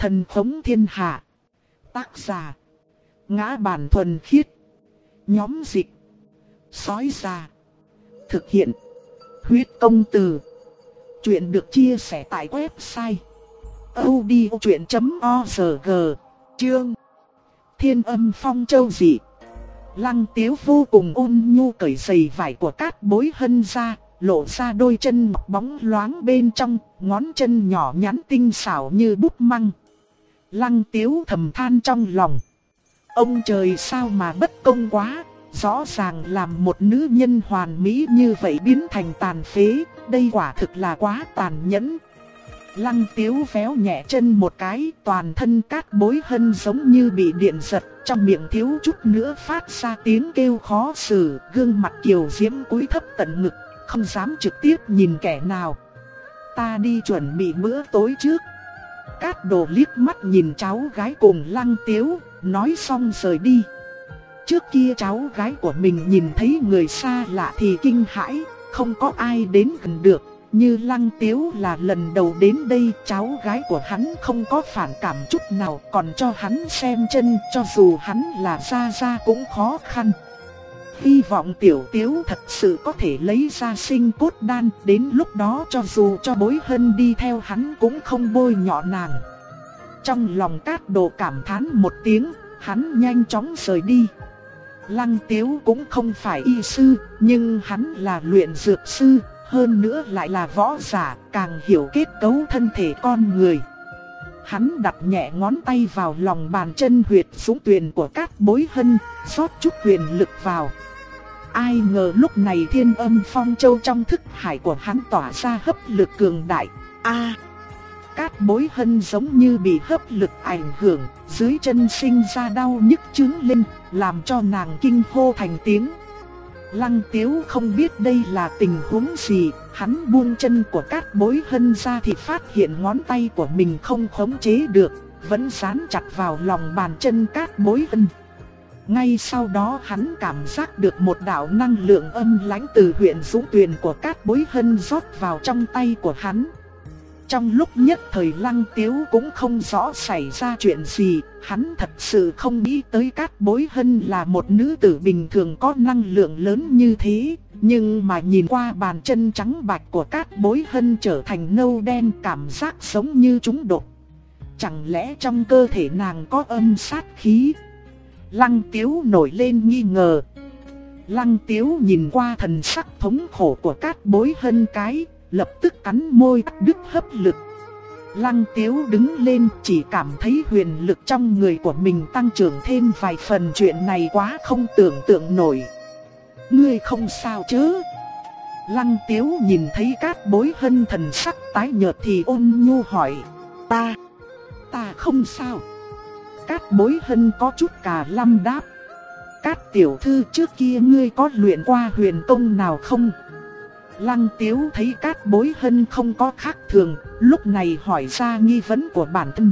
Thần khống thiên hạ. Tác giả: Ngã Bản Thuần Khiết. Nhóm dịch: Sói Già. Thực hiện: Huyết Công Từ. Chuyện được chia sẻ tại website audiochuyện.org. Chương: Thiên Âm Phong Châu Dị. Lăng Tiếu vô cùng ôn nhu cởi giày vải của Cát Bối Hân ra, lộ ra đôi chân ngọc bóng loáng bên trong, ngón chân nhỏ nhắn tinh xảo như bút măng. Lăng Tiếu thầm than trong lòng. Ông trời sao mà bất công quá, rõ ràng làm một nữ nhân hoàn mỹ như vậy biến thành tàn phế, đây quả thực là quá tàn nhẫn. Lăng Tiếu véo nhẹ chân một cái, toàn thân Cát Bối Hân giống như bị điện giật, trong miệng thiếu chút nữa phát ra tiếng kêu khó xử, gương mặt kiều diễm cúi thấp tận ngực, không dám trực tiếp nhìn kẻ nào. Ta đi chuẩn bị bữa tối trước. Cát Đồ liếc mắt nhìn cháu gái cùng Lăng Tiếu, nói xong rời đi. Trước kia cháu gái của mình nhìn thấy người xa lạ thì kinh hãi, không có ai đến gần được. Như Lăng Tiếu là lần đầu đến đây, cháu gái của hắn không có phản cảm chút nào, còn cho hắn xem chân, cho dù hắn là gia gia cũng khó khăn. Hy vọng Tiểu Tiếu thật sự có thể lấy ra sinh cốt đan, đến lúc đó cho dù cho Bối Hân đi theo hắn cũng không bôi nhọ nàng. Trong lòng Cát Đồ cảm thán một tiếng, hắn nhanh chóng rời đi. Lăng Tiếu cũng không phải y sư, nhưng hắn là luyện dược sư, hơn nữa lại là võ giả, càng hiểu kết cấu thân thể con người. Hắn đặt nhẹ ngón tay vào lòng bàn chân huyệt dũng tuyền của Cát Bối Hân, rót chút huyền lực vào. Ai ngờ lúc này Thiên Âm Phong Châu trong thức hải của hắn tỏa ra hấp lực cường đại. Cát Bối Hân giống như bị hấp lực ảnh hưởng, dưới chân sinh ra đau nhức chướng lên, làm cho nàng kinh hô thành tiếng. Lăng Tiếu không biết đây là tình huống gì, hắn buông chân của Cát Bối Hân ra thì phát hiện ngón tay của mình không khống chế được, vẫn dán chặt vào lòng bàn chân Cát Bối Hân. Ngay sau đó hắn cảm giác được một đạo năng lượng âm lãnh từ huyệt dũng tuyền của Cát Bối Hân rót vào trong tay của hắn. Trong lúc nhất thời Lăng Tiếu cũng không rõ xảy ra chuyện gì, hắn thật sự không nghĩ tới Cát Bối Hân là một nữ tử bình thường có năng lượng lớn như thế. Nhưng mà nhìn qua bàn chân trắng bạch của Cát Bối Hân trở thành nâu đen, cảm giác giống như trúng độc. Chẳng lẽ trong cơ thể nàng có âm sát khí? Lăng Tiếu nổi lên nghi ngờ. Lăng Tiếu nhìn qua thần sắc thống khổ của Cát Bối Hân cái, lập tức cắn môi đứt hấp lực. Lăng Tiếu đứng lên, chỉ cảm thấy huyền lực trong người của mình tăng trưởng thêm vài phần, chuyện này quá không tưởng tượng nổi. Ngươi không sao chứ? Lăng Tiếu nhìn thấy Cát Bối Hân thần sắc tái nhợt thì ôn nhu hỏi. Ta không sao. Cát Bối Hân có chút cà lâm đáp. Cát tiểu thư, trước kia ngươi có luyện qua huyền công nào không? Lăng Tiếu thấy Cát Bối Hân không có khác thường, lúc này hỏi ra nghi vấn của bản thân.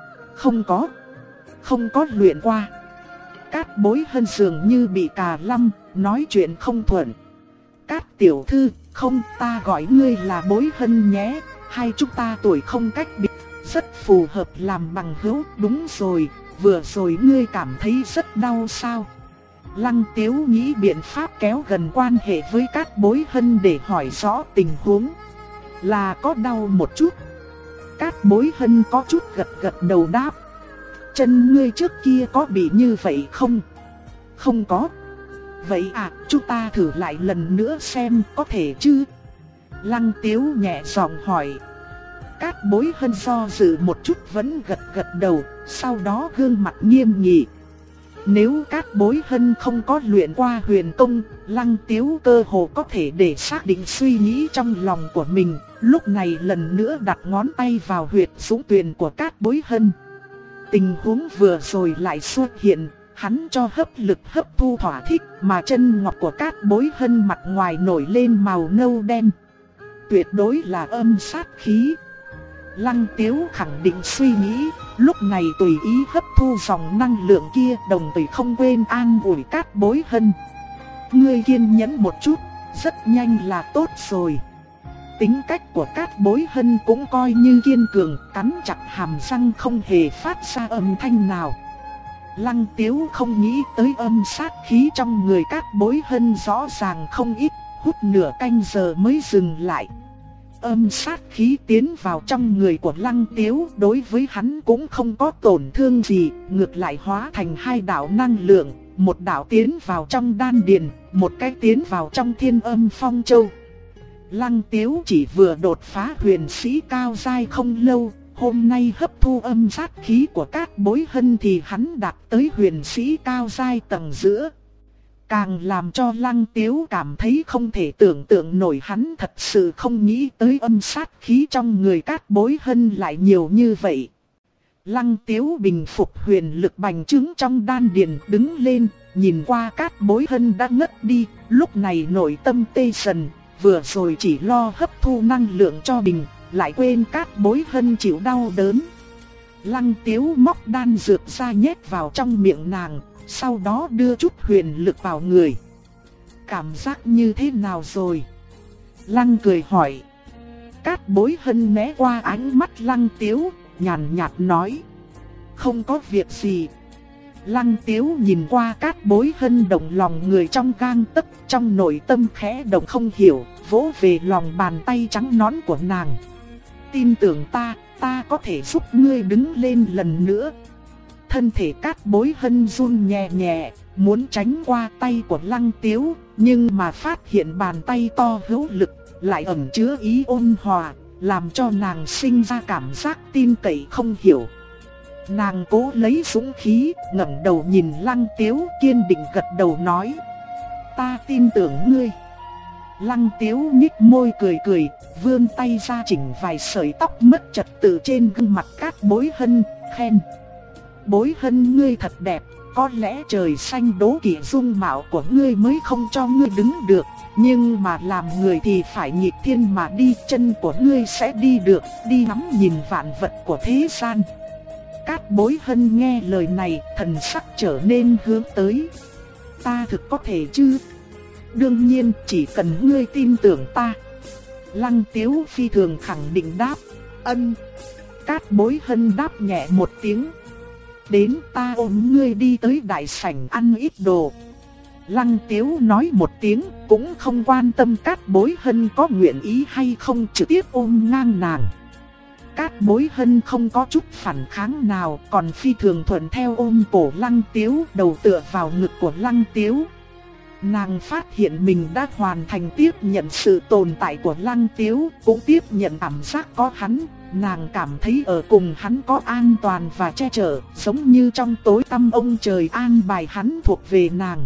Không có luyện qua. Cát Bối Hân dường như bị cà lâm, nói chuyện không thuận. Cát tiểu thư, không, ta gọi ngươi là Bối Hân nhé, hai chúng ta tuổi không cách biệt, rất phù hợp làm bằng hữu. Đúng rồi, vừa rồi ngươi cảm thấy rất đau sao? Lăng Tiếu nghĩ biện pháp kéo gần quan hệ với Cát Bối Hân để hỏi rõ tình huống. Là có đau một chút. Cát Bối Hân có chút gật đầu đáp. Chân ngươi trước kia có bị như vậy không? Không có. Vậy à, chúng ta thử lại lần nữa xem có thể chứ? Lăng Tiếu nhẹ giọng hỏi. Cát Bối Hân do dự một chút vẫn gật đầu, sau đó gương mặt nghiêm nghị. Nếu Cát Bối Hân không có luyện qua huyền công, Lăng Tiếu cơ hồ có thể để xác định suy nghĩ trong lòng của mình. Lúc này lần nữa đặt ngón tay vào huyệt dũng tuyền của Cát Bối Hân. Tình huống vừa rồi lại xuất hiện, hắn cho hấp lực hấp thu thỏa thích, mà chân ngọc của Cát Bối Hân mặt ngoài nổi lên màu nâu đen. Tuyệt đối là âm sát khí. Lăng Tiếu khẳng định suy nghĩ, lúc này tùy ý hấp thu dòng năng lượng kia, đồng thời không quên an ủi Cát Bối Hân. Ngươi kiên nhẫn một chút, rất nhanh là tốt rồi. tính cách của Cát Bối Hân cũng coi như kiên cường, cắn chặt hàm răng không hề phát ra âm thanh nào. Lăng Tiếu không nghĩ tới âm sát khí trong người Cát Bối Hân rõ ràng không ít, hút nửa canh giờ mới dừng lại. Âm sát khí tiến vào trong người của Lăng Tiếu đối với hắn cũng không có tổn thương gì, ngược lại hóa thành hai đạo năng lượng, một đạo tiến vào trong đan điền, một cái tiến vào trong Thiên Âm Phong Châu. Lăng Tiếu chỉ vừa đột phá huyền sĩ cao giai không lâu, hôm nay hấp thu âm sát khí của Cát Bối Hân thì hắn đạt tới huyền sĩ cao giai tầng giữa. Càng làm cho Lăng Tiếu cảm thấy không thể tưởng tượng nổi, hắn thật sự không nghĩ tới âm sát khí trong người Cát Bối Hân lại nhiều như vậy. Lăng Tiếu bình phục huyền lực bành trướng trong đan điền, đứng lên, nhìn qua Cát Bối Hân đã ngất đi, lúc này nội tâm tê dần, vừa rồi chỉ lo hấp thu năng lượng cho mình, lại quên Cát Bối Hân chịu đau đớn. Lăng Tiếu móc đan dược ra nhét vào trong miệng nàng, sau đó đưa chút huyền lực vào người. Cảm giác như thế nào rồi? Lăng cười hỏi. Cát Bối Hân né qua ánh mắt Lăng Tiếu, nhàn nhạt nói. Không có việc gì. Lăng Tiếu nhìn qua Cát Bối Hân động lòng người trong gang tấc, trong nội tâm khẽ động không hiểu, vỗ về lòng bàn tay trắng nõn của nàng. Tin tưởng ta có thể giúp ngươi đứng lên lần nữa. Thân thể Cát Bối Hân run nhẹ nhẹ, muốn tránh qua tay của Lăng Tiếu, nhưng mà phát hiện bàn tay to hữu lực, lại ẩn chứa ý ôn hòa, làm cho nàng sinh ra cảm giác tin cậy không hiểu. Nàng cố lấy dũng khí, ngẩng đầu nhìn Lăng Tiếu, kiên định gật đầu nói. Ta tin tưởng ngươi. Lăng Tiếu nhích môi cười cười, vươn tay ra chỉnh vài sợi tóc mất trật tự trên gương mặt Cát Bối Hân, khen. Bối Hân ngươi thật đẹp, có lẽ trời xanh đố kỵ dung mạo của ngươi mới không cho ngươi đứng được, nhưng mà làm người thì phải nghịch thiên mà đi, chân của ngươi sẽ đi được, đi ngắm nhìn vạn vật của thế gian. Cát Bối Hân nghe lời này, thần sắc trở nên hướng tới. Ta thực có thể chứ? Đương nhiên, chỉ cần ngươi tin tưởng ta. Lăng Tiếu phi thường khẳng định đáp. Ân. Cát Bối Hân đáp nhẹ một tiếng. Đến, ta ôm ngươi đi tới đại sảnh ăn ít đồ. Lăng Tiếu nói một tiếng, cũng không quan tâm Cát Bối Hân có nguyện ý hay không, trực tiếp ôm ngang nàng. Cát Bối Hân không có chút phản kháng nào, còn phi thường thuận theo ôm cổ Lăng Tiếu, đầu tựa vào ngực của Lăng Tiếu. Nàng phát hiện mình đã hoàn thành tiếp nhận sự tồn tại của Lăng Tiếu, cũng tiếp nhận cảm giác có hắn. Nàng cảm thấy ở cùng hắn có an toàn và che chở, giống như trong tối tăm ông trời an bài hắn thuộc về nàng.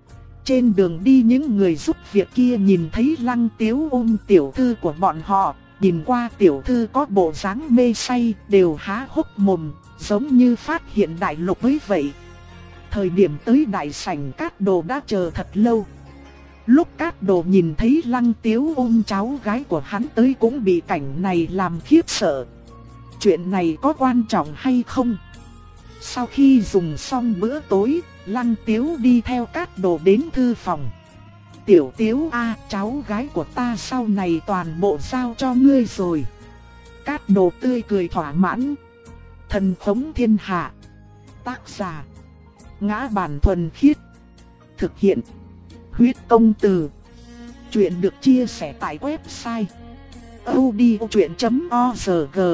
Trên đường đi, những người giúp việc kia nhìn thấy Lăng Tiếu ôm tiểu thư của bọn họ, nhìn qua tiểu thư có bộ dáng mê say, đều há hốc mồm, giống như phát hiện đại lục mới vậy. Thời điểm tới đại sảnh, Cát Đồ đã chờ thật lâu. Lúc Cát Đồ nhìn thấy Lăng Tiếu ôm cháu gái của hắn tới cũng bị cảnh này làm khiếp sợ. Chuyện này có quan trọng hay không? Sau khi dùng xong bữa tối, Lăng Tiếu đi theo Cát Đồ đến thư phòng. Tiểu Tiếu a, cháu gái của ta sau này toàn bộ giao cho ngươi rồi. Cát Đồ tươi cười thỏa mãn. Thần khống thiên hạ. Tác giả: Ngã Bản Thuần Khiết. Thực hiện: Huyết Công Từ. Chuyện được chia sẻ tại website audiochuyện.org.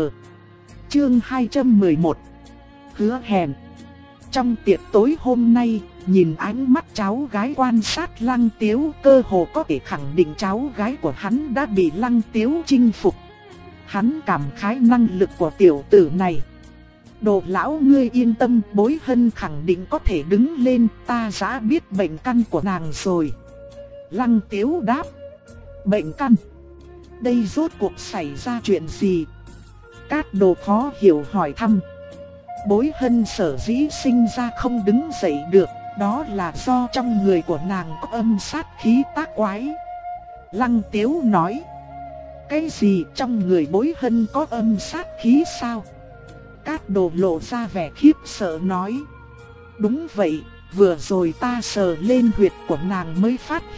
Chương 211. Hứa hẹn. Trong tiệc tối hôm nay, nhìn ánh mắt cháu gái quan sát Lăng Tiếu, cơ hồ có thể khẳng định cháu gái của hắn đã bị Lăng Tiếu chinh phục. Hắn cảm khái năng lực của tiểu tử này. Đồ lão ngươi yên tâm, Bối Hân khẳng định có thể đứng lên, ta đã biết bệnh căn của nàng rồi. Lăng Tiếu đáp. Bệnh căn? Đây rốt cuộc xảy ra chuyện gì? Cát Đồ khó hiểu hỏi thăm. Bối Hân sở dĩ sinh ra không đứng dậy được, đó là do trong người của nàng có âm sát khí tác quái. Lăng Tiếu nói. Cái gì, trong người Bối Hân có âm sát khí sao? Cát Đồ lộ ra vẻ khiếp sợ nói. Đúng vậy, vừa rồi ta sờ lên huyệt của nàng mới phát hiện,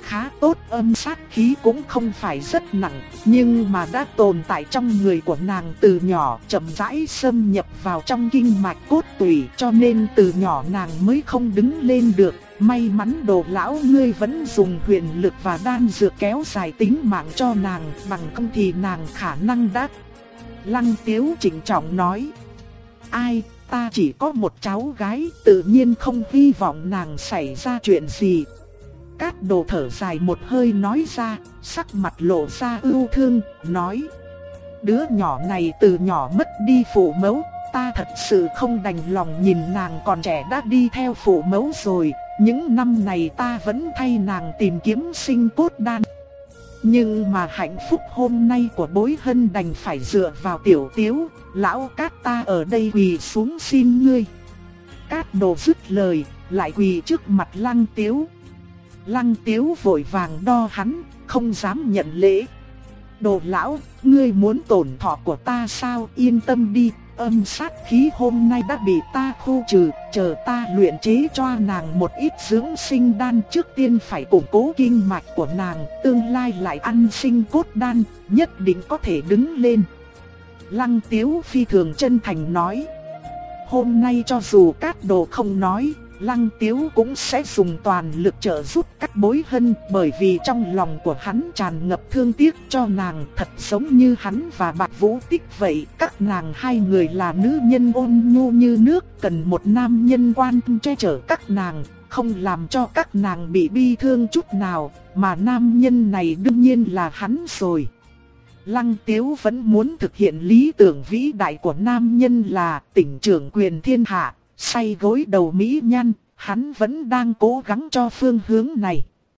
khá tốt, âm sát khí cũng không phải rất nặng, nhưng mà đã tồn tại trong người của nàng từ nhỏ, chậm rãi xâm nhập vào trong kinh mạch cốt tủy, cho nên từ nhỏ nàng mới không đứng lên được. May mắn Đồ lão ngươi vẫn dùng huyền lực và đan dược kéo dài tính mạng cho nàng, bằng không thì nàng khả năng đã. Lăng Tiếu trịnh trọng nói, ai, ta chỉ có một cháu gái, tự nhiên không hy vọng nàng xảy ra chuyện gì. Cát Đồ thở dài một hơi nói ra, sắc mặt lộ ra ưu thương, nói, đứa nhỏ này từ nhỏ mất đi phụ mẫu, ta thật sự không đành lòng nhìn nàng còn trẻ đã đi theo phụ mẫu rồi. Những năm này ta vẫn thay nàng tìm kiếm sinh cốt đan. Nhưng mà hạnh phúc hôm nay của Bối Hân đành phải dựa vào Tiểu Tiếu. Lão Cát, ta ở đây quỳ xuống xin ngươi. Cát Đồ dứt lời, lại quỳ trước mặt Lăng Tiếu. Lăng Tiếu vội vàng đo hắn, không dám nhận lễ. Đồ lão, ngươi muốn tổn thọ của ta sao? Yên tâm đi, âm sát khí hôm nay đã bị ta khu trừ, chờ ta luyện chế cho nàng một ít dưỡng sinh đan, trước tiên phải củng cố kinh mạch của nàng, tương lai lại ăn sinh cốt đan, nhất định có thể đứng lên. Lăng Tiếu phi thường chân thành nói. Hôm nay cho dù Cát Đồ không nói, Lăng Tiếu cũng sẽ dùng toàn lực trợ giúp Cát Bối Hân, bởi vì trong lòng của hắn tràn ngập thương tiếc cho nàng, thật giống như hắn và Bạch Vũ Tích vậy. Các nàng hai người là nữ nhân ôn nhu như nước, cần một nam nhân quan tâm che chở các nàng, không làm cho các nàng bị bi thương chút nào, mà nam nhân này đương nhiên là hắn rồi. Lăng Tiếu vẫn muốn thực hiện lý tưởng vĩ đại của nam nhân là tỉnh trưởng quyền thiên hạ, say gối đầu mỹ nhân, hắn vẫn đang cố gắng cho phương hướng này.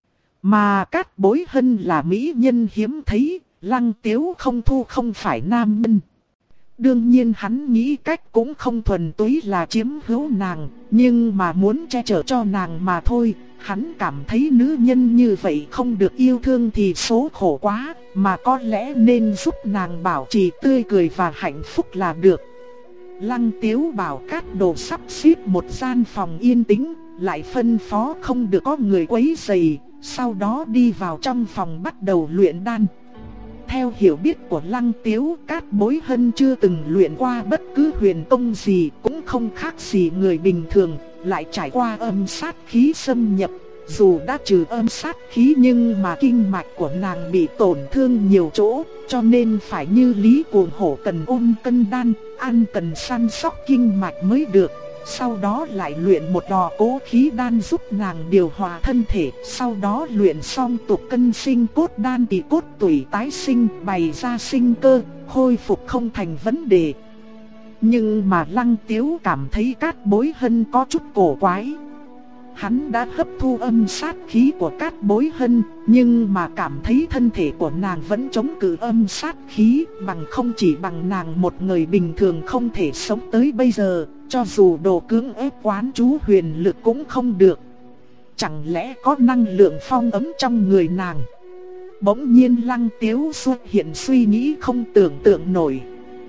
Mà Cát Bối Hân là mỹ nhân hiếm thấy, Lăng Tiếu không thu không phải nam nhân. Đương nhiên hắn nghĩ cách cũng không thuần túy là chiếm hữu nàng, nhưng mà muốn che chở cho nàng mà thôi. Hắn cảm thấy nữ nhân như vậy không được yêu thương thì số khổ quá, mà có lẽ nên giúp nàng bảo trì tươi cười và hạnh phúc là được. Lăng Tiếu bảo Cát Đồ sắp xếp một gian phòng yên tĩnh, lại phân phó không được có người quấy rầy, sau đó đi vào trong phòng bắt đầu luyện đan. Theo hiểu biết của Lăng Tiếu, Cát Bối Hân chưa từng luyện qua bất cứ huyền công gì, cũng không khác gì người bình thường, lại trải qua âm sát khí xâm nhập. Dù đã trừ âm sát khí nhưng mà kinh mạch của nàng bị tổn thương nhiều chỗ, cho nên phải như Lý Cuồng Hổ cần ôn cân đan, ăn cần săn sóc kinh mạch mới được. Sau đó lại luyện một lò cố khí đan giúp nàng điều hòa thân thể, sau đó luyện xong tục cân sinh cốt đan thì cốt tủy tái sinh, bày ra sinh cơ, khôi phục không thành vấn đề. Nhưng mà Lăng Tiếu cảm thấy Cát Bối Hân có chút cổ quái. Hắn đã hấp thu âm sát khí của Cát Bối Hân, nhưng mà cảm thấy thân thể của nàng vẫn chống cự âm sát khí, bằng không chỉ bằng nàng một người bình thường không thể sống tới bây giờ, cho dù đồ cưỡng ép quán chú huyền lực cũng không được. Chẳng lẽ có năng lượng phong ấm trong người nàng? Bỗng nhiên Lăng Tiếu xuất hiện suy nghĩ không tưởng tượng nổi.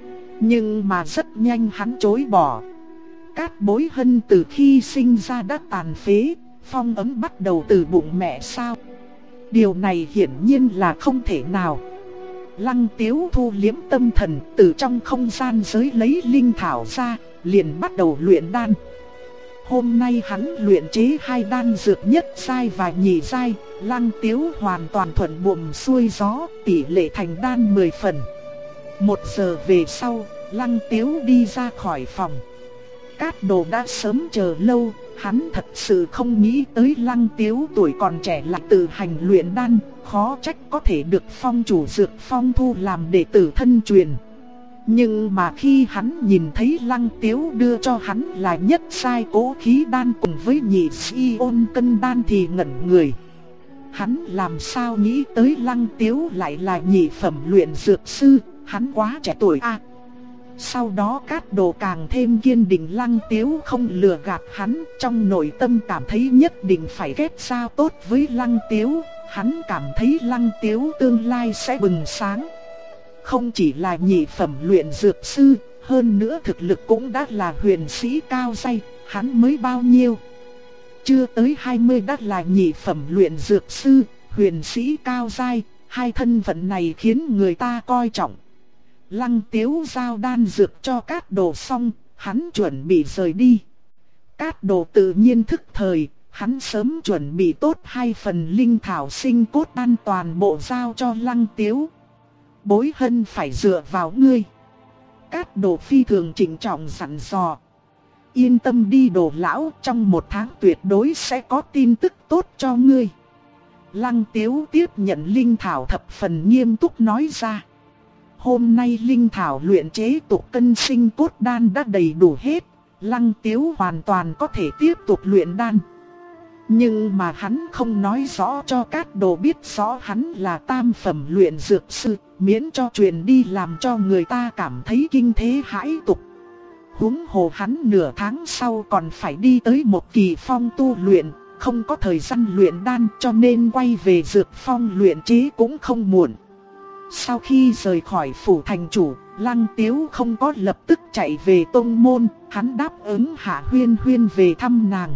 Nhưng mà rất nhanh hắn chối bỏ. Cát Bối Hân từ khi sinh ra đã tàn phế, phong ấm bắt đầu từ bụng mẹ sao? Điều này hiển nhiên là không thể nào. Lăng Tiếu thu liếm tâm thần, từ trong không gian giới lấy linh thảo ra, liền bắt đầu luyện đan. Hôm nay hắn luyện chế 2 đan dược nhất giai và nhị giai, Lăng Tiếu hoàn toàn thuận buồm xuôi gió, tỷ lệ thành đan 10 phần. 1 giờ về sau, Lăng Tiếu đi ra khỏi phòng. Cát Đồ đã sớm chờ lâu, hắn thật sự không nghĩ tới Lăng Tiếu tuổi còn trẻ lại tự hành luyện đan, khó trách có thể được phong chủ Dược Phong thu làm đệ tử thân truyền. Nhưng mà khi hắn nhìn thấy Lăng Tiếu đưa cho hắn là nhất sai cố khí đan cùng với nhị si ôn cân đan thì ngẩn người. Hắn làm sao nghĩ tới Lăng Tiếu lại là nhị phẩm luyện dược sư, hắn quá trẻ tuổi à. Sau đó Cát Đồ càng thêm kiên định Lăng Tiếu không lừa gạt hắn, trong nội tâm cảm thấy nhất định phải kết giao tốt với Lăng Tiếu, hắn cảm thấy Lăng Tiếu tương lai sẽ bừng sáng. Không chỉ là nhị phẩm luyện dược sư, hơn nữa thực lực cũng đã là huyền sĩ cao giai, hắn mới bao nhiêu? Chưa tới 20 đã là nhị phẩm luyện dược sư, huyền sĩ cao giai, hai thân phận này khiến người ta coi trọng. Lăng Tiếu giao đan dược cho Cát Đồ xong, hắn chuẩn bị rời đi. Cát Đồ tự nhiên thức thời, hắn sớm chuẩn bị tốt 2 phần linh thảo sinh cốt đan toàn bộ giao cho Lăng Tiếu. Bối Hân phải dựa vào ngươi. Cát Đồ phi thường trịnh trọng dặn dò. Yên tâm đi Đồ lão, trong 1 tháng tuyệt đối sẽ có tin tức tốt cho ngươi. Lăng Tiếu tiếp nhận linh thảo thập phần nghiêm túc nói ra. Hôm nay linh thảo luyện chế tục cân sinh cốt đan đã đầy đủ hết, Lăng Tiếu hoàn toàn có thể tiếp tục luyện đan. Nhưng mà hắn không nói rõ cho Cát Đồ biết rõ hắn là tam phẩm luyện dược sư, miễn cho truyền đi làm cho người ta cảm thấy kinh thế hãi tục. Huống hồ hắn nửa tháng sau còn phải đi tới một kỳ phong tu luyện, không có thời gian luyện đan cho nên quay về dược phong luyện chế cũng không muộn. Sau khi rời khỏi phủ thành chủ, Lăng Tiếu không có lập tức chạy về tông môn, hắn đáp ứng Hạ Huyên Huyên về thăm nàng.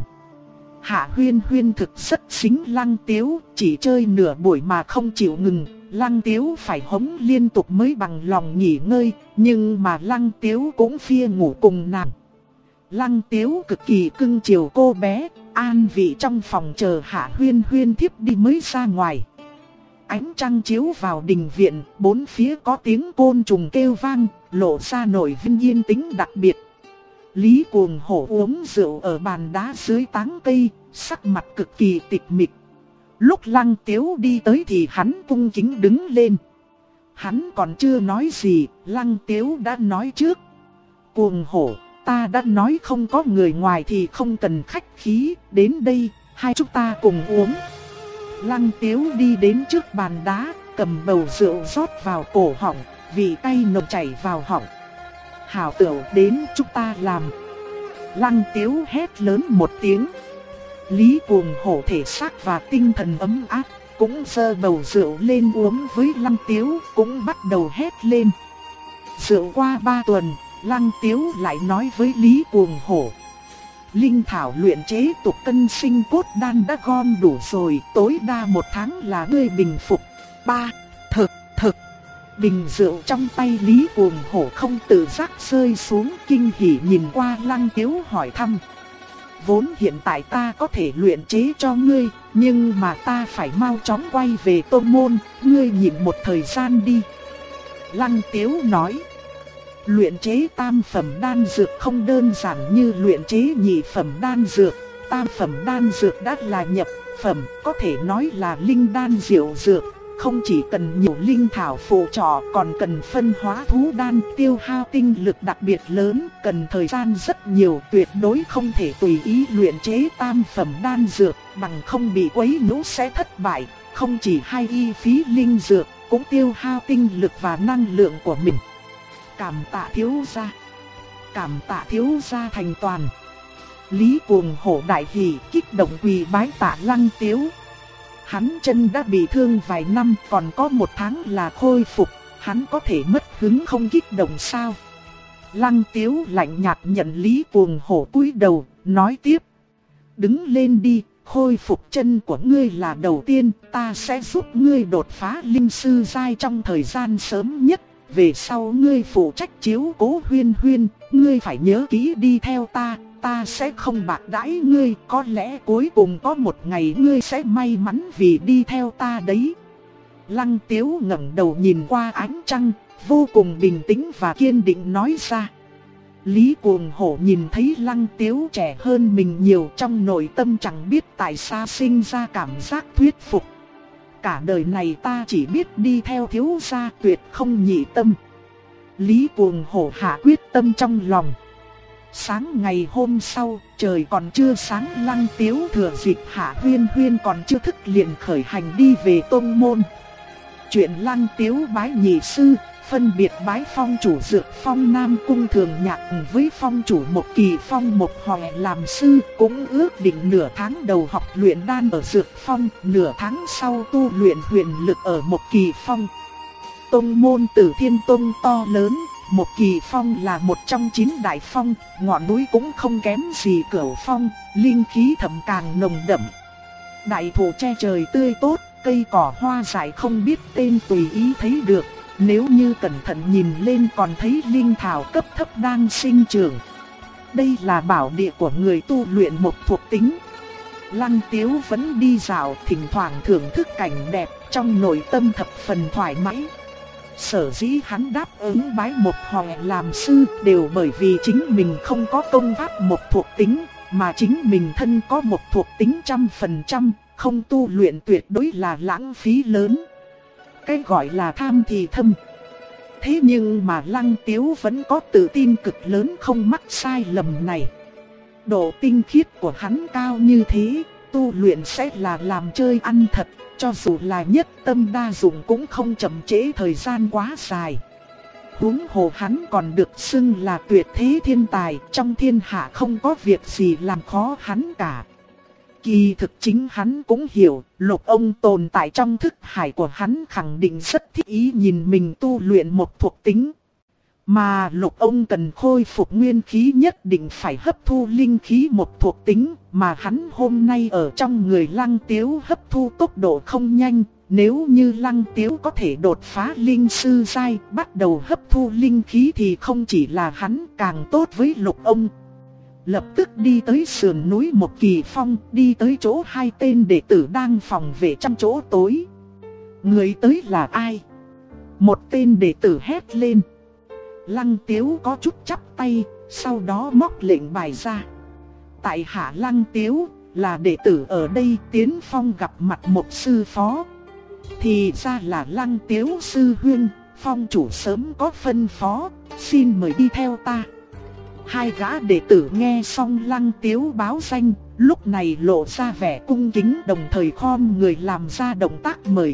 Hạ Huyên Huyên thực rất xính Lăng Tiếu, chỉ chơi nửa buổi mà không chịu ngừng, Lăng Tiếu phải hống liên tục mới bằng lòng nghỉ ngơi, nhưng mà Lăng Tiếu cũng phia ngủ cùng nàng. Lăng Tiếu cực kỳ cưng chiều cô bé, an vị trong phòng chờ Hạ Huyên Huyên thiếp đi mới ra ngoài. Ánh trăng chiếu vào đình viện, bốn phía có tiếng côn trùng kêu vang, lộ ra nổi vinh yên tĩnh đặc biệt. Lý Cuồng Hổ uống rượu ở bàn đá dưới tán cây, sắc mặt cực kỳ tịch mịch. Lúc Lăng Tiếu đi tới thì hắn cung kính đứng lên. Hắn còn chưa nói gì, Lăng Tiếu đã nói trước. Cuồng Hổ, ta đã nói không có người ngoài thì không cần khách khí, đến đây, hai chúng ta cùng uống. Lăng Tiếu đi đến trước bàn đá, cầm bầu rượu rót vào cổ họng, vị cay nồng chảy vào họng. Hảo tửu đến chúng ta làm. Lăng Tiếu hét lớn một tiếng. Lý Cuồng Hổ thể xác và tinh thần ấm áp, cũng giơ bầu rượu lên uống với Lăng Tiếu, cũng bắt đầu hét lên. Rượu qua 3 tuần, Lăng Tiếu lại nói với Lý Cuồng Hổ. Linh thảo luyện chế tục cân sinh cốt đan đã gom đủ rồi, tối đa 1 tháng là ngươi bình phục. Thực. Bình rượu trong tay Lý Cuồng Hổ không tự giác rơi xuống, kinh hỉ nhìn qua Lăng Tiếu hỏi thăm. Vốn hiện tại ta có thể luyện chế cho ngươi, nhưng mà ta phải mau chóng quay về tôn môn, ngươi nhịn một thời gian đi. Lăng Tiếu nói. Luyện chế tam phẩm đan dược không đơn giản như luyện chế nhị phẩm đan dược. Tam phẩm đan dược đã là nhập phẩm, có thể nói là linh đan diệu dược. Không chỉ cần nhiều linh thảo phụ trợ, còn cần phân hóa thú đan, tiêu hao tinh lực đặc biệt lớn, cần thời gian rất nhiều, tuyệt đối không thể tùy ý luyện chế tam phẩm đan dược, bằng không bị quấy nhiễu sẽ thất bại. Không chỉ hay y phí linh dược, cũng tiêu hao tinh lực và năng lượng của mình. Cảm tạ thiếu gia. Cảm tạ thiếu gia thành toàn. Lý Cuồng Hổ đại hỉ, kích động quỳ bái tạ Lăng Tiếu. Hắn chân đã bị thương vài năm, còn có 1 tháng là khôi phục, hắn có thể mất hứng không kích động sao? Lăng Tiếu lạnh nhạt nhận Lý Cuồng Hổ cúi đầu, nói tiếp. Đứng lên đi, khôi phục chân của ngươi là đầu tiên, ta sẽ giúp ngươi đột phá linh sư giai trong thời gian sớm nhất. Về sau ngươi phụ trách chiếu cố Huyên Huyên, ngươi phải nhớ kỹ đi theo ta, ta sẽ không bạc đãi ngươi, có lẽ cuối cùng có một ngày ngươi sẽ may mắn vì đi theo ta đấy. Lăng Tiếu ngẩng đầu nhìn qua ánh trăng, vô cùng bình tĩnh và kiên định nói ra. Lý Cuồng Hổ nhìn thấy Lăng Tiếu trẻ hơn mình nhiều, trong nội tâm chẳng biết tại sao sinh ra cảm giác thuyết phục. Cả đời này ta chỉ biết đi theo thiếu gia, tuyệt không nhị tâm. Lý Cuồng Hổ hạ quyết tâm trong lòng. Sáng ngày hôm sau, trời còn chưa sáng, Lăng Tiếu thừa dịp Hạ Huyên Huyên còn chưa thức liền khởi hành đi về tôn môn. Chuyện Lăng Tiếu bái nhị sư, phân biệt bái phong chủ Dược Phong Nam Cung Thường Nhạc với phong chủ Một Kỳ Phong Một Hòe làm sư, cũng ước định nửa tháng đầu học luyện đan ở Dược Phong, nửa tháng sau tu luyện huyền lực ở Một Kỳ Phong. Tông môn Tử Thiên Tông to lớn, Một Kỳ Phong là một trong 9 đại phong, ngọn núi cũng không kém gì Cửu Phong, linh khí thầm càng nồng đậm. Đại thụ che trời tươi tốt, cây cỏ hoa dại không biết tên tùy ý thấy được, nếu như cẩn thận nhìn lên còn thấy linh thảo cấp thấp đang sinh trưởng. Đây là bảo địa của người tu luyện một thuộc tính. Lăng Tiếu vẫn đi dạo, thỉnh thoảng thưởng thức cảnh đẹp, trong nội tâm thập phần thoải mái. Sở dĩ hắn đáp ứng bái một Hòe làm sư đều bởi vì chính mình không có công pháp một thuộc tính, mà chính mình thân có một thuộc tính 100%, không tu luyện tuyệt đối là lãng phí lớn. Cái gọi là tham thì thâm. Thế nhưng mà Lăng Tiếu vẫn có tự tin cực lớn không mắc sai lầm này. Độ tinh khiết của hắn cao như thế, tu luyện sẽ là làm chơi ăn thật, cho dù là nhất tâm đa dụng cũng không chậm trễ thời gian quá dài. Huống hồ hắn còn được xưng là tuyệt thế thiên tài, trong thiên hạ không có việc gì làm khó hắn cả. Kỳ thực chính hắn cũng hiểu, Lục ông tồn tại trong thức hải của hắn khẳng định rất thích ý nhìn mình tu luyện một thuộc tính. Mà Lục ông cần khôi phục nguyên khí nhất định phải hấp thu linh khí một thuộc tính, mà hắn hôm nay ở trong người Lăng Tiếu hấp thu tốc độ không nhanh. Nếu như Lăng Tiếu có thể đột phá linh sư giai, bắt đầu hấp thu linh khí thì không chỉ là hắn càng tốt với Lục ông. Lập tức đi tới sườn núi Một Kỳ Phong, đi tới chỗ hai tên đệ tử đang phòng vệ trong chỗ tối. Người tới là ai? Một tên đệ tử hét lên. Lăng Tiếu có chút chắp tay, sau đó móc lệnh bài ra. Tại hạ Lăng Tiếu, là đệ tử ở đây tiến phong gặp mặt một sư phó. Thì ra là Lăng Tiếu sư huynh, phong chủ sớm có phân phó, xin mời đi theo ta. Hai gã đệ tử nghe xong Lăng Tiếu báo danh, lúc này lộ ra vẻ cung kính, đồng thời khom người làm ra động tác mời.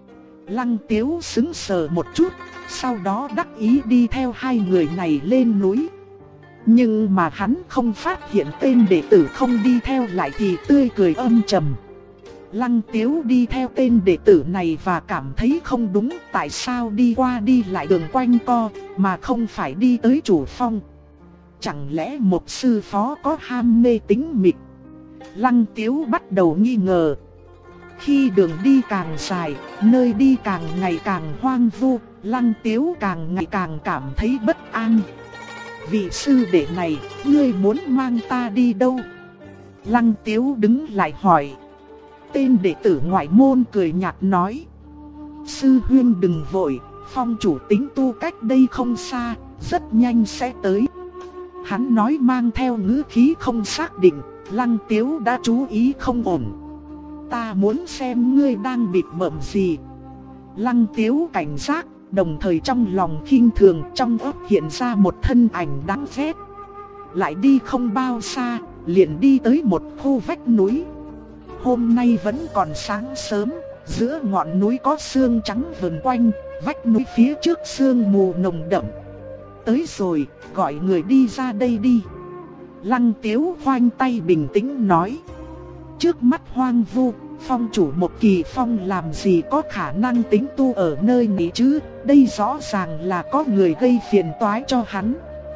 Lăng Tiếu sững sờ một chút, sau đó đắc ý đi theo hai người này lên núi. Nhưng mà hắn không phát hiện tên đệ tử không đi theo lại thì tươi cười âm trầm. Lăng Tiếu đi theo tên đệ tử này và cảm thấy không đúng, tại sao đi qua đi lại đường quanh co, mà không phải đi tới chủ phong. Chẳng lẽ một sư phó có ham mê tính mịch? Lăng Tiếu bắt đầu nghi ngờ. Khi đường đi càng dài, nơi đi càng ngày càng hoang vu, Lăng Tiếu càng ngày càng cảm thấy bất an. Vị sư đệ này, ngươi muốn mang ta đi đâu? Lăng Tiếu đứng lại hỏi. Tên đệ tử ngoại môn cười nhạt nói. Sư huynh đừng vội, phong chủ tính tu cách đây không xa, rất nhanh sẽ tới. Hắn nói mang theo ngữ khí không xác định, Lăng Tiếu đã chú ý không ổn. Ta muốn xem ngươi đang bịt bợm gì. Lăng Tiếu cảnh giác, đồng thời trong lòng khinh thường, trong óc hiện ra một thân ảnh đáng ghét. Lại đi không bao xa, liền đi tới một khu vách núi. Hôm nay vẫn còn sáng sớm, giữa ngọn núi có sương trắng vần quanh, vách núi phía trước sương mù nồng đậm. Tới rồi, gọi người đi ra đây đi. Lăng Tiếu khoanh tay bình tĩnh nói. Trước mắt hoang vu, phong chủ Một Kỳ Phong làm gì có khả năng tính tu ở nơi này chứ? Đây rõ ràng là có người gây phiền toái cho hắn.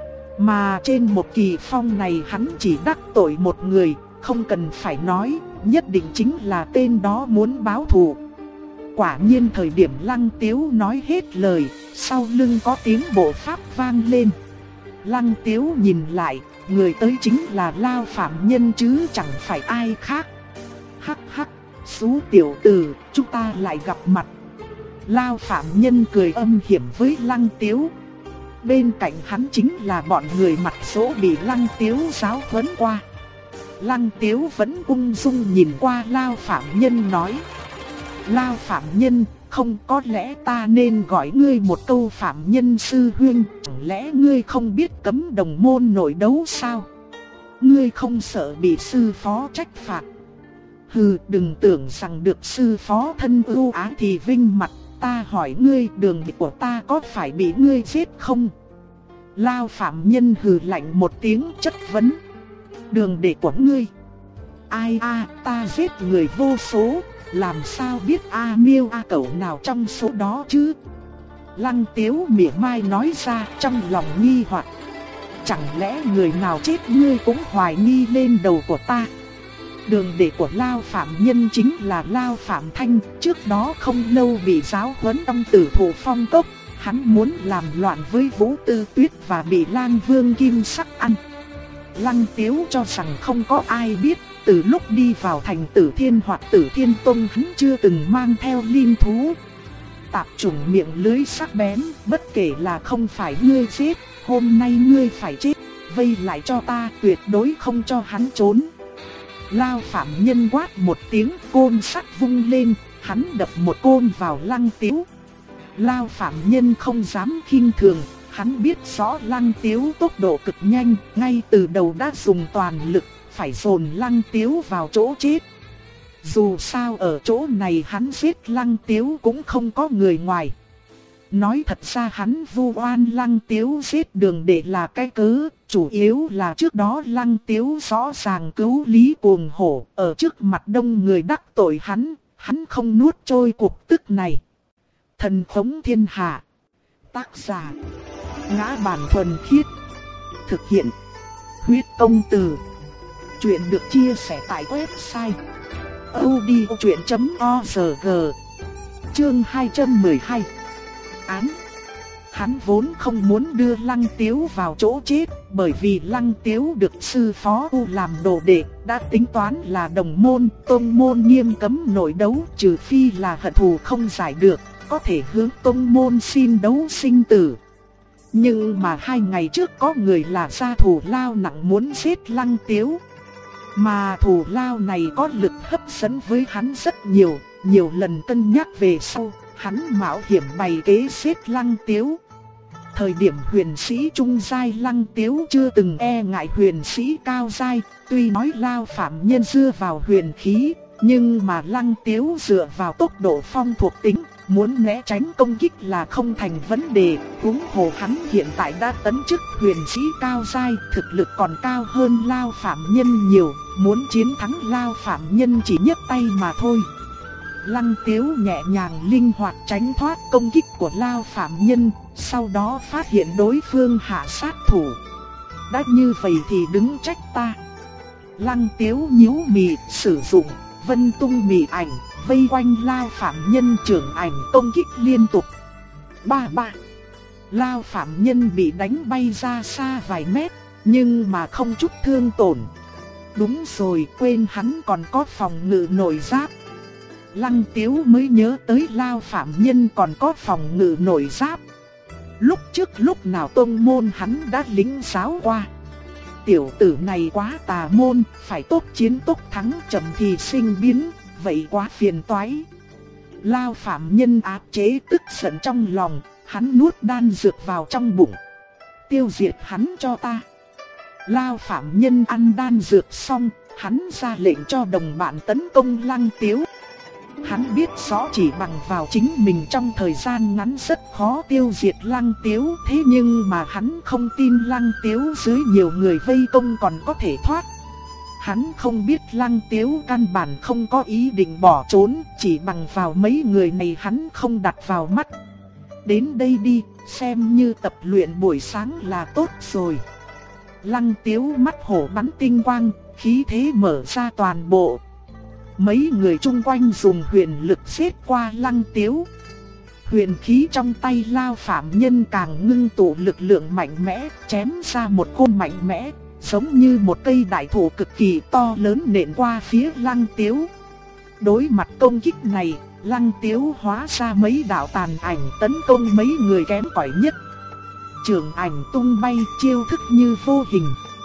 Mà trên Một Kỳ Phong này hắn chỉ đắc tội một người, không cần phải nói, nhất định chính là tên đó muốn báo thù. Quả nhiên thời điểm Lăng Tiếu nói hết lời, sau lưng có tiếng bộ pháp vang lên. Lăng Tiếu nhìn lại, người tới chính là Lao Phạm Nhân chứ chẳng phải ai khác. Hắc hắc, xú tiểu tử, chúng ta lại gặp mặt. Lao Phạm Nhân cười âm hiểm với Lăng Tiếu. Bên cạnh hắn chính là bọn người mặt số bị Lăng Tiếu giáo huấn qua. Lăng Tiếu vẫn ung dung nhìn qua Lao Phạm Nhân nói. Lao Phạm Nhân, không có lẽ ta nên gọi ngươi một câu Phạm Nhân sư huynh, chẳng lẽ ngươi không biết cấm đồng môn nội đấu sao? Ngươi không sợ bị sư phó trách phạt? Hừ, đừng tưởng rằng được sư phó thân ưu ái thì vinh mặt, ta hỏi ngươi đường đệ của ta có phải bị ngươi giết không? Lao Phạm Nhân hừ lạnh một tiếng chất vấn. Đường đệ của ngươi? Ai ta giết người vô số, làm sao biết miêu cẩu nào trong số đó chứ? Lăng Tiếu mỉa mai nói ra trong lòng nghi hoặc. Chẳng lẽ người nào chết ngươi cũng hoài nghi lên đầu của ta? Đường đệ của Lao Phạm Nhân chính là Lao Phạm Thanh, trước đó không lâu bị giáo huấn trong Tử Thủ Phong Cốc. Hắn muốn làm loạn với Vũ Tư Tuyết và bị Lang Vương Kim Sắc ăn. Lăng Tiếu cho rằng không có ai biết, từ lúc đi vào thành Tử Thiên hoặc Tử Thiên Tông hắn chưa từng mang theo linh thú. Tạp chủng miệng lưới sắc bén, bất kể là không phải ngươi giết, hôm nay ngươi phải chết, vây lại cho ta, tuyệt đối không cho hắn trốn. Lao Phạm Nhân quát một tiếng, côn sắt vung lên, hắn đập một côn vào Lăng Tiếu. Lao Phạm Nhân không dám khinh thường, hắn biết rõ Lăng Tiếu tốc độ cực nhanh, ngay từ đầu đã dùng toàn lực, phải dồn Lăng Tiếu vào chỗ chết. Dù sao ở chỗ này hắn giết Lăng Tiếu cũng không có người ngoài. Nói thật ra hắn vu oan Lăng Tiếu giết Đường Đệ là cái cớ, chủ yếu là trước đó Lăng Tiếu rõ ràng cứu Lý Cuồng Hổ, ở trước mặt đông người đắc tội hắn không nuốt trôi cuộc tức này. Thần khống thiên hạ. Tác giả: Ngã Bản Thuần Khiết. Thực hiện: Huyết Công Từ. Chuyện được chia sẻ tại website audiochuyện.org. Chương 212. Án. Hắn vốn không muốn đưa Lăng Tiếu vào chỗ chết, bởi vì Lăng Tiếu được sư phó U làm đồ đệ, đã tính toán là đồng môn, tông môn nghiêm cấm nội đấu, trừ phi là hận thù không giải được, có thể hướng tông môn xin đấu sinh tử. Nhưng mà 2 ngày trước có người là gia thủ lao nặng muốn giết Lăng Tiếu. Mà thủ lao này có lực hấp dẫn với hắn rất nhiều, nhiều lần cân nhắc về sau, hắn mạo hiểm bày kế giết Lăng Tiếu. Thời điểm huyền sĩ trung giai Lăng Tiếu chưa từng e ngại huyền sĩ cao giai, tuy nói Lao Phạm Nhân dựa vào huyền khí, nhưng mà Lăng Tiếu dựa vào tốc độ phong thuộc tính, muốn né tránh công kích là không thành vấn đề. Huống hồ hắn hiện tại đã tấn chức huyền sĩ cao giai, thực lực còn cao hơn Lao Phạm Nhân nhiều, muốn chiến thắng Lao Phạm Nhân chỉ nhấc tay mà thôi. Lăng Tiếu nhẹ nhàng linh hoạt tránh thoát công kích của Lao Phạm Nhân, sau đó phát hiện đối phương hạ sát thủ. Đã như vậy thì đứng trách ta. Lăng Tiếu nhíu mày, sử dụng Vân Tung Mị Ảnh, vây quanh Lao Phạm Nhân trưởng ảnh công kích liên tục. Ba. Lao Phạm Nhân bị đánh bay ra xa vài mét, nhưng mà không chút thương tổn. Đúng rồi, quên hắn còn có phòng ngự nội giáp. Lăng Tiếu mới nhớ tới Lao Phạm Nhân còn có phòng ngự nội giáp. Lúc trước lúc nào tông môn hắn đã lính giáo qua. Tiểu tử này quá tà môn, phải tốc chiến tốc thắng, chậm thì sinh biến, vậy quá phiền toái. Lao Phạm Nhân áp chế tức giận trong lòng, hắn nuốt đan dược vào trong bụng. Tiêu diệt hắn cho ta. Lao Phạm Nhân ăn đan dược xong, hắn ra lệnh cho đồng bạn tấn công Lăng Tiếu. Hắn biết rõ chỉ bằng vào chính mình trong thời gian ngắn rất khó tiêu diệt Lăng Tiếu, thế nhưng mà hắn không tin Lăng Tiếu dưới nhiều người vây công còn có thể thoát. Hắn không biết Lăng Tiếu căn bản không có ý định bỏ trốn, chỉ bằng vào mấy người này hắn không đặt vào mắt. Đến đây đi, xem như tập luyện buổi sáng là tốt rồi. Lăng Tiếu mắt hổ bắn tinh quang, khí thế mở ra toàn bộ. Mấy người chung quanh dùng huyền lực giết qua Lăng Tiếu. Huyền khí trong tay Lao Phạm Nhân càng ngưng tụ lực lượng mạnh mẽ, chém ra một côn mạnh mẽ, giống như một cây đại thụ cực kỳ to lớn nện qua phía Lăng Tiếu. Đối mặt công kích này, Lăng Tiếu hóa ra mấy đạo tàn ảnh tấn công mấy người kém cỏi nhất. Trường ảnh tung bay, chiêu thức như vô hình.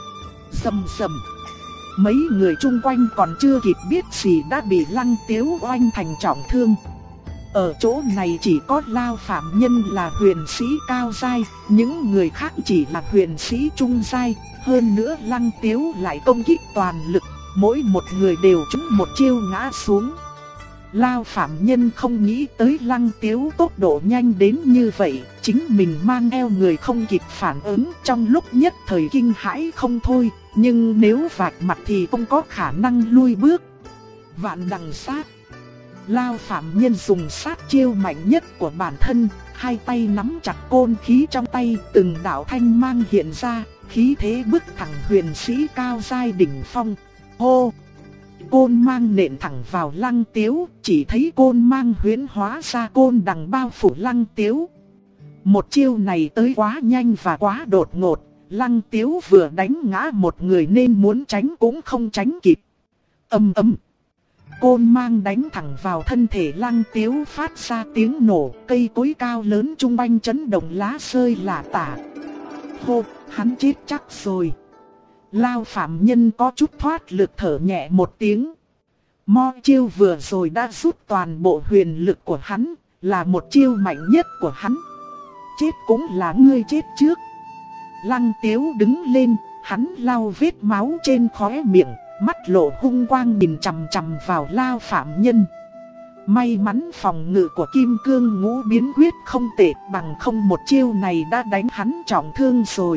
Sầm sầm. Mấy người chung quanh còn chưa kịp biết gì đã bị Lăng Tiếu oanh thành trọng thương. Ở chỗ này chỉ có Lao Phạm Nhân là huyền sĩ cao giai, những người khác chỉ là huyền sĩ trung giai. Hơn nữa Lăng Tiếu lại công kích toàn lực, mỗi một người đều trúng một chiêu ngã xuống. Lao Phạm Nhân không nghĩ tới Lăng Tiếu tốc độ nhanh đến như vậy, chính mình mang eo người không kịp phản ứng, trong lúc nhất thời kinh hãi không thôi, nhưng nếu vạch mặt thì không có khả năng lui bước. Vạn đằng sát. Lao Phạm Nhân dùng sát chiêu mạnh nhất của bản thân, hai tay nắm chặt côn khí trong tay, từng đạo thanh mang hiện ra, khí thế bức thẳng huyền sĩ cao giai đỉnh phong. Hô! Côn mang nện thẳng vào Lăng Tiếu, chỉ thấy côn mang huyễn hóa ra côn đằng bao phủ Lăng Tiếu. Một chiêu này tới quá nhanh và quá đột ngột, Lăng Tiếu vừa đánh ngã một người nên muốn tránh cũng không tránh kịp. Ầm ầm. Côn mang đánh thẳng vào thân thể Lăng Tiếu phát ra tiếng nổ, cây cối cao lớn chung quanh chấn động lá rơi lả tả. Hô, hắn chết chắc rồi. Lao phạm nhân có chút thoát lực thở nhẹ một tiếng. Mo chiêu vừa rồi đã rút toàn bộ huyền lực của hắn, là một chiêu mạnh nhất của hắn. Chết cũng là ngươi chết trước. Lăng Tiếu đứng lên, hắn lau vết máu trên khóe miệng, mắt lộ hung quang nhìn chằm chằm vào Lao phạm nhân. May mắn phòng ngự của Kim Cương Ngũ Biến Quyết không tệ, bằng không một chiêu này đã đánh hắn trọng thương rồi.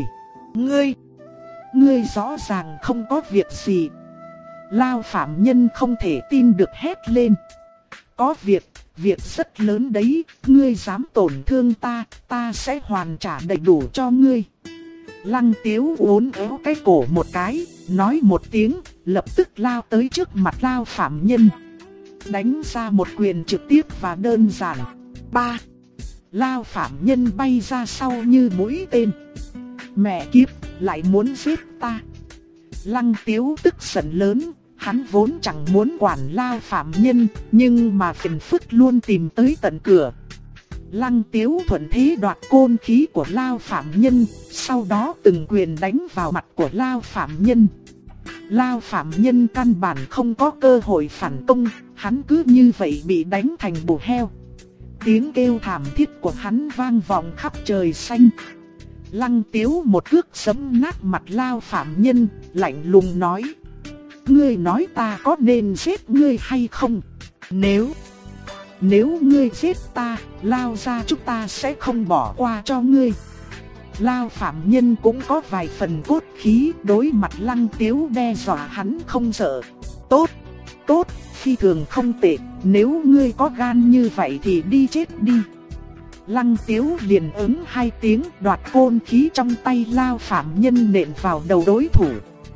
Ngươi rõ ràng không có việc gì. Lao phạm nhân không thể tin được hét lên. Có việc rất lớn đấy, ngươi dám tổn thương ta, ta sẽ hoàn trả đầy đủ cho ngươi. Lăng Tiếu uốn éo cái cổ một cái, nói một tiếng, lập tức lao tới trước mặt Lao phạm nhân. Đánh ra một quyền trực tiếp và đơn giản. Ba. Lao phạm nhân bay ra sau như mũi tên. Mẹ kiếp, lại muốn giết ta. Lăng Tiếu tức giận lớn, hắn vốn chẳng muốn quản Lao phạm nhân, nhưng mà phiền phức luôn tìm tới tận cửa. Lăng Tiếu thuận thế đoạt côn khí của Lao phạm nhân, sau đó từng quyền đánh vào mặt của Lao phạm nhân. Lao phạm nhân căn bản không có cơ hội phản công, hắn cứ như vậy bị đánh thành bù heo. Tiếng kêu thảm thiết của hắn vang vọng khắp trời xanh. Lăng Tiếu một cước giẫm nát mặt Lao phạm nhân, lạnh lùng nói: ngươi nói ta có nên giết ngươi hay không? Nếu ngươi giết ta, Lao gia chúng ta sẽ không bỏ qua cho ngươi. Lao phạm nhân cũng có vài phần cốt khí, đối mặt Lăng Tiếu đe dọa hắn không sợ. Tốt, phi thường không tệ, nếu ngươi có gan như vậy thì đi chết đi. Lăng Tiếu liền ứng hai tiếng, đoạt côn khí trong tay Lao phạm nhân nện vào đầu đối thủ.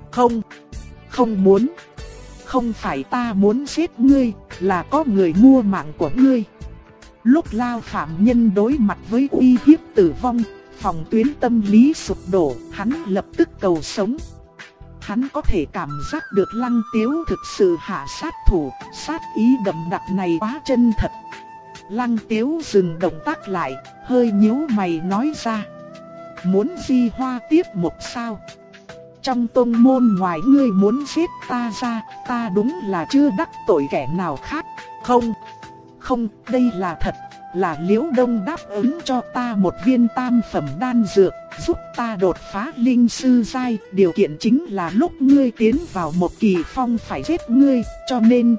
Không muốn. Không phải ta muốn giết ngươi, là có người mua mạng của ngươi. Lúc Lao phạm nhân đối mặt với uy hiếp tử vong, phòng tuyến tâm lý sụp đổ, hắn lập tức cầu sống. Hắn có thể cảm giác được Lăng Tiếu thực sự hạ sát thủ, sát ý đậm đặc này quá chân thật. Lăng Tiếu dừng động tác lại, hơi nhíu mày nói ra: muốn Di Hoa tiếp một sao? Trong tông môn ngoài ngươi muốn giết ta ra, ta đúng là chưa đắc tội kẻ nào khác. Không, đây là thật, là Liễu Đông đáp ứng cho ta một viên tam phẩm đan dược, giúp ta đột phá linh sư giai, điều kiện chính là lúc ngươi tiến vào một kỳ phong phải giết ngươi, cho nên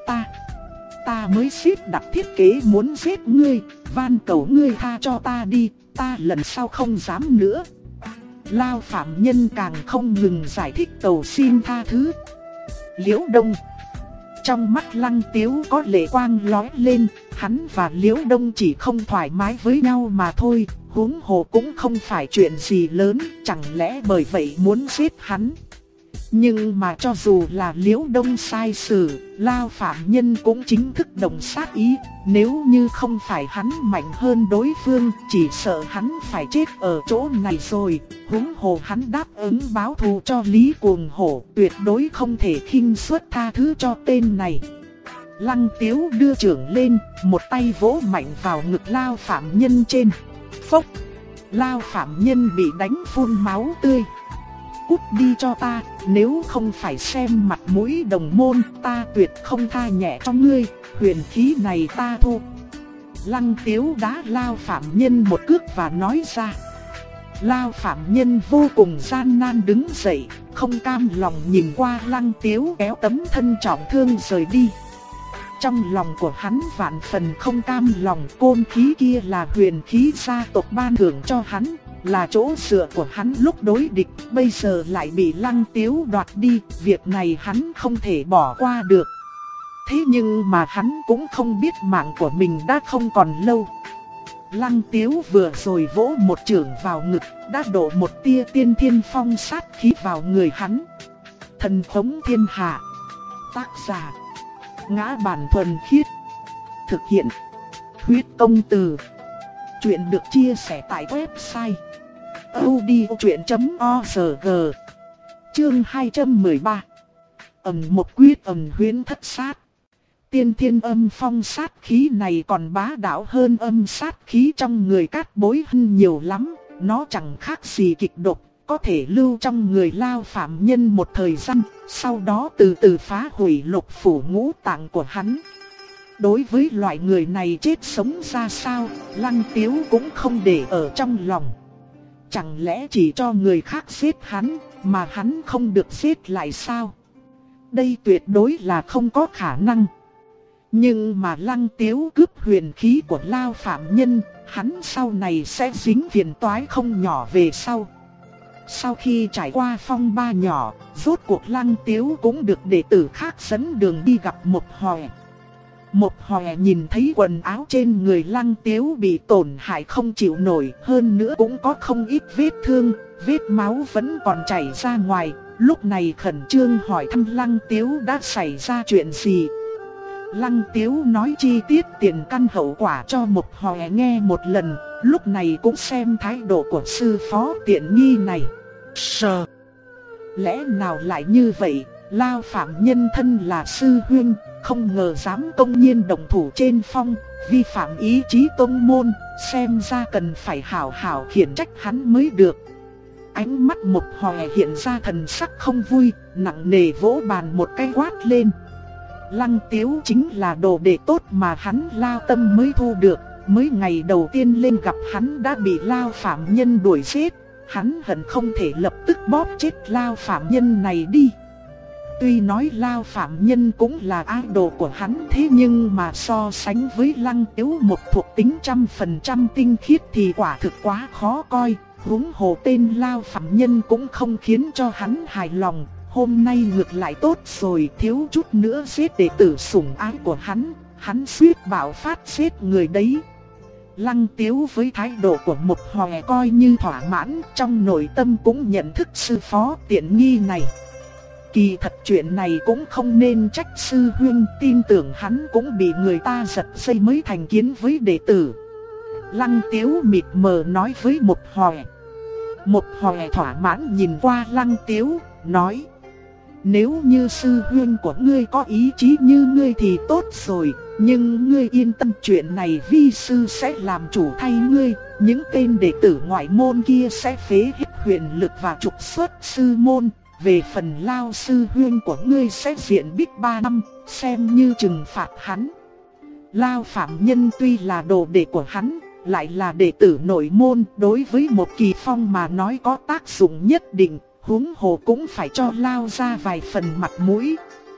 ta mới xếp đặt thiết kế muốn giết ngươi, van cầu ngươi tha cho ta đi, ta lần sau không dám nữa. Lao phạm nhân càng không ngừng giải thích cầu xin tha thứ. Liễu Đông. Trong mắt Lăng Tiếu có lệ quang lóe lên, hắn và Liễu Đông chỉ không thoải mái với nhau mà thôi, huống hồ cũng không phải chuyện gì lớn, chẳng lẽ bởi vậy muốn giết hắn. Nhưng mà cho dù là Liễu Đông sai xử, Lao phạm nhân cũng chính thức động sát ý, nếu như không phải hắn mạnh hơn đối phương, chỉ sợ hắn phải chết ở chỗ này rồi. Huống hồ hắn đáp ứng báo thù cho Lý Cuồng Hổ, tuyệt đối không thể khinh suất tha thứ cho tên này. Lăng Tiếu đưa chưởng lên, một tay vỗ mạnh vào ngực Lao phạm nhân trên. Phốc! Lao phạm nhân bị đánh phun máu tươi. Cút đi cho ta, nếu không phải xem mặt mũi đồng môn, ta tuyệt không tha nhẹ cho ngươi, huyền khí này ta thu. Lăng Tiếu đá Lao phạm nhân một cước và nói ra. Lao phạm nhân vô cùng gian nan đứng dậy, không cam lòng nhìn qua Lăng Tiếu kéo tấm thân trọng thương rời đi. Trong lòng của hắn vạn phần không cam lòng, côn khí kia là huyền khí gia tộc ban thưởng cho hắn, là chỗ dựa của hắn lúc đối địch, bây giờ lại bị Lăng Tiếu đoạt đi, việc này hắn không thể bỏ qua được. Thế nhưng mà hắn cũng không biết mạng của mình đã không còn lâu. Lăng Tiếu vừa rồi vỗ một chưởng vào ngực, đã đổ một tia tiên thiên phong sát khí vào người hắn. Thần thống thiên hạ. Tác giả Ngã Bản thuần khiết. Thực hiện Huyết Công Từ. Chuyện được chia sẻ tại website audiochuyện.org. Chương 213. Một quyết huyễn thất sát. Tiên thiên âm phong sát khí này còn bá đạo hơn âm sát khí trong người Cát Bối Hân nhiều lắm. Nó chẳng khác gì kịch độc, có thể lưu trong người Lao phạm nhân một thời gian, sau đó từ từ phá hủy lục phủ ngũ tạng của hắn. Đối với loại người này chết sống ra sao, Lăng Tiếu cũng không để ở trong lòng. Chẳng lẽ chỉ cho người khác giết hắn, mà hắn không được giết lại sao? Đây tuyệt đối là không có khả năng. Nhưng mà Lăng Tiếu cướp huyền khí của Lao phạm nhân, hắn sau này sẽ dính phiền toái không nhỏ về sau. Sau khi trải qua phong ba nhỏ, rốt cuộc Lăng Tiếu cũng được đệ tử khác dẫn đường đi gặp Một Hòe. Một Hòe nhìn thấy quần áo trên người Lăng Tiếu bị tổn hại không chịu nổi, hơn nữa cũng có không ít vết thương, vết máu vẫn còn chảy ra ngoài. Lúc này khẩn trương hỏi thăm Lăng Tiếu đã xảy ra chuyện gì. Lăng Tiếu nói chi tiết tiền căn hậu quả cho Một Hòe nghe một lần, lúc này cũng xem thái độ của sư phó tiện nghi này. Sờ! Lẽ nào lại như vậy, Lao phạm nhân thân là sư huynh, không ngờ dám công nhiên động thủ trên phong, vi phạm ý chí tông môn, xem ra cần phải hảo hảo khiển trách hắn mới được. Ánh mắt Một Hòe hiện ra thần sắc không vui, nặng nề vỗ bàn một cái quát lên. Lăng Tiếu chính là đồ đệ tốt mà hắn Lao tâm mới thu được, mới ngày đầu tiên lên gặp hắn đã bị Lao phạm nhân đuổi giết, hắn hận không thể lập tức bóp chết Lao phạm nhân này đi. Tuy nói Lao phạm nhân cũng là idol của hắn, thế nhưng mà so sánh với Lăng Tiếu một thuộc tính 100% tinh khiết thì quả thực quá khó coi. Huống hồ tên Lao phạm nhân cũng không khiến cho hắn hài lòng. Hôm nay ngược lại tốt rồi, thiếu chút nữa giết đệ tử sủng ái của hắn suýt bạo phát giết người đấy. Lăng Tiếu với thái độ của Một Hòe coi như thỏa mãn, trong nội tâm cũng nhận thức sư phó tiện nghi này. Kỳ thật chuyện này cũng không nên trách sư huynh, tin tưởng hắn cũng bị người ta giật dây mới thành kiến với đệ tử. Lăng Tiếu mịt mờ nói với Một Hòe. Một Hòe thỏa mãn nhìn qua Lăng Tiếu, nói: nếu như sư huynh của ngươi có ý chí như ngươi thì tốt rồi, nhưng ngươi yên tâm, chuyện này vi sư sẽ làm chủ thay ngươi. Những tên đệ tử ngoại môn kia sẽ phế hết huyền lực và trục xuất sư môn. Về phần Lao sư huynh của ngươi sẽ diện bích 3 năm, xem như trừng phạt hắn. Lao phạm nhân tuy là đồ đệ của hắn, lại là đệ tử nội môn, đối với một Kỳ Phong mà nói có tác dụng nhất định. Huống hồ cũng phải cho Lao ra vài phần mặt mũi.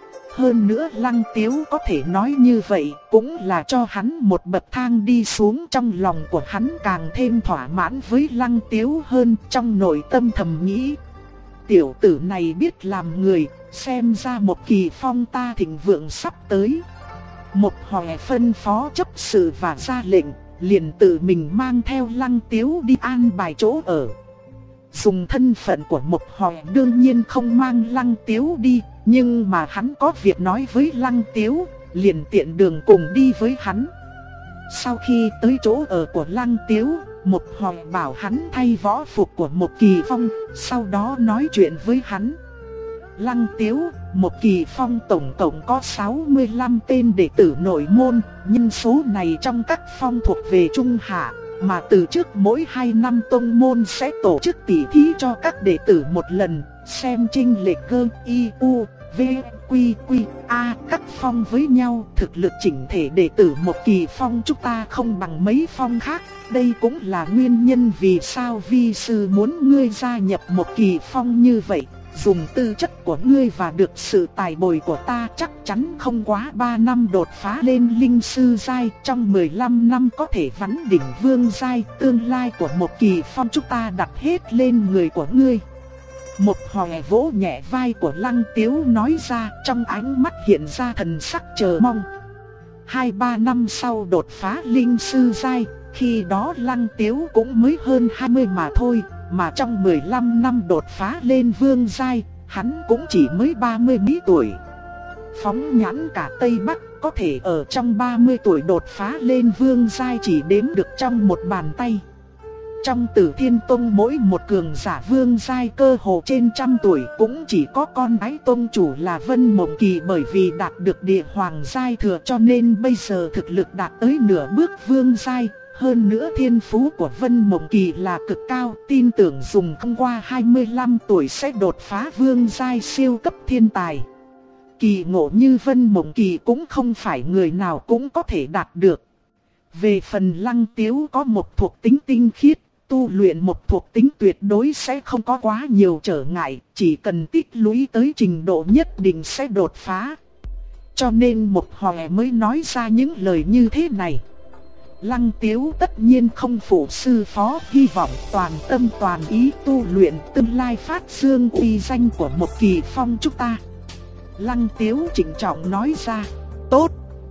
Hơn nữa Lăng Tiếu có thể nói như vậy, cũng là cho hắn một bậc thang đi xuống. Trong lòng của hắn càng thêm thỏa mãn với Lăng Tiếu hơn, trong nội tâm thầm nghĩ: tiểu tử này biết làm người, xem ra một Kỳ Phong ta thịnh vượng sắp tới. Một Hòe phân phó chấp sự và ra lệnh, liền tự mình mang theo Lăng Tiếu đi an bài chỗ ở. Dùng thân phận của Một Hòe đương nhiên không mang Lăng Tiếu đi, nhưng mà hắn có việc nói với Lăng Tiếu, liền tiện đường cùng đi với hắn. Sau khi tới chỗ ở của Lăng Tiếu, Một Hòe bảo hắn thay võ phục của Một Kỳ Phong, sau đó nói chuyện với hắn. Lăng Tiếu, Một Kỳ Phong tổng cộng có 65 tên đệ tử nội môn, nhân số này trong các phong thuộc về trung hạ. Mà từ trước mỗi 2 năm tông môn sẽ tổ chức tỷ thí cho các đệ tử một lần, xem chênh lệch gơ, y, u, v, quy, quy, a các phong với nhau. Thực lực chỉnh thể đệ tử Một Kỳ Phong chúng ta không bằng mấy phong khác. Đây cũng là nguyên nhân vì sao vi sư muốn ngươi gia nhập Một Kỳ Phong như vậy. Dùng tư chất của ngươi và được sự tài bồi của ta, chắc chắn không quá 3 năm đột phá lên linh sư giai, trong 15 năm có thể vắn đỉnh vương giai. Tương lai của Một Kỳ Phong chúng ta đặt hết lên người của ngươi. Một Hòe vỗ nhẹ vai của Lăng Tiếu nói ra, trong ánh mắt hiện ra thần sắc chờ mong. 2-3 năm sau đột phá linh sư giai, khi đó Lăng Tiếu cũng mới hơn 20 mà thôi. Mà trong 15 năm đột phá lên vương giai, hắn cũng chỉ mới 30 mấy tuổi. phóng nhãn cả Tây Bắc, có thể ở trong 30 tuổi đột phá lên vương giai chỉ đếm được trong một bàn tay. Trong Tử Thiên Tông mỗi một cường giả vương giai cơ hồ trên 100 tuổi cũng chỉ có con gái tông chủ là Vân Mộng Kỳ, bởi vì đạt được địa hoàng giai thừa cho nên bây giờ thực lực đạt tới nửa bước vương giai. Hơn nữa thiên phú của Vân Mộng Kỳ là cực cao, tin tưởng dùng không qua 25 tuổi sẽ đột phá vương giai siêu cấp thiên tài. Kỳ ngộ như Vân Mộng Kỳ cũng không phải người nào cũng có thể đạt được. Về phần Lăng Tiếu có một thuộc tính tinh khiết, tu luyện một thuộc tính tuyệt đối sẽ không có quá nhiều trở ngại, chỉ cần tích lũy tới trình độ nhất định sẽ đột phá. Cho nên Mộc Hòe mới nói ra những lời như thế này. Lăng Tiếu tất nhiên không phụ sư phó, hy vọng toàn tâm toàn ý tu luyện tương lai phát dương uy danh của Mộc Kỳ Phong chúng ta. Lăng Tiếu trịnh trọng nói ra, tốt,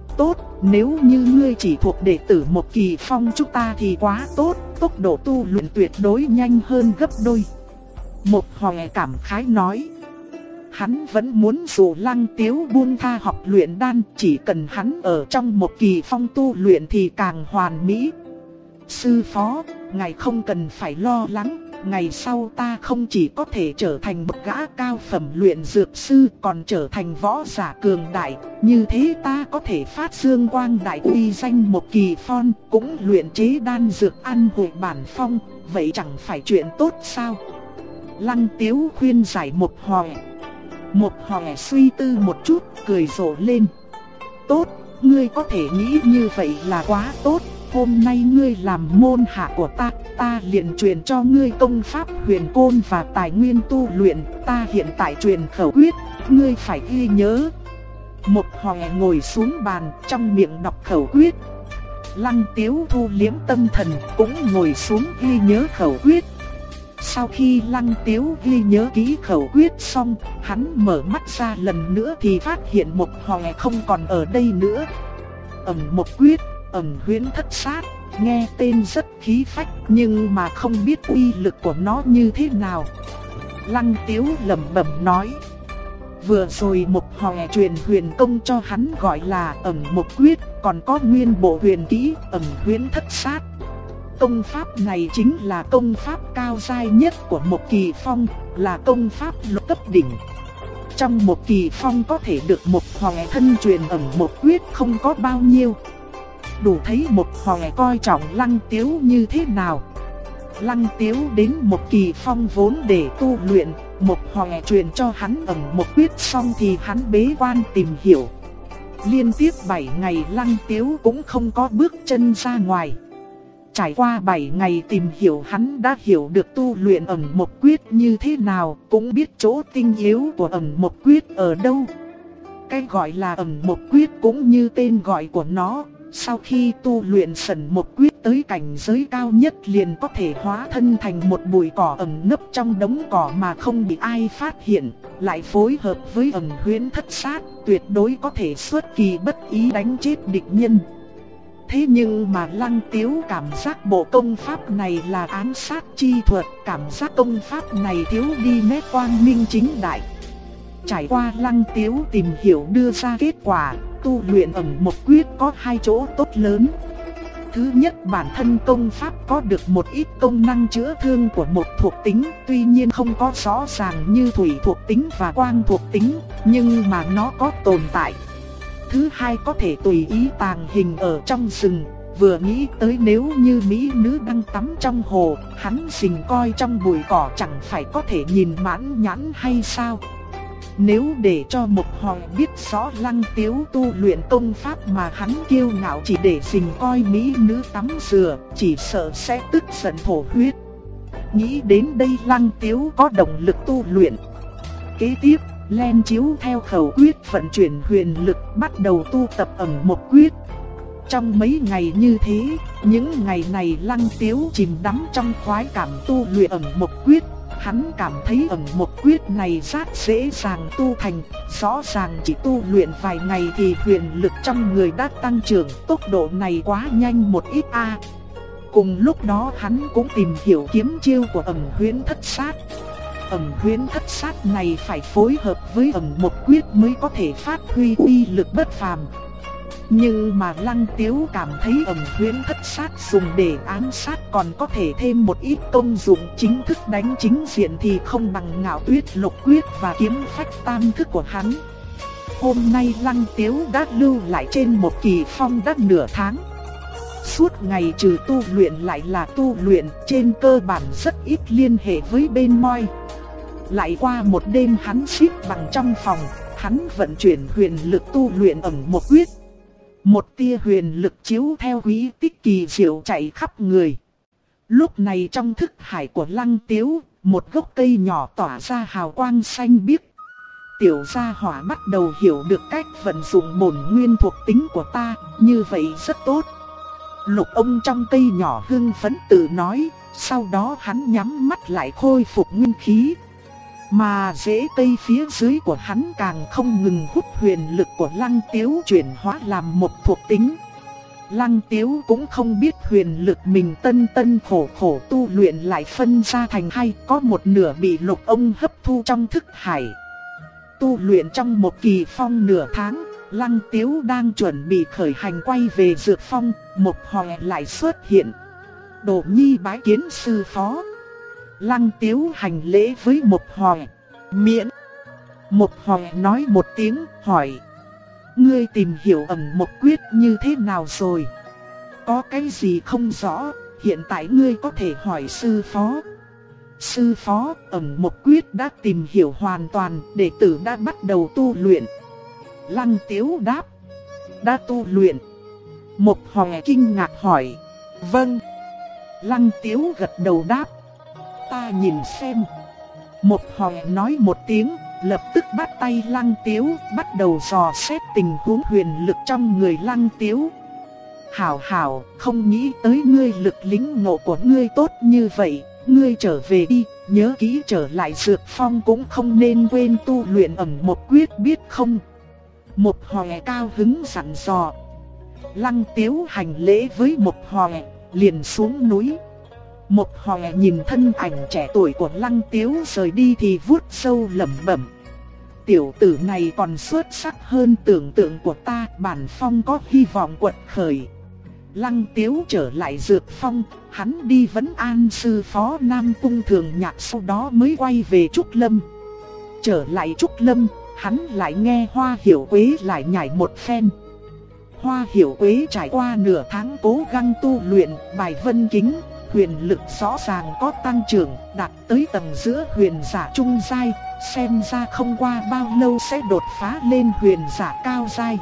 nếu như ngươi chỉ thuộc đệ tử Mộc Kỳ Phong chúng ta thì quá tốt, tốc độ tu luyện tuyệt đối nhanh hơn gấp đôi. Mộc Hòe cảm khái nói. Hắn vẫn muốn dụ Lăng Tiếu buông tha học luyện đan, chỉ cần hắn ở trong Mộc Kỳ Phong tu luyện thì càng hoàn mỹ. Sư phó, ngài không cần phải lo lắng, ngày sau ta không chỉ có thể trở thành một gã cao phẩm luyện dược sư, còn trở thành võ giả cường đại, như thế ta có thể phát dương quang đại uy danh Mộc Kỳ Phong, cũng luyện chế đan dược ăn hội bản phong, vậy chẳng phải chuyện tốt sao? Lăng Tiếu khuyên giải Mộc Hòe. Mộc Hòe suy tư một chút, cười rộ lên. Tốt, ngươi có thể nghĩ như vậy là quá tốt. Hôm nay ngươi làm môn hạ của ta liền truyền cho ngươi công pháp huyền côn và tài nguyên tu luyện. Ta hiện tại truyền khẩu quyết, ngươi phải ghi nhớ. Mộc Hòe ngồi xuống bàn, trong miệng đọc khẩu quyết. Lăng Tiếu thu liếm tâm thần, cũng ngồi xuống ghi nhớ khẩu quyết. Sau khi Lăng Tiếu ghi nhớ kỹ khẩu quyết xong, hắn mở mắt ra lần nữa thì phát hiện Mộc Hòe không còn ở đây nữa. Ẩn một quyết, ẩn huyễn thất sát, nghe tên rất khí phách nhưng mà không biết uy lực của nó như thế nào. Lăng Tiếu lẩm bẩm nói. Vừa rồi Mộc Hòe truyền huyền công cho hắn gọi là ẩn một quyết, còn có nguyên bộ huyền kỹ ẩn huyễn thất sát. Công pháp này chính là công pháp cao giai nhất của Mộc Kỳ Phong, là công pháp lục cấp đỉnh. Trong Mộc Kỳ Phong có thể được Mộc Hòe thân truyền ẩn một quyết không có bao nhiêu. Đủ thấy Mộc Hòe coi trọng Lăng Tiếu như thế nào. Lăng Tiếu đến Mộc Kỳ Phong vốn để tu luyện, Mộc Hòe truyền cho hắn ẩn một quyết xong thì hắn bế quan tìm hiểu. Liên tiếp 7 ngày Lăng Tiếu cũng không có bước chân ra ngoài. Trải qua 7 ngày tìm hiểu, hắn đã hiểu được tu luyện ẩn một quyết như thế nào, cũng biết chỗ tinh yếu của ẩn một quyết ở đâu. Cái gọi là ẩn một quyết cũng như tên gọi của nó, sau khi tu luyện sẩn một quyết tới cảnh giới cao nhất liền có thể hóa thân thành một bụi cỏ ẩn nấp trong đống cỏ mà không bị ai phát hiện, lại phối hợp với ẩn huyễn thất sát, tuyệt đối có thể xuất kỳ bất ý đánh chết địch nhân. Thế nhưng mà Lăng Tiếu cảm giác bộ công pháp này là ám sát chi thuật, cảm giác công pháp này thiếu đi nét quang minh chính đại. Trải qua Lăng Tiếu tìm hiểu đưa ra kết quả, tu luyện ẩn một quyết có 2 chỗ tốt lớn. Thứ nhất, bản thân công pháp có được một ít công năng chữa thương của một thuộc tính, tuy nhiên không có rõ ràng như thủy thuộc tính và quang thuộc tính, nhưng mà nó có tồn tại. Thứ hai, có thể tùy ý tàng hình ở trong rừng, vừa nghĩ tới nếu như mỹ nữ đang tắm trong hồ, hắn rình coi trong bụi cỏ chẳng phải có thể nhìn mãn nhãn hay sao? Nếu để cho Mộc Hòe biết rõ Lăng Tiếu tu luyện công pháp mà hắn kiêu ngạo chỉ để rình coi mỹ nữ tắm rửa, chỉ sợ sẽ tức giận thổ huyết. Nghĩ đến đây Lăng Tiếu có động lực tu luyện. Kế tiếp, len chiếu theo khẩu quyết vận chuyển huyền lực, bắt đầu tu tập ẩn một quyết. Trong mấy ngày như thế, những ngày này Lăng Tiếu chìm đắm trong khoái cảm tu luyện ẩn một quyết. Hắn cảm thấy ẩn một quyết này rất dễ dàng tu thành, rõ ràng chỉ tu luyện vài ngày thì huyền lực trong người đã tăng trưởng, tốc độ này quá nhanh một ít a. Cùng lúc đó hắn cũng tìm hiểu kiếm chiêu của ẩn huyễn thất sát. ẩn huyễn thất sát này phải phối hợp với ẩn một quyết mới có thể phát huy uy lực bất phàm. Nhưng mà Lăng Tiếu cảm thấy ẩn huyễn thất sát dùng để ám sát còn có thể thêm một ít công dụng, chính thức đánh chính diện thì không bằng Ngạo Tuyết Lục Quyết và Kiếm Phách Tam Thức của hắn. Hôm nay Lăng Tiếu đã lưu lại trên một kỳ phong đã nửa tháng. Suốt ngày trừ tu luyện lại là tu luyện, trên cơ bản rất ít liên hệ với bên moi. Lại qua một đêm hắn xếp bằng trong phòng, hắn vận chuyển huyền lực tu luyện ẩn một quyết. Một tia huyền lực chiếu theo quý tích kỳ diệu chạy khắp người. Lúc này trong thức hải của Lăng Tiếu, một gốc cây nhỏ tỏa ra hào quang xanh biếc. Tiểu gia hỏa bắt đầu hiểu được cách vận dụng bổn nguyên thuộc tính của ta, như vậy rất tốt. Lục ông trong cây nhỏ hưng phấn tự nói, sau đó hắn nhắm mắt lại khôi phục nguyên khí. Mà rễ cây phía dưới của hắn càng không ngừng hút huyền lực của Lăng Tiếu chuyển hóa làm một thuộc tính. Lăng Tiếu cũng không biết huyền lực mình tân khổ tu luyện lại phân ra thành hai, có một nửa bị lục ông hấp thu trong thức hải. Tu luyện trong một kỳ phong nửa tháng, Lăng Tiếu đang chuẩn bị khởi hành quay về dược phong, Mộc Hòe lại xuất hiện. Đồ nhi bái kiến sư phó. Lăng Tiếu hành lễ với Mộc Hòe. Miễn. Mộc Hòe nói một tiếng, hỏi: ngươi tìm hiểu ẩn một quyết như thế nào rồi? Có cái gì không rõ, hiện tại ngươi có thể hỏi sư phó. Sư phó, ẩn một quyết đã tìm hiểu hoàn toàn, đệ tử đã bắt đầu tu luyện. Lăng Tiếu đáp: đã tu luyện? Mộc Hòe kinh ngạc hỏi: vâng. Lăng Tiếu gật đầu đáp: ta nhìn xem. Mộc Hòe nói một tiếng, lập tức bắt tay Lăng Tiếu, bắt đầu dò xét tình huống huyền lực trong người Lăng Tiếu. Hảo hảo, không nghĩ tới ngươi lực lĩnh ngộ của ngươi tốt như vậy, ngươi trở về đi, nhớ kỹ trở lại dược phong cũng không nên quên tu luyện ẩn một quyết biết không? Mộc Hòe cao hứng dặn dò. Lăng Tiếu hành lễ với Mộc Hòe, liền xuống núi. Mộc Hòe nhìn thân ảnh trẻ tuổi của Lăng Tiếu rời đi thì vuốt râu lẩm bẩm: tiểu tử này còn xuất sắc hơn tưởng tượng của ta, bản phong có hy vọng quật khởi. Lăng Tiếu trở lại dược phong, hắn đi vấn an sư phó Nam Cung Thường Nhạc, sau đó mới quay về Trúc Lâm. Trở lại Trúc Lâm, hắn lại nghe Hoa Hiểu Quế lại nhảy một phen. Hoa Hiểu Quế trải qua nửa tháng cố gắng tu luyện bài vân kính, huyền lực rõ ràng có tăng trưởng, đạt tới tầng giữa huyền giả trung giai, xem ra không qua bao lâu sẽ đột phá lên huyền giả cao giai.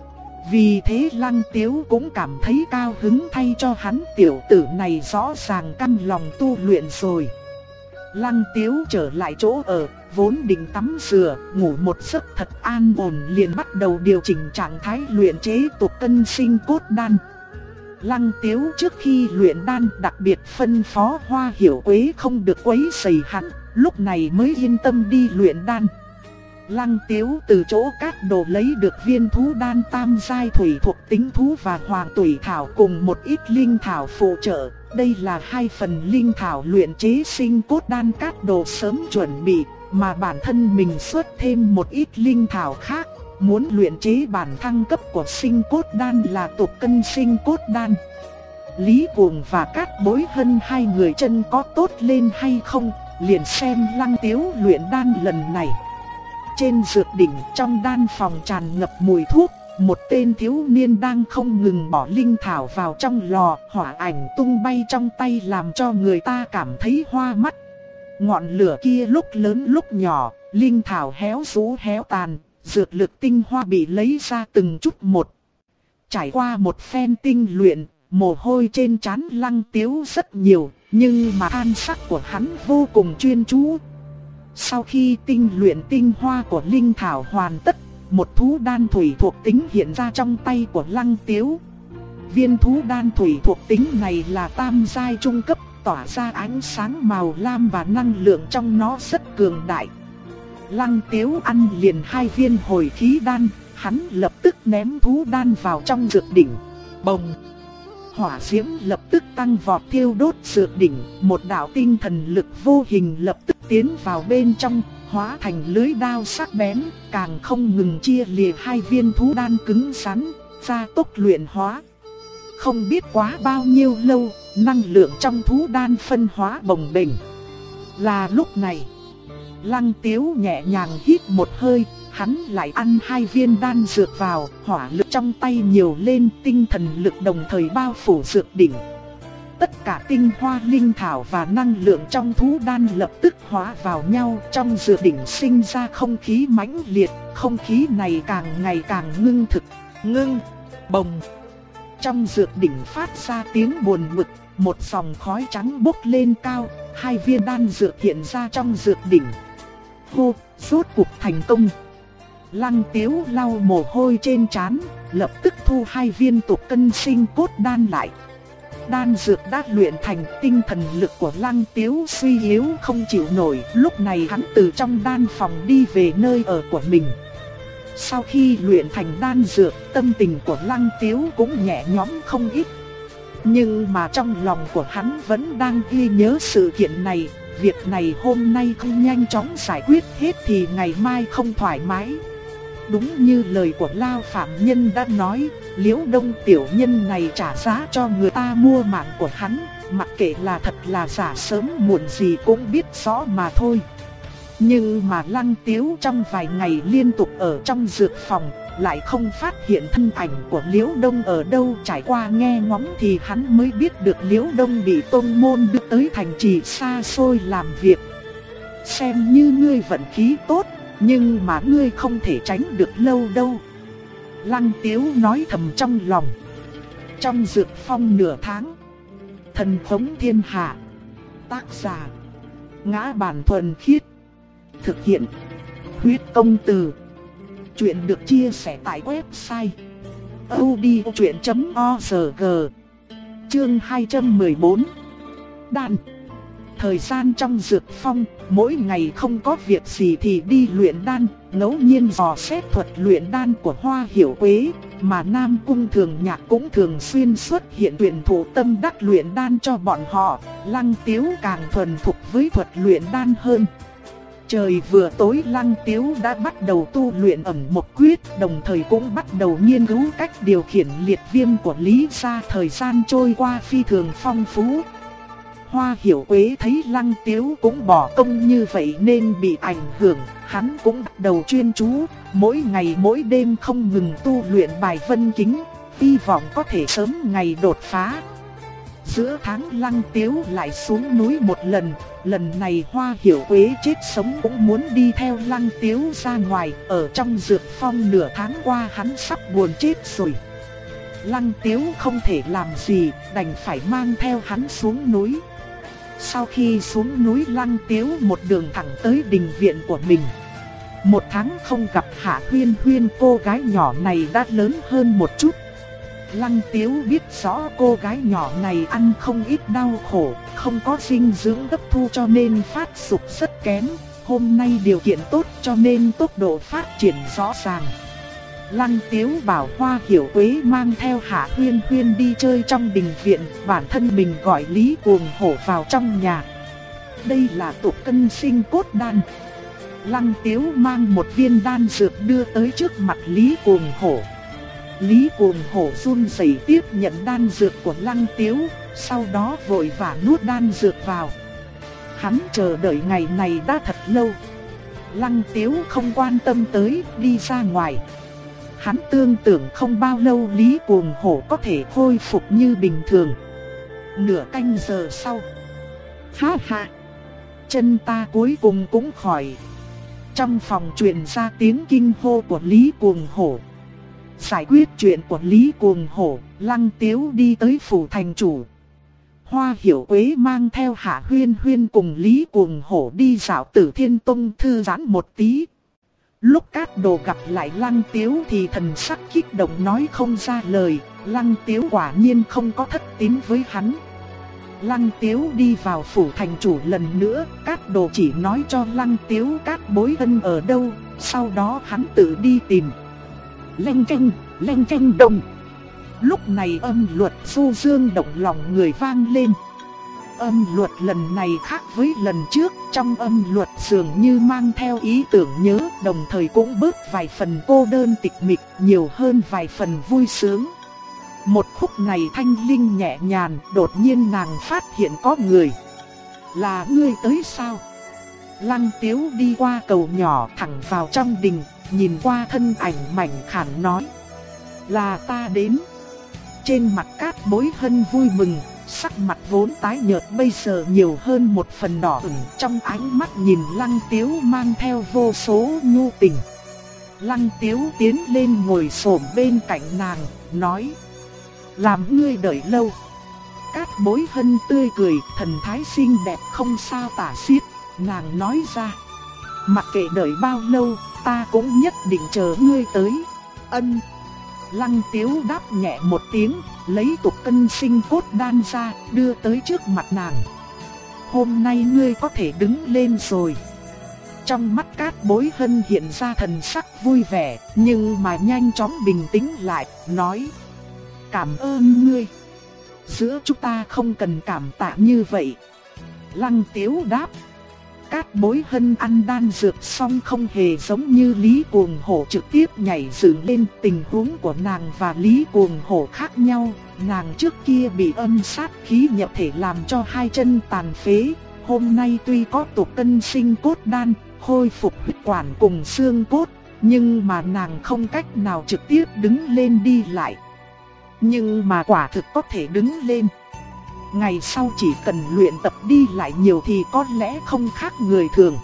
Vì thế Lăng Tiếu cũng cảm thấy cao hứng thay cho hắn, tiểu tử này rõ ràng căm lòng tu luyện rồi. Lăng Tiếu trở lại chỗ ở, vốn định tắm rửa, ngủ một giấc thật an ổn, liền bắt đầu điều chỉnh trạng thái luyện chế tục cân sinh cốt đan. Lăng Tiếu trước khi luyện đan đặc biệt phân phó Hoa Hiểu Quế không được quấy rầy hắn, lúc này mới yên tâm đi luyện đan. Lăng Tiếu từ chỗ Cát Đồ lấy được viên thú đan tam giai thủy thuộc tính thú và hoàng tủy thảo cùng một ít linh thảo phụ trợ. Đây là hai phần linh thảo luyện chế sinh cốt đan Cát Đồ sớm chuẩn bị, mà bản thân mình xuất thêm một ít linh thảo khác. Muốn luyện chế bản thăng cấp của sinh cốt đan là tục cân sinh cốt đan. Lý Cuồng và Cát Bối Hân hai người chân có tốt lên hay không, liền xem Lăng Tiếu luyện đan lần này. Trên dược đỉnh trong đan phòng tràn ngập mùi thuốc, một tên thiếu niên đang không ngừng bỏ linh thảo vào trong lò, hỏa ảnh tung bay trong tay làm cho người ta cảm thấy hoa mắt. Ngọn lửa kia lúc lớn lúc nhỏ, linh thảo héo rũ héo tàn, dược lực tinh hoa bị lấy ra từng chút một. Trải qua một phen tinh luyện, mồ hôi trên trán Lăng Tiếu rất nhiều, nhưng mà an sắc của hắn vô cùng chuyên chú. Sau khi tinh luyện tinh hoa của linh thảo hoàn tất, một thú đan thủy thuộc tính hiện ra trong tay của Lăng Tiếu. Viên thú đan thủy thuộc tính này là tam giai trung cấp, tỏa ra ánh sáng màu lam và năng lượng trong nó rất cường đại. Lăng Tiếu ăn liền 2 viên hồi khí đan, hắn lập tức ném thú đan vào trong dược đỉnh. Bồng! Hỏa diễm lập tức tăng vọt thiêu đốt dược đỉnh, một đạo tinh thần lực vô hình lập tức tiến vào bên trong, hóa thành lưới đao sắc bén, càng không ngừng chia lìa hai viên thú đan cứng rắn, gia tốc luyện hóa. Không biết quá bao nhiêu lâu, năng lượng trong thú đan phân hóa bồng bềnh. Là lúc này, Lăng Tiếu nhẹ nhàng hít một hơi, hắn lại ăn hai viên đan dược vào, hỏa lực trong tay nhiều lên, tinh thần lực đồng thời bao phủ dược đỉnh. Tất cả tinh hoa linh thảo và năng lượng trong thú đan lập tức hóa vào nhau, trong dược đỉnh sinh ra không khí mãnh liệt, không khí này càng ngày càng ngưng thực, ngưng, bồng. Trong dược đỉnh phát ra tiếng buồn bực, một dòng khói trắng bốc lên cao, hai viên đan dược hiện ra trong dược đỉnh. Hô, rốt cuộc thành công. Lăng Tiếu lau mồ hôi trên trán, lập tức thu hai viên tục cân sinh cốt đan lại. Đan dược đã luyện thành, tinh thần lực của Lăng Tiếu suy yếu không chịu nổi, lúc này hắn từ trong đan phòng đi về nơi ở của mình. Sau khi luyện thành đan dược, tâm tình của Lăng Tiếu cũng nhẹ nhõm không ít. Nhưng mà trong lòng của hắn vẫn đang ghi nhớ sự kiện này, việc này hôm nay không nhanh chóng giải quyết hết thì ngày mai không thoải mái. Đúng như lời của Lao Phạm Nhân đã nói, Liễu Đông tiểu nhân này trả giá cho người ta mua mạng của hắn, mặc kệ là thật là giả sớm muộn gì cũng biết rõ mà thôi. Nhưng mà Lăng Tiếu trong vài ngày liên tục ở trong dược phòng, lại không phát hiện thân ảnh của Liễu Đông ở đâu. Trải qua nghe ngóng thì hắn mới biết được Liễu Đông bị tôn môn đưa tới thành trì xa xôi làm việc. Xem như ngươi vận khí tốt, nhưng mà ngươi không thể tránh được lâu đâu. Lăng Tiếu nói thầm trong lòng. Trong dược phong nửa tháng. Thần thống thiên hạ. Tác giả: Ngã Bản Thuần Khiết. Thực hiện: Huyết Công Từ. Chuyện được chia sẻ tại website audiochuyện.org. Chương 214. Đan. Thời gian trong dược phong, mỗi ngày không có việc gì thì đi luyện đan, ngẫu nhiên dò xét thuật luyện đan của Hoa Hiểu Quế, mà Nam Cung Thường Nhạc cũng thường xuyên xuất hiện truyền thụ tâm đắc luyện đan cho bọn họ. Lăng Tiếu càng thuần thục với thuật luyện đan hơn. Trời vừa tối, Lăng Tiếu đã bắt đầu tu luyện ẩn một quyết, đồng thời cũng bắt đầu nghiên cứu cách điều khiển liệt viêm của Lý gia. Thời gian trôi qua phi thường phong phú. Hoa Hiểu Quế thấy Lăng Tiếu cũng bỏ công như vậy nên bị ảnh hưởng, hắn cũng bắt đầu chuyên chú, mỗi ngày mỗi đêm không ngừng tu luyện bài vân kính, hy vọng có thể sớm ngày đột phá. Giữa tháng Lăng Tiếu lại xuống núi một lần, lần này Hoa Hiểu Quế chết sống cũng muốn đi theo Lăng Tiếu ra ngoài. Ở trong dược phong nửa tháng qua hắn sắp buồn chết rồi. Lăng Tiếu không thể làm gì, đành phải mang theo hắn xuống núi. Sau khi xuống núi, Lăng Tiếu một đường thẳng tới đình viện của mình. Một tháng không gặp Hạ Huyên Huyên, cô gái nhỏ này đã lớn hơn một chút. Lăng Tiếu biết rõ cô gái nhỏ này ăn không ít đau khổ, không có dinh dưỡng hấp thu cho nên phát dục rất kém. Hôm nay điều kiện tốt cho nên tốc độ phát triển rõ ràng. Lăng Tiếu bảo Hoa Hiểu Quế mang theo Hạ Huyên Huyên đi chơi trong đình viện, bản thân mình gọi Lý Cuồng Hổ vào trong nhà. Đây là tục cân sinh cốt đan. Lăng Tiếu mang một viên đan dược đưa tới trước mặt Lý Cuồng Hổ. Lý Cuồng Hổ run rẩy tiếp nhận đan dược của Lăng Tiếu, sau đó vội vã nuốt đan dược vào. Hắn chờ đợi ngày này đã thật lâu. Lăng Tiếu không quan tâm tới, đi ra ngoài. Hắn tương tưởng không bao lâu Lý Cuồng Hổ có thể khôi phục như bình thường. Nửa canh giờ sau, ha ha, chân ta cuối cùng cũng khỏi. Trong phòng truyền ra tiếng kinh hô của Lý Cuồng Hổ. Giải quyết chuyện của Lý Cuồng Hổ, Lăng Tiếu đi tới phủ thành chủ. Hoa Hiểu Quế mang theo Hạ Huyên Huyên cùng Lý Cuồng Hổ đi dạo Tử Thiên Tông thư giãn một tí. Lúc Cát Đồ gặp lại Lăng Tiếu thì thần sắc kích động nói không ra lời. Lăng Tiếu quả nhiên không có thất tín với hắn. Lăng Tiếu đi vào phủ thành chủ lần nữa, Cát Đồ chỉ nói cho Lăng Tiếu Cát Bối Ân ở đâu, sau đó hắn tự đi tìm. Leng canh đồng. Lúc này âm luật du dương động lòng người vang lên. Âm luật lần này khác với lần trước, trong âm luật dường như mang theo ý tưởng nhớ, đồng thời cũng bớt vài phần cô đơn tịch mịch, nhiều hơn vài phần vui sướng. Một khúc này thanh linh nhẹ nhàng, đột nhiên nàng phát hiện có người. Là ngươi tới sao? Lăng Tiếu đi qua cầu nhỏ thẳng vào trong đình, nhìn qua thân ảnh mảnh khảnh nói. Là ta đến. Trên mặt Cát Bối Hân vui mừng, sắc mặt vốn tái nhợt bây giờ nhiều hơn một phần đỏ ửng, trong ánh mắt nhìn Lăng Tiếu mang theo vô số nhu tình. Lăng Tiếu tiến lên ngồi xổm bên cạnh nàng, nói. Làm ngươi đợi lâu. Cát Bối Hân tươi cười, thần thái xinh đẹp không sao tả xiết, nàng nói ra. Mặc kệ đợi bao lâu, ta cũng nhất định chờ ngươi tới. Ân. Lăng Tiếu đáp nhẹ một tiếng, lấy tục cân sinh cốt đan ra, đưa tới trước mặt nàng. Hôm nay ngươi có thể đứng lên rồi. Trong mắt Cát Bối Hân hiện ra thần sắc vui vẻ, nhưng mà nhanh chóng bình tĩnh lại, nói. Cảm ơn ngươi. Giữa chúng ta không cần cảm tạ như vậy. Lăng Tiếu đáp. Cát Bối Hân ăn đan dược xong không hề giống như Lý Cuồng Hổ trực tiếp nhảy dựng lên. Tình huống của nàng và Lý Cuồng Hổ khác nhau. Nàng trước kia bị âm sát khí nhập thể làm cho hai chân tàn phế. Hôm nay tuy có tục cân sinh cốt đan, khôi phục huyết quản cùng xương cốt, nhưng mà nàng không cách nào trực tiếp đứng lên đi lại. Nhưng mà quả thực có thể đứng lên. Ngày sau chỉ cần luyện tập đi lại nhiều thì có lẽ không khác người thường.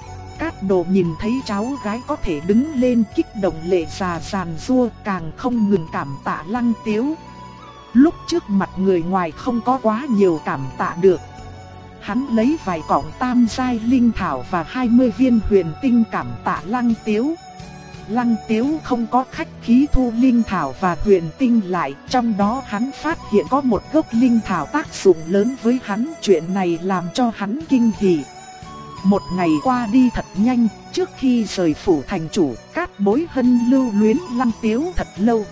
Cát Đồ nhìn thấy cháu gái có thể đứng lên kích động lệ già giàn giụa, càng không ngừng cảm tạ Lăng Tiếu. Lúc trước mặt người ngoài không có quá nhiều cảm tạ được. Hắn lấy vài cọng tam giai linh thảo và 20 viên huyền tinh cảm tạ Lăng Tiếu. Lăng Tiếu không có khách khí thu linh thảo và huyền tinh lại, trong đó hắn phát hiện có một gốc linh thảo tác dụng lớn với hắn, chuyện này làm cho hắn kinh hỉ. Một ngày qua đi thật nhanh, trước khi rời phủ thành chủ, Cát Bối Hân lưu luyến Lăng Tiếu thật lâu.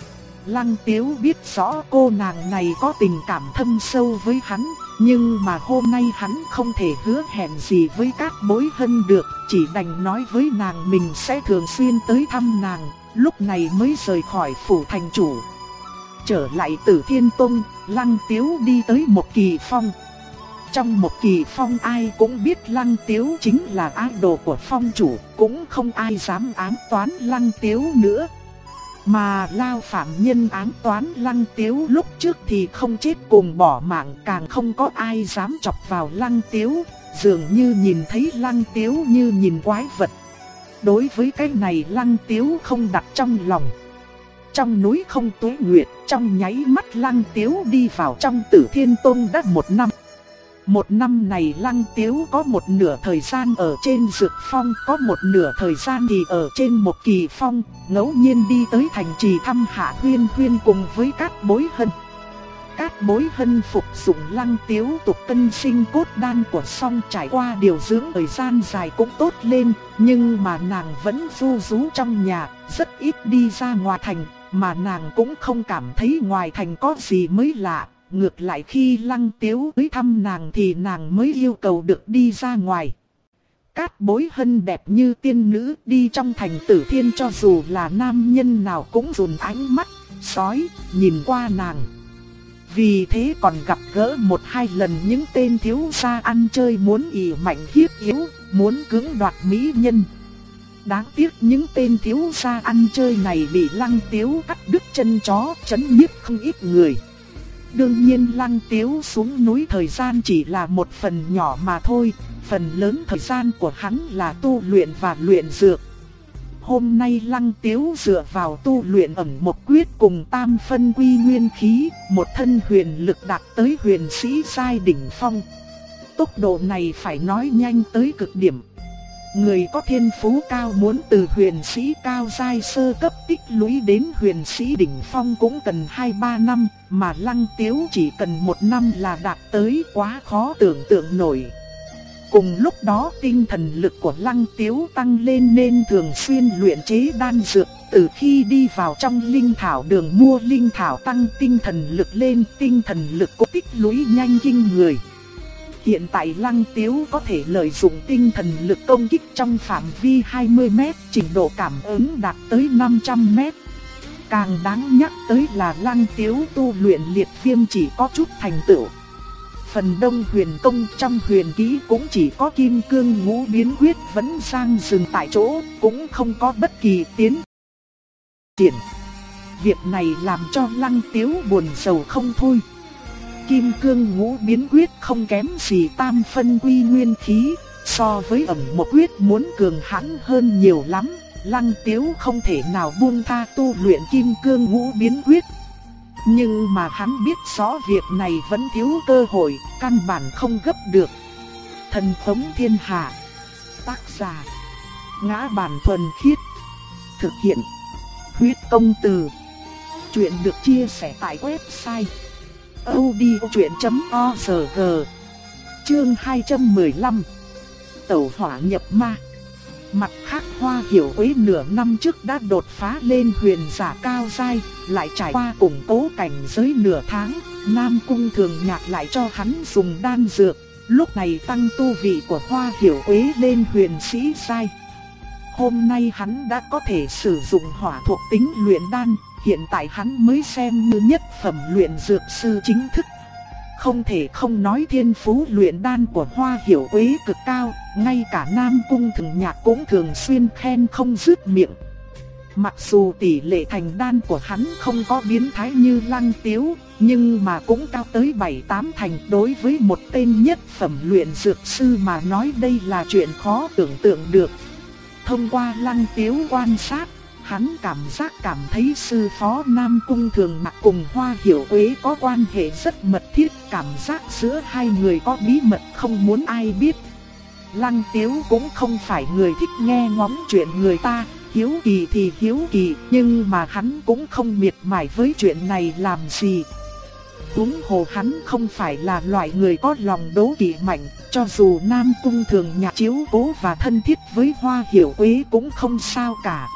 Lăng Tiếu biết rõ cô nàng này có tình cảm thâm sâu với hắn, nhưng mà hôm nay hắn không thể hứa hẹn gì với Cát Bối Hân được, chỉ đành nói với nàng mình sẽ thường xuyên tới thăm nàng, lúc này mới rời khỏi phủ thành chủ. Trở lại Tử Thiên Tông, Lăng Tiếu đi tới Một Kỳ Phong. Trong Một Kỳ Phong ai cũng biết Lăng Tiếu chính là idol của phong chủ, cũng không ai dám ám toán Lăng Tiếu nữa. Mà Lao phạm nhân ám toán Lăng Tiếu lúc trước thì không chết cùng bỏ mạng, càng không có ai dám chọc vào Lăng Tiếu, dường như nhìn thấy Lăng Tiếu như nhìn quái vật. Đối với cái này Lăng Tiếu không đặt trong lòng. Trong núi không tuế nguyệt, trong nháy mắt Lăng Tiếu đi vào trong Tử Thiên Tông đã 1 năm. 1 năm này Lăng Tiếu có một nửa thời gian ở trên Dược Phong, có một nửa thời gian thì ở trên Một Kỳ Phong, ngẫu nhiên đi tới thành trì thăm Hạ Huyên Huyên cùng với Cát Bối Hân. Cát Bối Hân phục dụng Lăng Tiếu tục cân sinh cốt đan của xong, trải qua điều dưỡng thời gian dài cũng tốt lên, nhưng mà nàng vẫn ru rú trong nhà, rất ít đi ra ngoài thành, mà nàng cũng không cảm thấy ngoài thành có gì mới lạ. Ngược lại khi Lăng Tiếu tới thăm nàng thì nàng mới yêu cầu được đi ra ngoài. Cát Bối Hân đẹp như tiên nữ, đi trong thành Tử Thiên cho dù là nam nhân nào cũng dồn ánh mắt sói nhìn qua nàng. Vì thế còn gặp gỡ 1-2 lần những tên thiếu gia ăn chơi muốn ỷ mạnh hiếp yếu, muốn cưỡng đoạt mỹ nhân. Đáng tiếc những tên thiếu gia ăn chơi này bị Lăng Tiếu cắt đứt chân chó, chấn nhiếp không ít người. Đương nhiên Lăng Tiếu xuống núi thời gian chỉ là một phần nhỏ mà thôi, phần lớn thời gian của hắn là tu luyện và luyện dược. Hôm nay Lăng Tiếu dựa vào tu luyện ẩn một quyết cùng tam phân quy nguyên khí, một thân huyền lực đạt tới huyền sĩ giai đỉnh phong. Tốc độ này phải nói nhanh tới cực điểm. Người có thiên phú cao muốn từ huyền sĩ cao giai sơ cấp tích lũy đến huyền sĩ đỉnh phong cũng cần 2-3 năm, mà Lăng Tiếu chỉ cần 1 năm là đạt tới, quá khó tưởng tượng nổi. Cùng lúc đó tinh thần lực của Lăng Tiếu tăng lên nên thường xuyên luyện chế đan dược, từ khi đi vào trong linh thảo đường mua linh thảo tăng tinh thần lực lên, tinh thần lực cũng tích lũy nhanh kinh người. Hiện tại Lăng Tiếu có thể lợi dụng tinh thần lực công kích trong phạm vi 20 mét, trình độ cảm ứng đạt tới 500 mét. Càng đáng nhắc tới là Lăng Tiếu tu luyện liệt viêm chỉ có chút thành tựu. Phần đông huyền công trong huyền kỹ cũng chỉ có kim cương ngũ biến quyết vẫn sang dừng tại chỗ, cũng không có bất kỳ tiến triển. Việc này làm cho Lăng Tiếu buồn rầu không thôi. Kim cương ngũ biến quyết không kém gì tam phân quy nguyên khí, so với ẩm một quyết muốn cường hãn hơn nhiều lắm. Lăng Tiếu không thể nào buông tha tu luyện kim cương ngũ biến quyết. Nhưng mà hắn biết rõ việc này vẫn thiếu cơ hội, căn bản không gấp được. Thần thống thiên hạ. Tác giả: Ngã Bản Thuần Khiết. Thực hiện: Huyết Công Từ. Chuyện được chia sẻ tại website audiochuyện.org. Chương 215. Tẩu hỏa nhập ma. Mặt khác, Hoa Hiểu Quế nửa năm trước đã đột phá lên huyền giả cao giai, lại trải qua củng cố cảnh giới nửa tháng, Nam Cung Thường Nhạc lại cho hắn dùng đan dược, lúc này tăng tu vị của Hoa Hiểu Quế lên huyền sĩ giai. Hôm nay hắn đã có thể sử dụng hỏa thuộc tính luyện đan, hiện tại hắn mới xem như nhất phẩm luyện dược sư chính thức. Không thể không nói thiên phú luyện đan của Hoa Hiểu Quế cực cao, ngay cả Nam Cung Thường Nhạc cũng thường xuyên khen không dứt miệng. Mặc dù tỷ lệ thành đan của hắn không có biến thái như Lăng Tiếu, nhưng mà cũng cao tới 7-8 thành. Đối với một tên nhất phẩm luyện dược sư mà nói đây là chuyện khó tưởng tượng được. Thông qua Lăng Tiếu quan sát, hắn cảm thấy sư phó Nam Cung Thường Nhạc cùng Hoa Hiểu Quế có quan hệ rất mật thiết, cảm giác giữa hai người có bí mật không muốn ai biết. Lăng Tiếu cũng không phải người thích nghe ngóng chuyện người ta, hiếu kỳ thì hiếu kỳ, nhưng mà hắn cũng không miệt mài với chuyện này làm gì. Huống hồ hắn không phải là loại người có lòng đố kỵ mạnh, cho dù Nam Cung Thường Nhạc chiếu cố và thân thiết với Hoa Hiểu Quế cũng không sao cả.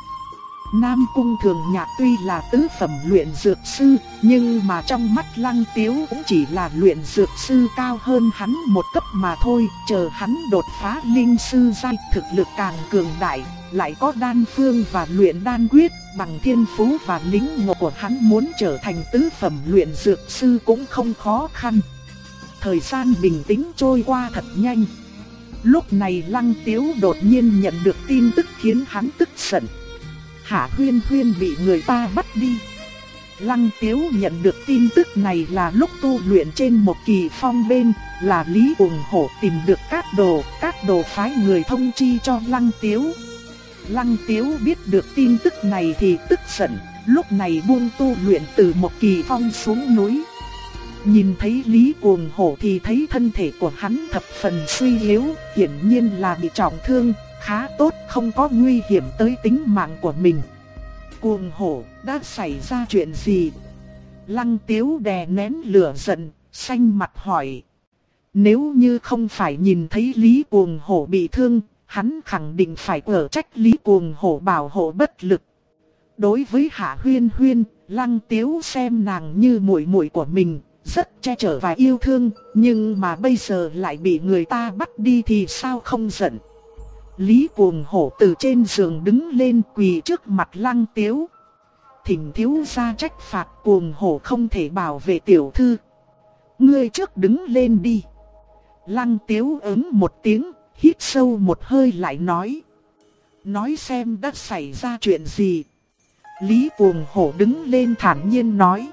Nam Cung Thường Nhạc tuy là tứ phẩm luyện dược sư, nhưng mà trong mắt Lăng Tiếu cũng chỉ là luyện dược sư cao hơn hắn một cấp mà thôi. Chờ hắn đột phá linh sư giai, thực lực càng cường đại, lại có đan phương và luyện đan quyết, bằng thiên phú và lính ngộ của hắn muốn trở thành tứ phẩm luyện dược sư cũng không khó khăn. Thời gian bình tĩnh trôi qua thật nhanh. Lúc này Lăng Tiếu đột nhiên nhận được tin tức khiến hắn tức giận. Hạ Huyên Huyên bị người ta bắt đi. Lăng Tiếu nhận được tin tức này là lúc tu luyện trên một kỳ phong bên, là Lý Cuồng Hổ tìm được các đồ phái người thông chi cho Lăng Tiếu. Lăng Tiếu biết được tin tức này thì tức giận, lúc này buông tu luyện từ một kỳ phong xuống núi. Nhìn thấy Lý Cuồng Hổ thì thấy thân thể của hắn thập phần suy yếu, hiển nhiên là bị trọng thương, khá tốt không có nguy hiểm tới tính mạng của mình. Cuồng Hổ, đã xảy ra chuyện gì? Lăng Tiếu đè nén lửa giận, xanh mặt hỏi. Nếu như không phải nhìn thấy Lý Cuồng Hổ bị thương, hắn khẳng định phải ở trách Lý Cuồng Hổ bảo hộ bất lực. Đối với Hạ Huyên Huyên, Lăng Tiếu xem nàng như muội muội của mình, rất che chở và yêu thương, nhưng mà bây giờ lại bị người ta bắt đi thì sao không giận. Lý Cuồng Hổ từ trên giường đứng lên quỳ trước mặt Lăng Tiếu. Thỉnh thiếu gia trách phạt, Cuồng Hổ không thể bảo vệ tiểu thư. Ngươi trước đứng lên đi. Lăng Tiếu ứng một tiếng, hít sâu một hơi lại nói. Nói xem đã xảy ra chuyện gì. Lý Cuồng Hổ đứng lên thản nhiên nói.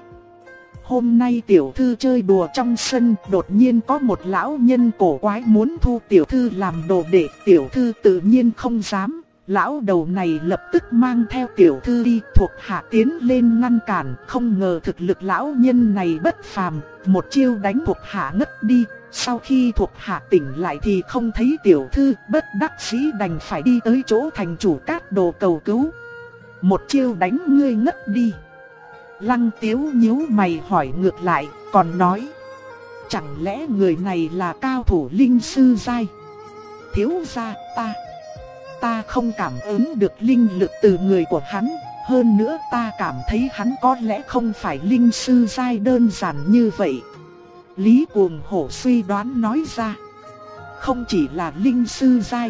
Hôm nay tiểu thư chơi đùa trong sân, đột nhiên có một lão nhân cổ quái muốn thu tiểu thư làm đồ đệ, tiểu thư tự nhiên không dám. Lão đầu này lập tức mang theo tiểu thư đi, thuộc hạ tiến lên ngăn cản, không ngờ thực lực lão nhân này bất phàm, một chiêu đánh thuộc hạ ngất đi. Sau khi thuộc hạ tỉnh lại thì không thấy tiểu thư, bất đắc dĩ đành phải đi tới chỗ thành chủ Cát Đồ cầu cứu. Một chiêu đánh ngươi ngất đi. Lăng Tiếu nhíu mày hỏi ngược lại, còn nói. Chẳng lẽ người này là cao thủ linh sư giai? Thiếu gia, ta không cảm ứng được linh lực từ người của hắn. Hơn nữa ta cảm thấy hắn có lẽ không phải linh sư giai đơn giản như vậy. Lý Cuồng Hổ suy đoán nói ra. không chỉ là linh sư giai.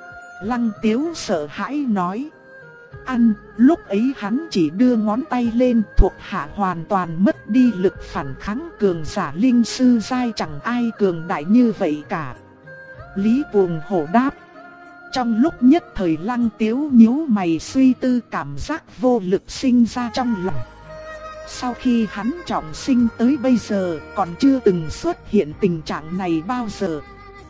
Lăng Tiếu sợ hãi nói. Ăn, lúc ấy hắn chỉ đưa ngón tay lên, thuộc hạ hoàn toàn mất đi lực phản kháng, cường giả linh sư giai chẳng ai cường đại như vậy cả. Lý Cuồng Hổ đáp. Trong lúc nhất thời Lăng Tiếu nhíu mày suy tư, cảm giác vô lực sinh ra trong lòng. Sau khi hắn trọng sinh tới bây giờ còn chưa từng xuất hiện tình trạng này bao giờ.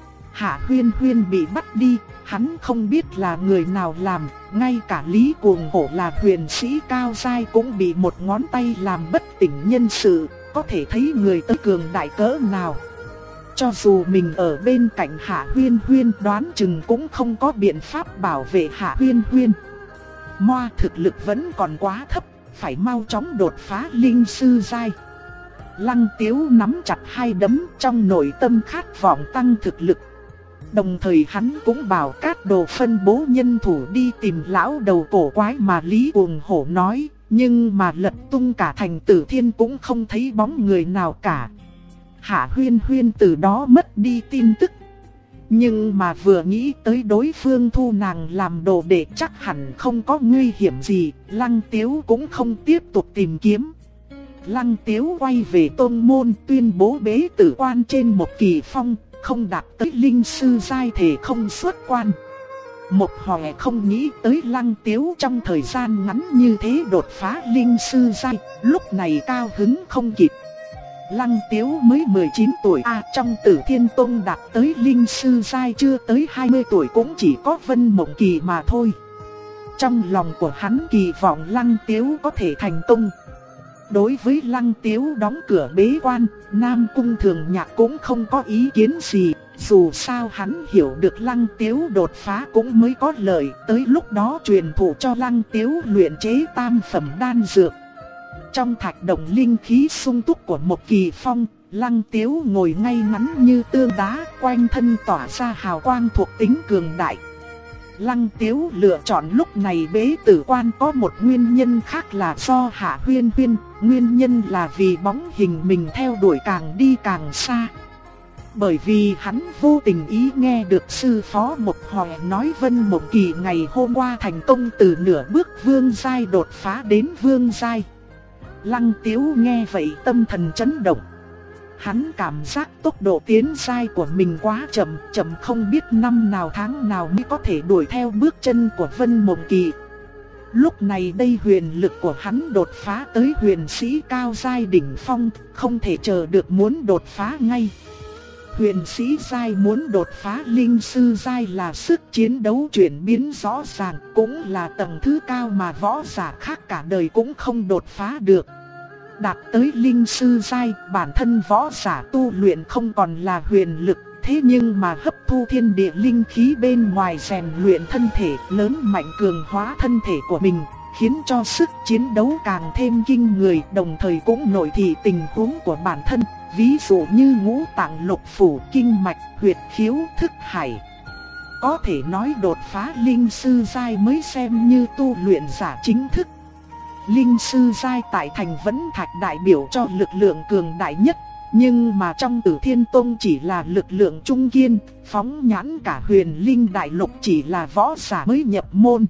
Hạ Huyên Huyên bị bắt đi, hắn không biết là người nào làm, ngay cả Lý Cuồng Hổ là huyền sĩ cao giai cũng bị một ngón tay làm bất tỉnh nhân sự, có thể thấy người tới cường đại cỡ nào. Cho dù mình ở bên cạnh Hạ Huyên Huyên đoán chừng cũng không có biện pháp bảo vệ Hạ Huyên Huyên. Moa thực lực vẫn còn quá thấp, phải mau chóng đột phá linh sư giai. Lăng Tiếu nắm chặt hai đấm, trong nội tâm khát vọng tăng thực lực. Đồng thời hắn cũng bảo Cát Đồ phân bố nhân thủ đi tìm lão đầu cổ quái mà Lý Cuồng Hổ nói, nhưng mà lật tung cả thành Tử Thiên cũng không thấy bóng người nào cả. Hạ Huyên Huyên từ đó mất đi tin tức. Nhưng mà vừa nghĩ tới đối phương thu nàng làm đồ đệ chắc hẳn không có nguy hiểm gì, Lăng Tiếu cũng không tiếp tục tìm kiếm. Lăng Tiếu quay về tôn môn tuyên bố bế tử quan trên một kỳ phong, không đạt tới linh sư giai thể không xuất quan. Một Hòe không nghĩ tới Lăng Tiếu trong thời gian ngắn như thế đột phá linh sư giai, lúc này cao hứng không kịp. Lăng Tiếu mới 19 tuổi trong Tử Thiên Tông đạt tới linh sư giai chưa tới 20 tuổi cũng chỉ có Vân Mộng Kỳ mà thôi. Trong lòng của hắn kỳ vọng Lăng Tiếu có thể thành công. Đối với Lăng Tiếu đóng cửa bế quan, Nam Cung Thường Nhạc cũng không có ý kiến gì. Dù sao hắn hiểu được Lăng Tiếu đột phá cũng mới có lợi, tới lúc đó truyền thụ cho Lăng Tiếu luyện chế tam phẩm đan dược. Trong thạch động linh khí sung túc của một kỳ phong, Lăng Tiếu ngồi ngay ngắn như tượng đá, quanh thân tỏa ra hào quang thuộc tính cường đại. Lăng Tiếu lựa chọn lúc này bế tử quan có một nguyên nhân khác là do Hạ Huyên Huyên, nguyên nhân là vì bóng hình mình theo đuổi càng đi càng xa. Bởi vì hắn vô tình ý nghe được sư phó Một Hòe nói Vân Mộng Kỳ ngày hôm qua thành công từ nửa bước vương giai đột phá đến vương giai. Lăng Tiếu nghe vậy tâm thần chấn động. Hắn cảm giác tốc độ tiến giai của mình quá chậm, chậm không biết năm nào tháng nào mới có thể đuổi theo bước chân của Vân Mộng Kỳ. Lúc này đây huyền lực của hắn đột phá tới huyền sĩ cao giai đỉnh phong, không thể chờ được muốn đột phá ngay. Huyền sĩ giai muốn đột phá linh sư giai là sức chiến đấu chuyển biến rõ ràng, cũng là tầng thứ cao mà võ giả khác cả đời cũng không đột phá được. Đạt tới linh sư giai, bản thân võ giả tu luyện không còn là huyền lực, thế nhưng mà hấp thu thiên địa linh khí bên ngoài rèn luyện thân thể, lớn mạnh cường hóa thân thể của mình, khiến cho sức chiến đấu càng thêm kinh người, đồng thời cũng nội thị tình huống của bản thân, ví dụ như ngũ tạng lục phủ, kinh mạch, huyệt khiếu, thức hải. Có thể nói đột phá linh sư giai mới xem như tu luyện giả chính thức. Linh sư giai tại thành Vẫn Thạch đại biểu cho lực lượng cường đại nhất, nhưng mà trong Tử Thiên Tông chỉ là lực lượng trung kiên, phóng nhãn cả huyền linh đại lục chỉ là võ giả mới nhập môn.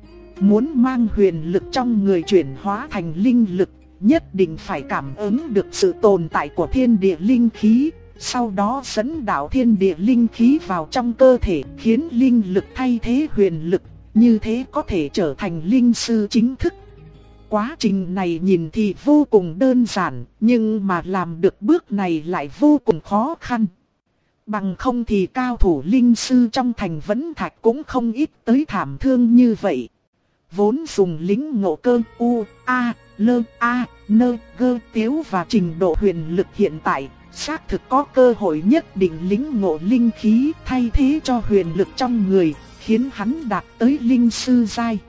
Muốn mang huyền lực trong người chuyển hóa thành linh lực, nhất định phải cảm ứng được sự tồn tại của thiên địa linh khí, sau đó dẫn đạo thiên địa linh khí vào trong cơ thể, khiến linh lực thay thế huyền lực, như thế có thể trở thành linh sư chính thức. Quá trình này nhìn thì vô cùng đơn giản, nhưng mà làm được bước này lại vô cùng khó khăn. Bằng không thì cao thủ linh sư trong thành Vẫn Thạch cũng không ít tới thảm thương như vậy. Vốn dùng lính ngộ cơ U, A, L, A, N, G, Tiếu và trình độ huyền lực hiện tại, xác thực có cơ hội nhất định lính ngộ linh khí thay thế cho huyền lực trong người, khiến hắn đạt tới linh sư giai.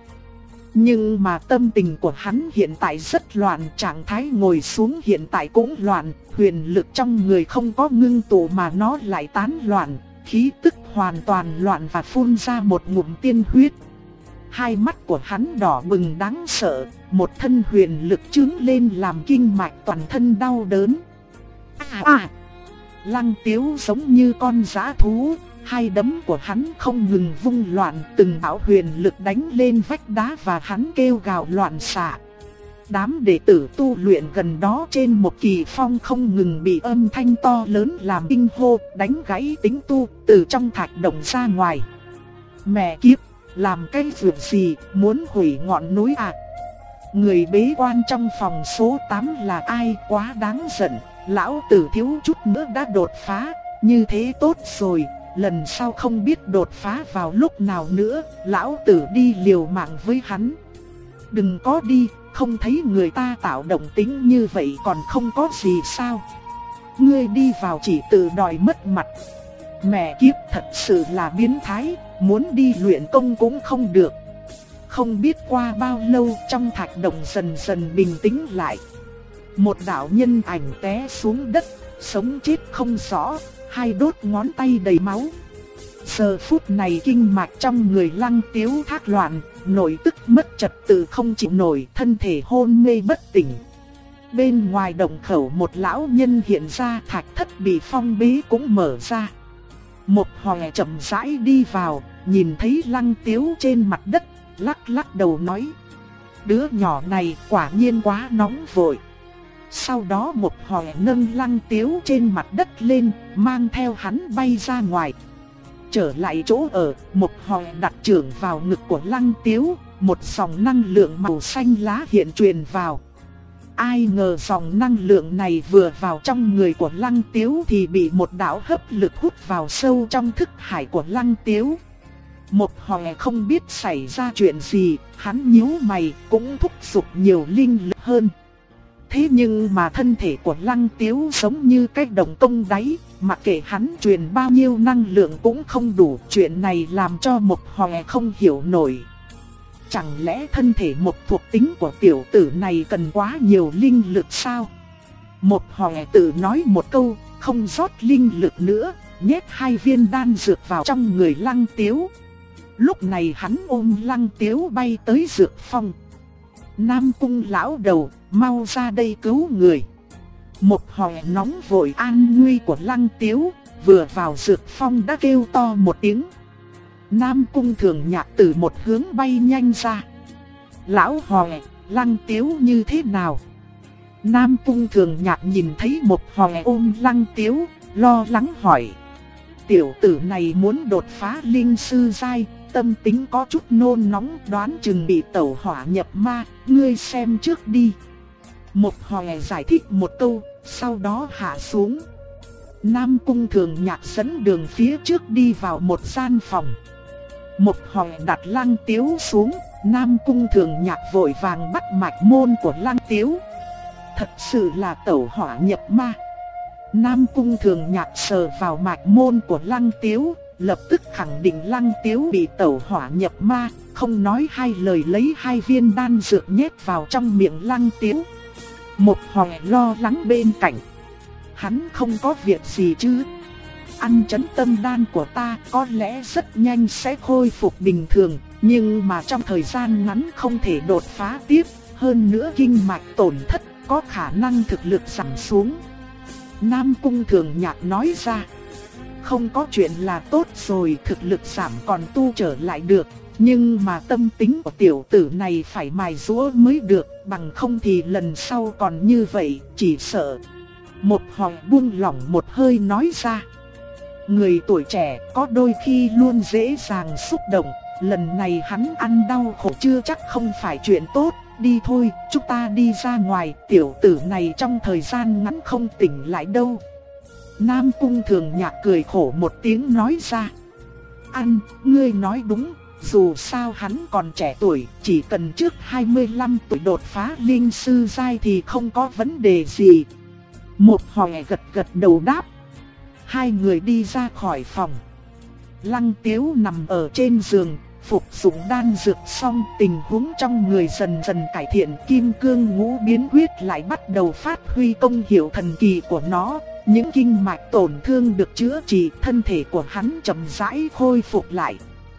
Nhưng mà tâm tình của hắn hiện tại rất loạn, trạng thái ngồi xuống hiện tại cũng loạn, huyền lực trong người không có ngưng tụ mà nó lại tán loạn, khí tức hoàn toàn loạn và phun ra một ngụm tiên huyết. Hai mắt của hắn đỏ bừng đáng sợ, một thân huyền lực trướng lên làm kinh mạch toàn thân đau đớn. Lăng Tiếu giống như con dã thú, Hai đấm của hắn không ngừng vung loạn, từng bão huyền lực đánh lên vách đá và hắn kêu gào loạn xạ. Đám đệ tử tu luyện gần đó trên một kỳ phong không ngừng bị âm thanh to lớn làm kinh hô, đánh gãy tính tu từ trong thạch động ra ngoài. Mẹ kiếp, làm cái việc gì, muốn hủy ngọn núi à? Người bế quan trong phòng số 8 là ai, quá đáng giận, lão tử thiếu chút nữa đã đột phá, như thế tốt rồi, lần sau không biết đột phá vào lúc nào nữa, lão tử đi liều mạng với hắn. Đừng có đi, không thấy người ta tạo động tính như vậy còn không có gì sao? Ngươi đi vào chỉ tự đòi mất mặt. Mẹ kiếp, thật sự là biến thái, muốn đi luyện công cũng không được. Không biết qua bao lâu trong thạch động dần dần bình tĩnh lại. Một đạo nhân ảnh té xuống đất, sống chết không rõ, hai đốt ngón tay đầy máu. Giờ phút này kinh mạch trong người Lăng Tiếu thác loạn, nội tức mất trật tự không chịu nổi, thân thể hôn mê bất tỉnh. Bên ngoài động khẩu một lão nhân hiện ra, thạch thất bị phong bế cũng mở ra. Một Hòe chậm rãi đi vào, nhìn thấy Lăng Tiếu trên mặt đất, lắc lắc đầu nói: đứa nhỏ này quả nhiên quá nóng vội. Sau đó một Hòe nâng Lăng Tiếu trên mặt đất lên, mang theo hắn bay ra ngoài. Trở lại chỗ ở, một Hòe đặt chưởng vào ngực của Lăng Tiếu, một dòng năng lượng màu xanh lá hiện truyền vào. Ai ngờ dòng năng lượng này vừa vào trong người của Lăng Tiếu thì bị một đạo hấp lực hút vào sâu trong thức hải của Lăng Tiếu. Một Hòe không biết xảy ra chuyện gì, hắn nhíu mày cũng thúc giục nhiều linh lực hơn. Thế nhưng mà thân thể của Lăng Tiếu giống như cái đồng công đáy, mặc kệ hắn truyền bao nhiêu năng lượng cũng không đủ. Chuyện này làm cho một Hòe không hiểu nổi. Chẳng lẽ thân thể một thuộc tính của tiểu tử này cần quá nhiều linh lực sao? Một Hòe tự nói một câu, không rót linh lực nữa, nhét 2 viên đan dược vào trong người Lăng Tiếu. Lúc này hắn ôm Lăng Tiếu bay tới dược phong. Nam Cung lão đầu, mau ra đây cứu người. Một Hòe nóng vội an nguy của Lăng Tiếu, vừa vào dược phong đã kêu to một tiếng. Nam Cung Thường Nhạc từ một hướng bay nhanh ra. Lão Hòe, Lăng Tiếu như thế nào? Nam Cung Thường Nhạc nhìn thấy một Hòe ôm Lăng Tiếu, lo lắng hỏi. Tiểu tử này muốn đột phá linh sư giai, tâm tính có chút nôn nóng, đoán chừng bị tẩu hỏa nhập ma, ngươi xem trước đi. Một Hòe giải thích một câu, sau đó hạ xuống. Nam Cung Thường Nhạc dẫn đường phía trước đi vào một gian phòng. Một Hòe đặt Lăng Tiếu xuống, Nam Cung Thường Nhạc vội vàng bắt mạch môn của Lăng Tiếu. Thật sự là tẩu hỏa nhập ma. Nam Cung Thường Nhạc sờ vào mạch môn của Lăng Tiếu, lập tức khẳng định Lăng Tiếu bị tẩu hỏa nhập ma, không nói hai lời lấy 2 viên đan dược nhét vào trong miệng Lăng Tiếu. Một Hòe lo lắng bên cạnh. Hắn không có việc gì chứ? Ăn chấn tâm đan của ta có lẽ rất nhanh sẽ khôi phục bình thường, nhưng mà trong thời gian ngắn không thể đột phá tiếp, hơn nữa kinh mạch tổn thất, có khả năng thực lực giảm xuống. Nam Cung Thường Nhạc nói ra. Không có chuyện là tốt rồi, thực lực giảm còn tu trở lại được, nhưng mà tâm tính của tiểu tử này phải mài giũa mới được, bằng không thì lần sau còn như vậy, chỉ sợ. Một Hòe buông lỏng một hơi nói ra. Người tuổi trẻ có đôi khi luôn dễ dàng xúc động, lần này hắn ăn đau khổ chưa chắc không phải chuyện tốt, đi thôi, chúng ta đi ra ngoài, tiểu tử này trong thời gian ngắn không tỉnh lại đâu. Nam Cung Thường Nhạc cười khổ một tiếng nói ra. Anh, ngươi nói đúng, dù sao hắn còn trẻ tuổi, chỉ cần trước 25 tuổi đột phá linh sư giai thì không có vấn đề gì. Một Hòe gật gật đầu đáp. Hai người đi ra khỏi phòng. Lăng Tiếu nằm ở trên giường, phục dụng đan dược xong, tình huống trong người dần dần cải thiện, kim cương ngũ biến quyết lại bắt đầu phát huy công hiệu thần kỳ của nó. Những kinh mạch tổn thương được chữa trị, thân thể của hắn chậm rãi khôi phục lại.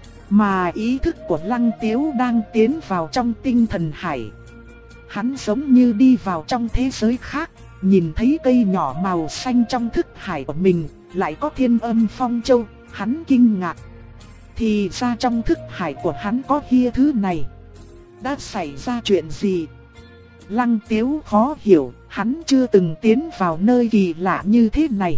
Mà ý thức của Lăng Tiếu đang tiến vào trong tinh thần hải. Hắn giống như đi vào trong thế giới khác, nhìn thấy cây nhỏ màu xanh trong thức hải của mình, lại có Thiên Âm Phong Châu, Hắn kinh ngạc. Thì ra trong thức hải của hắn có kia thứ này. Đã xảy ra chuyện gì? Lăng Tiếu khó hiểu, hắn chưa từng tiến vào nơi kỳ lạ như thế này.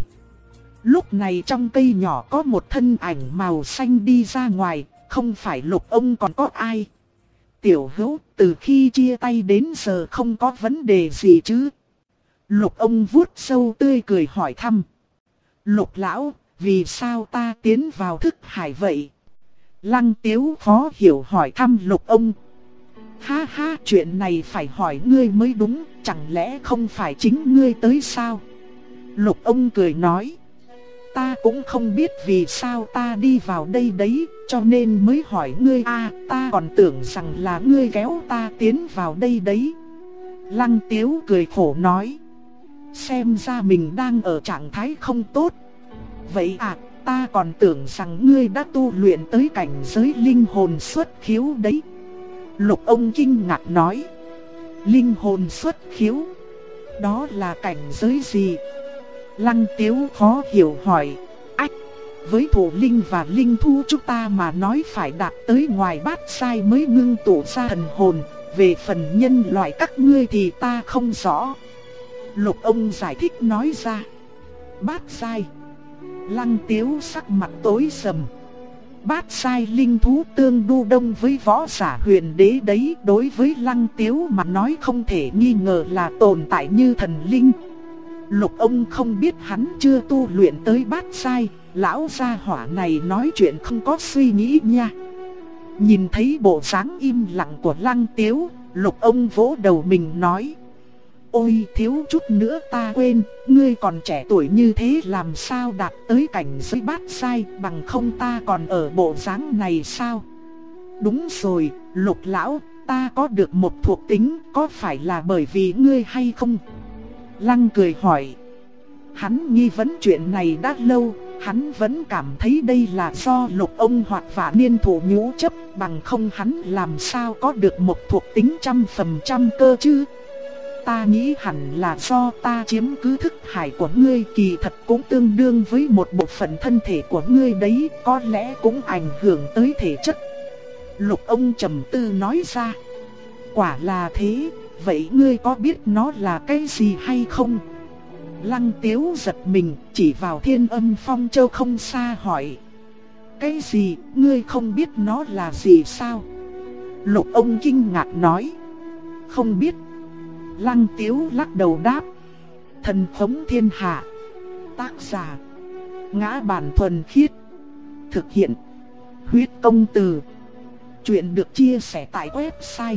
Lúc này trong cây nhỏ có một thân ảnh màu xanh đi ra ngoài, không phải Lục ông còn có ai. Tiểu Hữu, từ khi chia tay đến giờ không có vấn đề gì chứ? Lục ông vuốt râu tươi cười hỏi thăm. Lục lão, vì sao ta tiến vào thức hải vậy? Lăng Tiếu khó hiểu hỏi thăm Lục ông. Ha ha, chuyện này phải hỏi ngươi mới đúng, chẳng lẽ không phải chính ngươi tới sao? Lục ông cười nói. Ta cũng không biết vì sao ta đi vào đây đấy, cho nên mới hỏi ngươi ta còn tưởng rằng là ngươi kéo ta tiến vào đây đấy. Lăng Tiếu cười khổ nói. Xem ra mình đang ở trạng thái không tốt. Vậy ta còn tưởng rằng ngươi đã tu luyện tới cảnh giới linh hồn xuất khiếu đấy. Lục ông kinh ngạc nói. Linh hồn xuất khiếu? Đó là cảnh giới gì? Lăng Tiếu khó hiểu hỏi. Ách, với thủ linh và linh thu chúng ta mà nói phải đạt tới ngoài bát sai mới ngưng tụ ra thần hồn. Về phần nhân loại các ngươi thì ta không rõ. Lục ông giải thích nói ra. Bát sai? Lăng Tiếu sắc mặt tối sầm. Bát sai linh thú tương đu đông với võ giả huyền đế đấy. Đối với Lăng Tiếu mà nói không thể nghi ngờ là tồn tại như thần linh. Lục ông không biết hắn chưa tu luyện tới bát sai. Lão gia hỏa này nói chuyện không có suy nghĩ nha. Nhìn thấy bộ dáng im lặng của Lăng Tiếu, Lục ông vỗ đầu mình nói. Ôi thiếu chút nữa ta quên, ngươi còn trẻ tuổi như thế làm sao đạt tới cảnh giới bát sai, bằng không ta còn ở bộ dáng này sao? Đúng rồi, Lục lão, ta có được một thuộc tính, có phải là bởi vì ngươi hay không? Lăng cười hỏi. Hắn nghi vấn chuyện này đã lâu, hắn vẫn cảm thấy đây là do Lục ông hoặc vả niên thủ nhũ chấp, bằng không hắn làm sao có được một thuộc tính 100% cơ chứ? Ta nghĩ hẳn là do ta chiếm cứ thức hải của ngươi, kỳ thật cũng tương đương với một bộ phận thân thể của ngươi đấy, có lẽ cũng ảnh hưởng tới thể chất. Lục ông trầm tư nói ra. Quả là thế, vậy ngươi có biết nó là cái gì hay không? Lăng Tiếu giật mình, chỉ vào Thiên Âm Phong Châu không xa hỏi. Cái gì, ngươi không biết nó là gì sao? Lục ông kinh ngạc nói. Không biết. Lăng Tiếu lắc đầu đáp. Thần Phóng Thiên Hạ. Tác giả Ngã Bản Thuần Khiết. Thực hiện Huyết Công Từ. Chuyện được chia sẻ tại website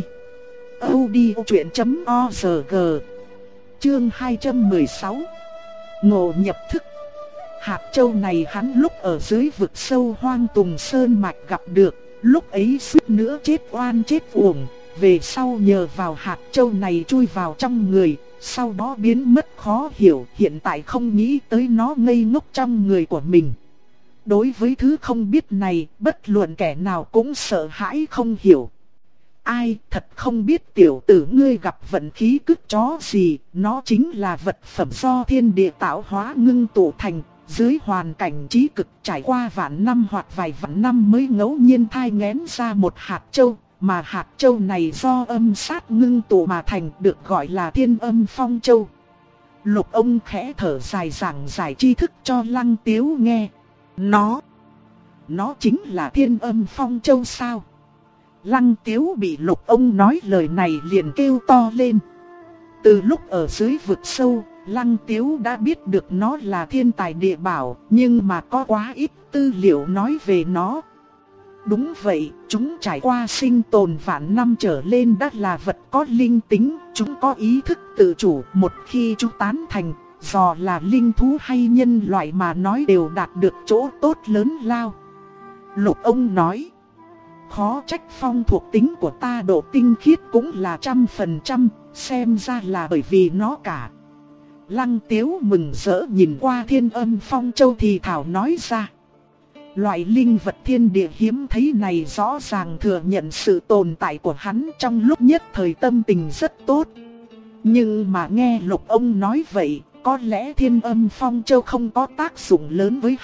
audiochuyện.org. Chương 216. Ngộ nhập thức. Hạt châu này hắn lúc ở dưới vực sâu Hoang Tùng Sơn Mạch gặp được, lúc ấy suýt nữa chết oan chết uổng. Về sau nhờ vào hạt châu này chui vào trong người, sau đó biến mất khó hiểu, hiện tại không nghĩ tới nó ngây ngốc trong người của mình. Đối với thứ không biết này, bất luận kẻ nào cũng sợ hãi không hiểu. Ai, thật không biết tiểu tử ngươi gặp vận khí cứt chó gì, nó chính là vật phẩm do thiên địa tạo hóa ngưng tụ thành, dưới hoàn cảnh trí cực trải qua vạn năm hoặc vài vạn năm mới ngẫu nhiên thai nghén ra một hạt châu. Mà hạt châu này do âm sát ngưng tụ mà thành, được gọi là Thiên Âm Phong Châu. Lục ông khẽ thở dài giảng giải tri thức cho Lăng Tiếu nghe. Nó chính là Thiên Âm Phong Châu sao? Lăng Tiếu bị Lục ông nói lời này liền kêu to lên. Từ lúc ở dưới vực sâu, Lăng Tiếu đã biết được nó là thiên tài địa bảo, nhưng mà có quá ít tư liệu nói về nó. Đúng vậy, chúng trải qua sinh tồn vạn năm trở lên đã là vật có linh tính, chúng có ý thức tự chủ, một khi chúng tán thành, dù là linh thú hay nhân loại mà nói đều đạt được chỗ tốt lớn lao. Lục ông nói, khó trách phong thuộc tính của ta độ tinh khiết cũng là 100%, xem ra là bởi vì nó cả. Lăng Tiếu mừng rỡ nhìn qua Thiên Âm Phong Châu thì thảo nói ra. Loại linh vật thiên địa hiếm thấy này rõ ràng thừa nhận sự tồn tại của hắn, trong lúc nhất thời tâm tình rất tốt. Nhưng mà nghe Lục ông nói vậy, có lẽ Thiên Âm Phong Châu không có tác dụng lớn với hắn,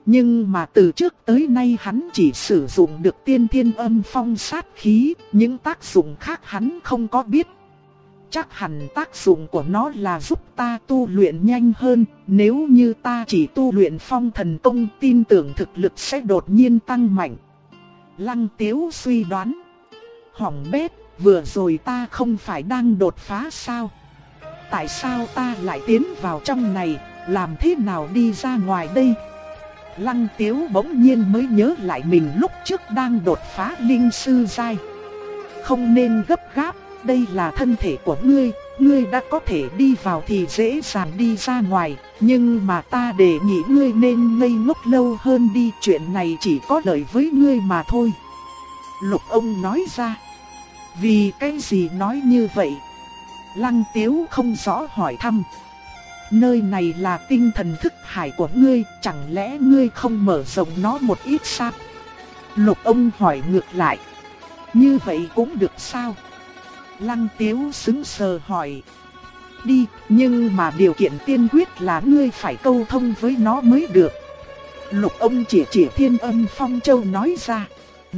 Nhưng mà từ trước tới nay hắn chỉ sử dụng được tiên thiên âm phong sát khí, những tác dụng khác hắn không có biết. Chắc hẳn tác dụng của nó là giúp ta tu luyện nhanh hơn, nếu như ta chỉ tu luyện phong thần công tin tưởng thực lực sẽ đột nhiên tăng mạnh. Lăng Tiếu suy đoán. Hỏng bét, vừa rồi ta không phải đang đột phá sao? Tại sao ta lại tiến vào trong này, làm thế nào đi ra ngoài đây? Lăng Tiếu bỗng nhiên mới nhớ lại mình lúc trước đang đột phá linh sư giai. Không nên gấp gáp, đây là thân thể của ngươi đã có thể đi vào thì dễ dàng đi ra ngoài. Nhưng mà ta đề nghị ngươi nên ngây ngốc lâu hơn đi, chuyện này chỉ có lợi với ngươi mà thôi. Lục ông nói ra. Vì cái gì nói như vậy? Lăng Tiếu không rõ hỏi thăm. Nơi này là tinh thần thức hải của ngươi, chẳng lẽ ngươi không mở rộng nó một ít sao? Lục ông hỏi ngược lại. Như vậy cũng được sao? Lăng Tiếu sững sờ hỏi. Đi, nhưng mà điều kiện tiên quyết là ngươi phải câu thông với nó mới được. Lục ông chỉ Thiên Âm Phong Châu nói ra.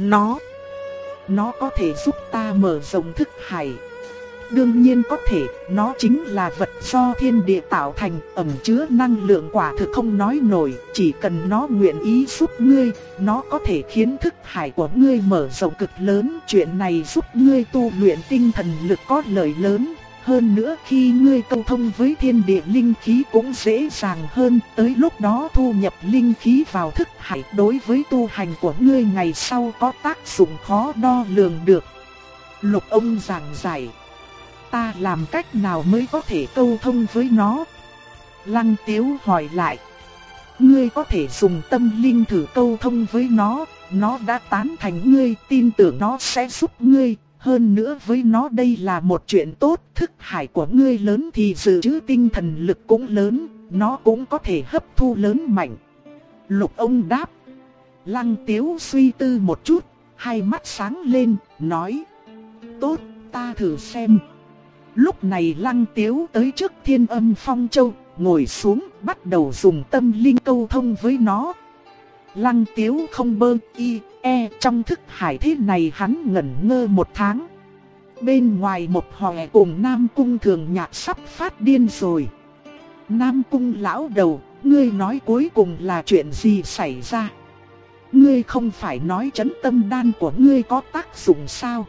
Nó có thể giúp ta mở rộng thức hải. Đương nhiên có thể, nó chính là vật do thiên địa tạo thành, ẩn chứa năng lượng quả thực không nói nổi. Chỉ cần nó nguyện ý giúp ngươi, nó có thể khiến thức hải của ngươi mở rộng cực lớn. Chuyện này giúp ngươi tu luyện tinh thần lực có lợi lớn. Hơn nữa khi ngươi câu thông với thiên địa linh khí cũng dễ dàng hơn. Tới lúc đó thu nhập linh khí vào thức hải đối với tu hành của ngươi ngày sau có tác dụng khó đo lường được. Lục ông giảng giải. Ta làm cách nào mới có thể câu thông với nó? Lăng Tiếu hỏi lại. Ngươi có thể dùng tâm linh thử câu thông với nó đã tán thành ngươi, tin tưởng nó sẽ giúp ngươi. Hơn nữa với nó đây là một chuyện tốt, thức hải của ngươi lớn thì dự trữ tinh thần lực cũng lớn, nó cũng có thể hấp thu lớn mạnh. Lục ông đáp. Lăng Tiếu suy tư một chút, hai mắt sáng lên, nói. Tốt, ta thử xem. Lúc này Lăng Tiếu tới trước Thiên Âm Phong Châu, ngồi xuống, bắt đầu dùng tâm linh câu thông với nó. Lăng Tiếu không trong thức hải thế này hắn ngẩn ngơ một tháng. Bên ngoài một hòe cùng Nam Cung Thường Nhạc sắp phát điên rồi. Nam Cung lão đầu, ngươi nói cuối cùng là chuyện gì xảy ra? Ngươi không phải nói trấn tâm đan của ngươi có tác dụng sao?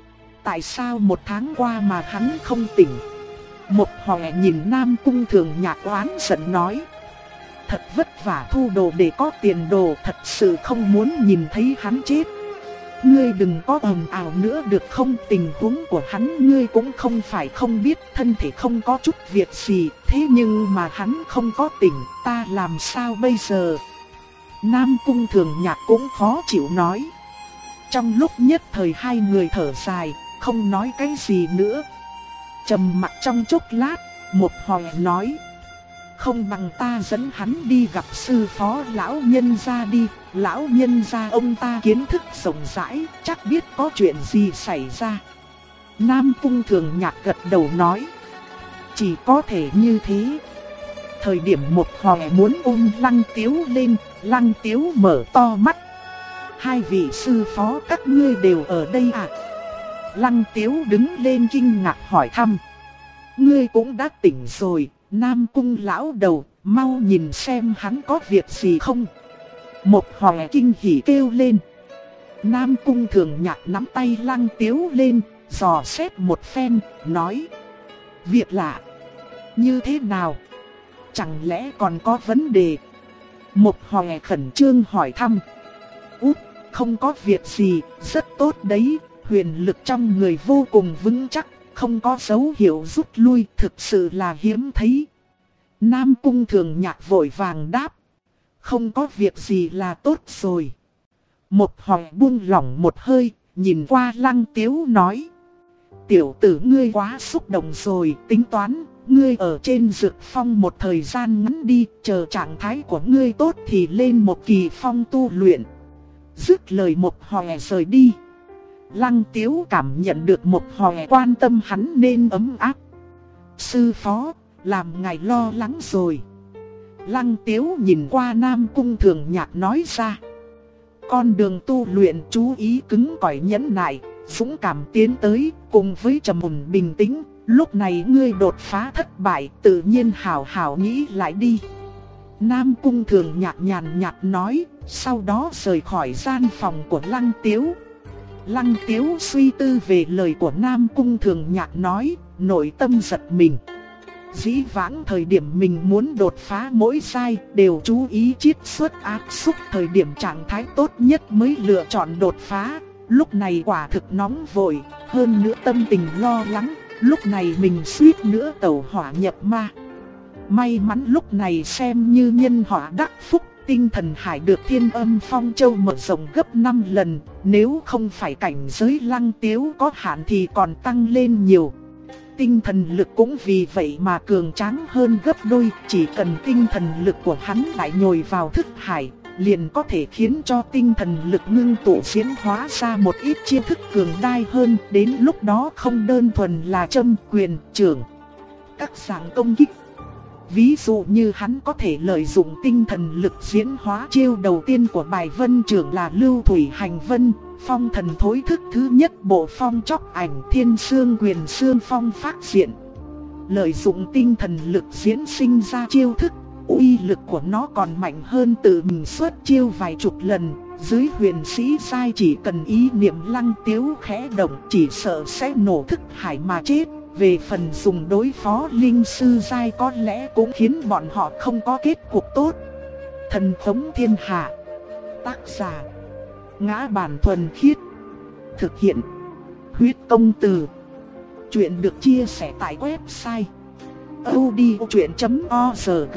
Tại sao một tháng qua mà hắn không tỉnh? Một hòe nhìn Nam Cung Thường Nhạc oán giận nói. Thật vất vả thu đồ để có tiền đồ, thật sự không muốn nhìn thấy hắn chết. Ngươi đừng có ồn ào nữa được không? Tình huống của hắn ngươi cũng không phải không biết, thân thể không có chút việc gì, thế nhưng mà hắn không có tỉnh, ta làm sao bây giờ? Nam Cung Thường Nhạc cũng khó chịu nói. Trong lúc nhất thời hai người thở dài, không nói cái gì nữa. Trầm mặc trong chốc lát, một hòe nói. Không bằng ta dẫn hắn đi gặp sư phó lão nhân gia đi. Lão nhân gia ông ta kiến thức rộng rãi, chắc biết có chuyện gì xảy ra. Nam Cung Thường Nhạc gật đầu nói. Chỉ có thể như thế. Thời điểm một hòe muốn ôm Lăng Tiếu lên, Lăng Tiếu mở to mắt. Hai vị sư phó các ngươi đều ở đây à? Lăng Tiếu đứng lên kinh ngạc hỏi thăm. Ngươi cũng đã tỉnh rồi. Nam Cung lão đầu, mau nhìn xem hắn có việc gì không? Một hòe kinh hỉ kêu lên. Nam Cung Thường Nhạc nắm tay Lăng Tiếu lên, dò xét một phen, nói. Việc lạ. Như thế nào? Chẳng lẽ còn có vấn đề? Một hòe khẩn trương hỏi thăm. Út, không có việc gì, rất tốt đấy. Huyền lực trong người vô cùng vững chắc, không có dấu hiệu rút lui, thực sự là hiếm thấy. Nam Cung Thường Nhạc vội vàng đáp. Không có việc gì là tốt rồi. Một hòe buông lỏng một hơi, nhìn qua Lăng Tiếu nói. Tiểu tử ngươi quá xúc động rồi, tính toán, ngươi ở trên dược phong một thời gian ngắn đi, chờ trạng thái của ngươi tốt thì lên một kỳ phong tu luyện. Dứt lời một hòe rời đi. Lăng Tiếu cảm nhận được một hòe quan tâm hắn nên ấm áp. Sư phó, làm ngài lo lắng rồi. Lăng Tiếu nhìn qua Nam Cung Thường Nhạc nói ra. Con đường tu luyện chú ý cứng cỏi nhẫn nại, dũng cảm tiến tới, cùng với trầm ổn bình tĩnh. Lúc này ngươi đột phá thất bại, tự nhiên hảo hảo nghĩ lại đi. Nam Cung Thường Nhạc nhàn nhạt nói, sau đó rời khỏi gian phòng của Lăng Tiếu. Lăng Tiếu suy tư về lời của Nam Cung Thường Nhạc nói, nội tâm giật mình. Dĩ vãng thời điểm mình muốn đột phá mỗi giai đều chú ý chiết xuất áp xúc, thời điểm trạng thái tốt nhất mới lựa chọn đột phá. Lúc này quả thực nóng vội, hơn nữa tâm tình lo lắng, lúc này mình suýt nữa tẩu hỏa nhập ma. May mắn lúc này xem như nhân họa đắc phúc, tinh thần hải được Thiên Âm Phong Châu mở rộng gấp 5 lần, nếu không phải cảnh giới Lăng Tiếu có hạn thì còn tăng lên nhiều. Tinh thần lực cũng vì vậy mà cường tráng hơn gấp đôi, chỉ cần tinh thần lực của hắn lại nhồi vào thức hải, liền có thể khiến cho tinh thần lực ngưng tụ diễn hóa ra một ít chiêu thức cường đại hơn, đến lúc đó không đơn thuần là châm quyền trưởng các dạng công kích. Ví dụ như hắn có thể lợi dụng tinh thần lực diễn hóa chiêu đầu tiên của bài vân trưởng là Lưu Thủy Hành Vân, phong thần thối thức thứ nhất bộ phong chóc ảnh Thiên Sương Quyền Sương Phong phát diện. Lợi dụng tinh thần lực diễn sinh ra chiêu thức, uy lực của nó còn mạnh hơn tự mình xuất chiêu vài chục lần. Dưới huyền sĩ sai chỉ cần ý niệm Lăng Tiếu khẽ động chỉ sợ sẽ nổ thức hải mà chết. Về phần dùng đối phó linh sư giai có lẽ cũng khiến bọn họ không có kết cục tốt. Thần thống thiên hạ. Tác giả Ngã Bản Thuần Khiết. Thực hiện Huyết Công Từ. Chuyện được chia sẻ tại website audiochuyện.org.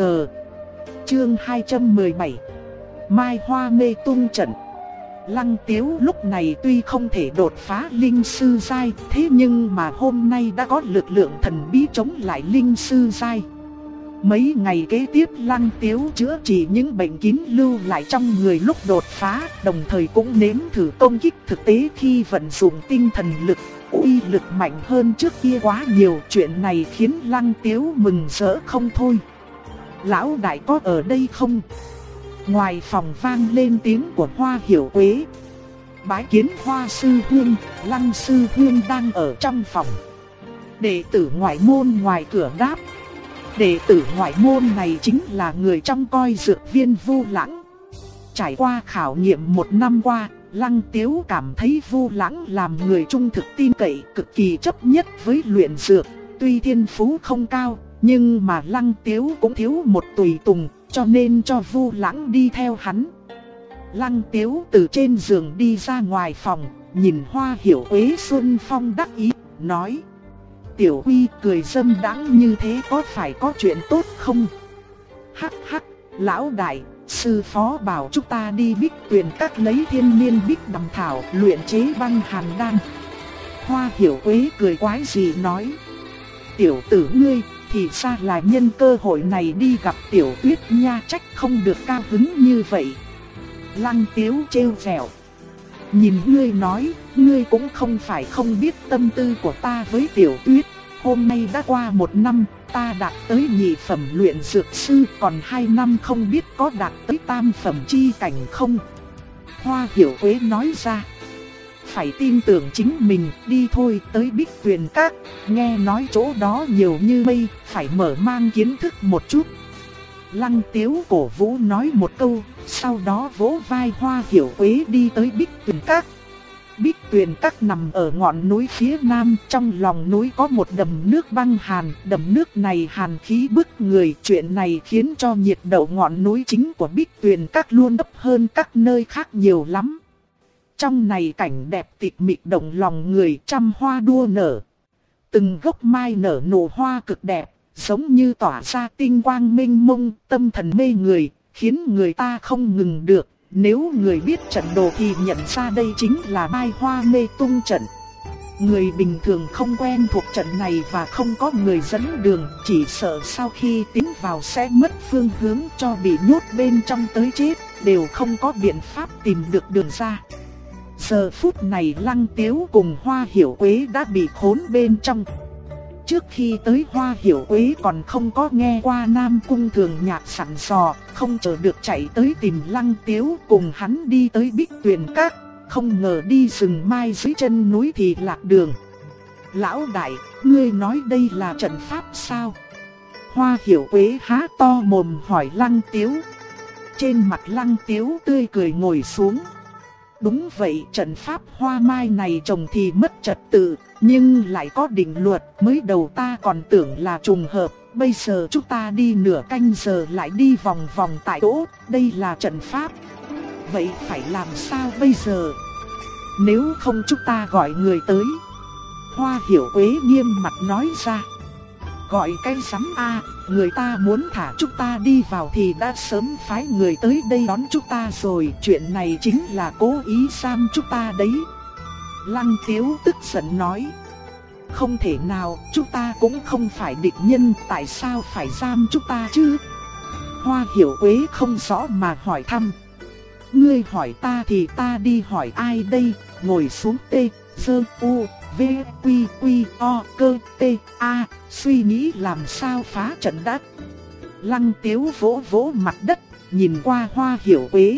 Chương 217 Mai Hoa Mê Tung Trận. Lăng Tiếu lúc này tuy không thể đột phá linh sư giai, thế nhưng mà hôm nay đã có lực lượng thần bí chống lại linh sư giai. Mấy ngày kế tiếp Lăng Tiếu chữa trị những bệnh kín lưu lại trong người lúc đột phá, đồng thời cũng nếm thử công kích thực tế khi vận dụng tinh thần lực, uy lực mạnh hơn trước kia quá nhiều. Chuyện này khiến Lăng Tiếu mừng rỡ không thôi. Lão đại có ở đây không? Ngoài phòng vang lên tiếng của Hoa Hiểu Quế. Bái kiến Hoa sư huynh, Lăng sư huynh đang ở trong phòng. Đệ tử ngoại môn ngoài cửa đáp. Đệ tử ngoại môn này chính là người trong coi dược viên Vu Lãng. Trải qua khảo nghiệm 1 năm qua, Lăng Tiếu cảm thấy Vu Lãng làm người trung thực tin cậy, cực kỳ chấp nhất với luyện dược. Tuy thiên phú không cao, nhưng mà Lăng Tiếu cũng thiếu một tùy tùng, cho nên cho Vu Lãng đi theo hắn. Lăng Tiếu từ trên giường đi ra ngoài phòng, nhìn Hoa Hiểu Quế xuân phong đắc ý, nói: Tiểu Huy cười dâm đãng như thế có phải có chuyện tốt không? Hắc hắc, lão đại, sư phó bảo chúng ta đi Bích Tuyền Các lấy thiên niên bích đầm thảo luyện chế băng hàn đan. Hoa Hiểu Quế cười quái gì nói: Tiểu tử ngươi thì ra là nhân cơ hội này đi gặp Tiểu Tuyết nha, trách không được cao hứng như vậy. Lăng Tiếu trêu vẻo: Nhìn ngươi nói, ngươi cũng không phải không biết tâm tư của ta với Tiểu Tuyết. Hôm nay đã qua 1 năm, ta đạt tới nhị phẩm luyện dược sư, còn 2 năm không biết có đạt tới tam phẩm chi cảnh không. Hoa Hiểu Quế nói ra: Phải tin tưởng chính mình, đi thôi, tới Bích Tuyền Các. Nghe nói chỗ đó nhiều như mây, phải mở mang kiến thức một chút. Lăng Tiếu cổ vũ nói một câu, sau đó vỗ vai Hoa Hiểu Quế đi tới Bích Tuyền Các. Bích Tuyền Các nằm ở ngọn núi phía nam, trong lòng núi có một đầm nước băng hàn, đầm nước này hàn khí bức người. Chuyện này khiến cho nhiệt độ ngọn núi chính của Bích Tuyền Các luôn thấp hơn các nơi khác nhiều lắm. Trong này cảnh đẹp tịch mịch động lòng người, trăm hoa đua nở. Từng gốc mai nở nụ hoa cực đẹp, giống như tỏa ra tinh quang mênh mông, tâm thần mê người, khiến người ta không ngừng được. Nếu người biết trận đồ thì nhận ra đây chính là Mai Hoa Mê Tung trận. Người bình thường không quen thuộc trận này và không có người dẫn đường, chỉ sợ sau khi tiến vào sẽ mất phương hướng, cho bị nhốt bên trong tới chết, đều không có biện pháp tìm được đường ra. Giờ phút này Lăng Tiếu cùng Hoa Hiểu Quế đã bị khốn bên trong. Trước khi tới Hoa Hiểu Quế còn không có nghe qua Nam Cung Thường Nhạc sẵn sò, không chờ được chạy tới tìm Lăng Tiếu cùng hắn đi tới Bích Tuyền Các, không ngờ đi rừng mai dưới chân núi thì lạc đường. Lão đại, ngươi nói đây là trận pháp sao? Hoa Hiểu Quế há to mồm hỏi Lăng Tiếu. Trên mặt Lăng Tiếu tươi cười ngồi xuống. Đúng vậy, trận pháp hoa mai này trồng thì mất trật tự, nhưng lại có định luật, mới đầu ta còn tưởng là trùng hợp, bây giờ chúng ta đi nửa canh giờ lại đi vòng vòng tại chỗ, đây là trận pháp. Vậy phải làm sao bây giờ? Nếu không chúng ta gọi người tới. Hoa Hiểu Quế nghiêm mặt nói ra. Gọi cái sắm a, người ta muốn thả chúng ta đi vào thì đã sớm phái người tới đây đón chúng ta rồi, chuyện này chính là cố ý giam chúng ta đấy. Lăng Tiếu tức giận nói. Không thể nào, chúng ta cũng không phải địch nhân, tại sao phải giam chúng ta chứ? Hoa Hiểu Quế không rõ mà hỏi thăm. Ngươi hỏi ta thì ta đi hỏi ai đây? Ngồi xuống tê, sơ u. V, Quy, Quy, O, Cơ, T, A, suy nghĩ làm sao phá trận đắc. Lăng Tiếu vỗ vỗ mặt đất, nhìn qua Hoa Hiểu Quế.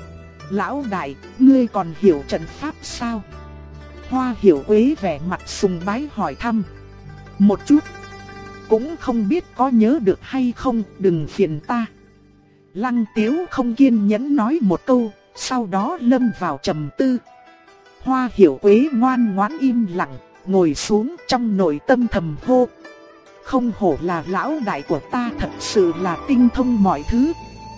Lão đại, ngươi còn hiểu trận pháp sao? Hoa Hiểu Quế vẻ mặt sùng bái hỏi thăm. Một chút, cũng không biết có nhớ được hay không, đừng phiền ta. Lăng Tiếu không kiên nhẫn nói một câu, sau đó lâm vào trầm tư. Hoa Hiểu Quế ngoan ngoãn im lặng, ngồi xuống trong nội tâm thầm hô. Không hổ là lão đại của ta, thật sự là tinh thông mọi thứ.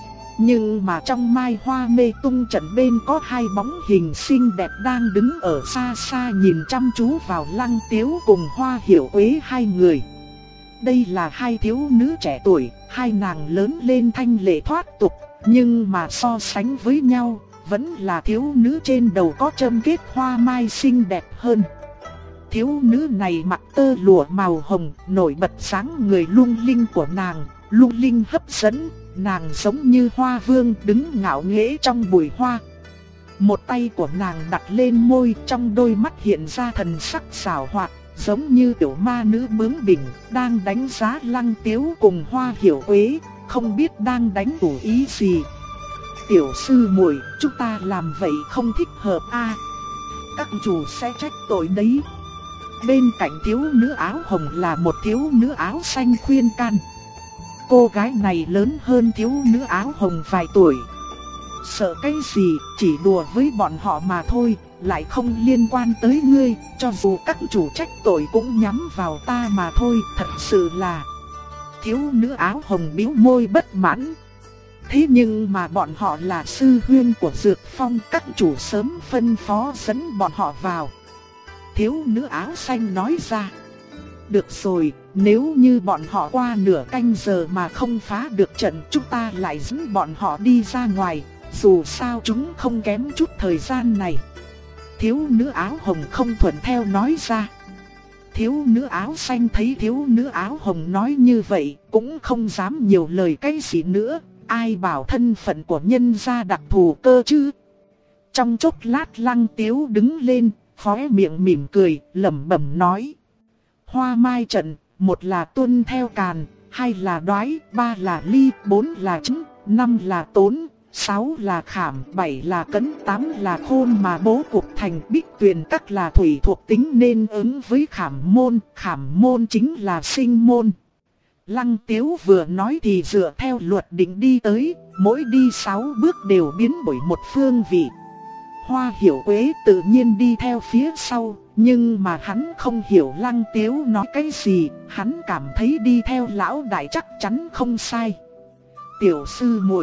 Nhưng mà trong Mai Hoa Mê Tung trận bên có hai bóng hình xinh đẹp đang đứng ở xa xa nhìn chăm chú vào Lăng Tiếu cùng Hoa Hiểu Quế hai người. Đây là hai thiếu nữ trẻ tuổi, hai nàng lớn lên thanh lệ thoát tục, nhưng mà so sánh với nhau, vẫn là thiếu nữ trên đầu có châm kết hoa mai xinh đẹp hơn. Thiếu nữ này mặc tơ lụa màu hồng, nổi bật dáng người lung linh của nàng, lung linh hấp dẫn, nàng giống như hoa vương đứng ngạo nghễ trong bụi hoa. Một tay của nàng đặt lên môi, trong đôi mắt hiện ra thần sắc xảo hoạt, giống như tiểu ma nữ bướng bỉnh, đang đánh giá Lăng Tiếu cùng Hoa Hiểu Quế, không biết đang đánh chủ ý gì. Tiểu sư muội, chúng ta làm vậy không thích hợp a. Các chủ sẽ trách tội đấy. Bên cạnh thiếu nữ áo hồng là một thiếu nữ áo xanh khuyên can. Cô gái này lớn hơn thiếu nữ áo hồng vài tuổi. Sợ cái gì, chỉ đùa với bọn họ mà thôi, lại không liên quan tới ngươi, cho dù các chủ trách tội cũng nhắm vào ta mà thôi, thật sự là. Thiếu nữ áo hồng bĩu môi bất mãn. Thế nhưng mà bọn họ là sư huynh của Dược Phong, các chủ sớm phân phó dẫn bọn họ vào. Thiếu nữ áo xanh nói ra. Được rồi, nếu như bọn họ qua nửa canh giờ mà không phá được trận, chúng ta lại dẫn bọn họ đi ra ngoài, dù sao chúng không kém chút thời gian này. Thiếu nữ áo hồng không thuận theo nói ra. Thiếu nữ áo xanh thấy thiếu nữ áo hồng nói như vậy, cũng không dám nhiều lời cái gì nữa. Ai bảo thân phận của nhân gia đặc thù cơ chứ. Trong chốc lát Lăng Tiếu đứng lên, khóe miệng mỉm cười, lẩm bẩm nói. Hoa mai trận, một là tuân theo càn, hai là đoái, ba là ly, bốn là trứng, năm là tốn, 6 là khảm, 7 là cấn, 8 là khôn mà bố cục thành Bích Tuyền Các là thủy thuộc tính nên ứng với khảm môn chính là sinh môn. Lăng Tiếu vừa nói thì dựa theo luật định đi tới, mỗi đi 6 bước đều biến đổi một phương vị. Hoa Hiểu Quế tự nhiên đi theo phía sau, nhưng mà hắn không hiểu Lăng Tiếu nói cái gì, hắn cảm thấy đi theo lão đại chắc chắn không sai. Tiểu sư muội,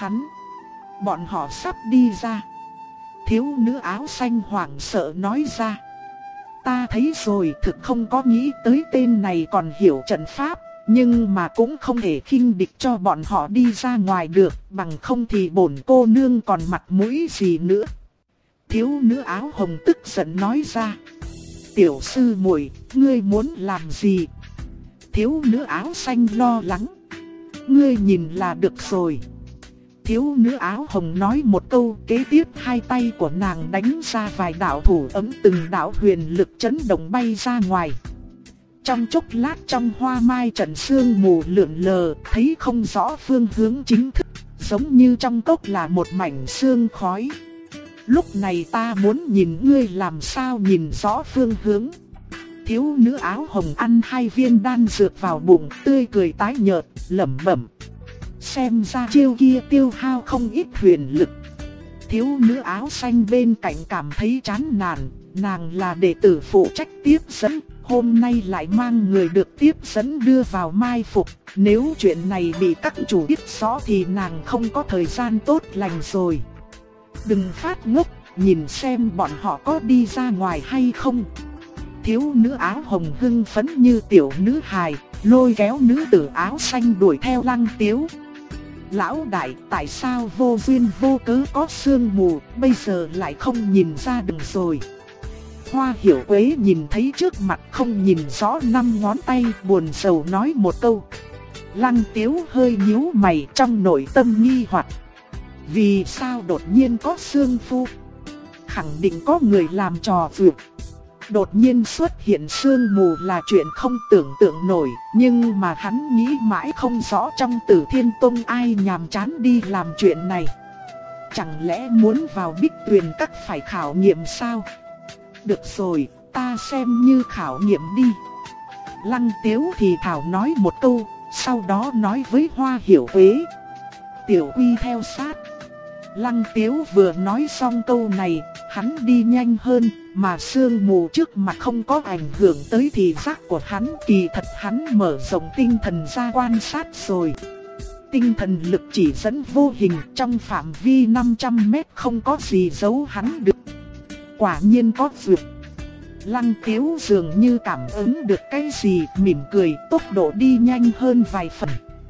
bọn họ sắp đi ra. Thiếu nữ áo xanh hoảng sợ nói ra. Ta thấy rồi, thực không có nghĩ tới tên này còn hiểu trận pháp, nhưng mà cũng không thể khinh địch cho bọn họ đi ra ngoài được, bằng không thì bổn cô nương còn mặt mũi gì nữa. Thiếu nữ áo hồng tức giận nói ra. Tiểu sư muội, ngươi muốn làm gì? Thiếu nữ áo xanh lo lắng. Ngươi nhìn là được rồi. Thiếu nữ áo hồng nói một câu, kế tiếp hai tay của nàng đánh ra vài đạo thủ ấm, từng đạo huyền lực chấn động bay ra ngoài. Trong chốc lát trong hoa mai trận sương mù lượn lờ, thấy không rõ phương hướng chính thức, giống như trong cốc là một mảnh sương khói. Lúc này ta muốn nhìn ngươi làm sao nhìn rõ phương hướng. Thiếu nữ áo hồng ăn 2 viên đan dược vào bụng, tươi cười tái nhợt, lẩm bẩm. Xem ra chiêu kia tiêu hao không ít huyền lực. Thiếu nữ áo xanh bên cạnh cảm thấy chán nản, nàng là đệ tử phụ trách tiếp dẫn, hôm nay lại mang người được tiếp dẫn đưa vào mai phục. Nếu chuyện này bị các chủ biết rõ thì nàng không có thời gian tốt lành rồi. Đừng phát ngốc, nhìn xem bọn họ có đi ra ngoài hay không. Thiếu nữ áo hồng hưng phấn như tiểu nữ hài, lôi kéo nữ tử áo xanh đuổi theo Lăng Tiếu. Lão đại, tại sao vô duyên vô cớ có sương mù, bây giờ lại không nhìn ra được rồi. Hoa Hiểu Quế nhìn thấy trước mặt không nhìn rõ 5 ngón tay, buồn rầu nói một câu. Lăng Tiếu hơi nhíu mày, trong nội tâm nghi hoặc. Vì sao đột nhiên có sương phu? Khẳng định có người làm trò vượt. Đột nhiên xuất hiện sương mù là chuyện không tưởng tượng nổi, nhưng mà hắn nghĩ mãi không rõ trong Tử Thiên Tông ai nhàm chán đi làm chuyện này. Chẳng lẽ muốn vào Bích Tuyền Các phải khảo nghiệm sao? Được rồi, ta xem như khảo nghiệm đi. Lăng Tiếu thì thảo nói một câu, sau đó nói với Hoa Hiểu Quế. Tiểu Quy theo sát. Lăng Tiếu vừa nói xong câu này, hắn đi nhanh hơn, mà sương mù trước mặt không có ảnh hưởng tới thị giác của hắn. Kỳ thật hắn mở rộng tinh thần ra quan sát rồi. Tinh thần lực chỉ dẫn vô hình, trong phạm vi 500 mét không có gì giấu hắn được. Quả nhiên có vượt. Lăng Tiếu dường như cảm ứng được cái gì, mỉm cười, tốc độ đi nhanh hơn vài phần.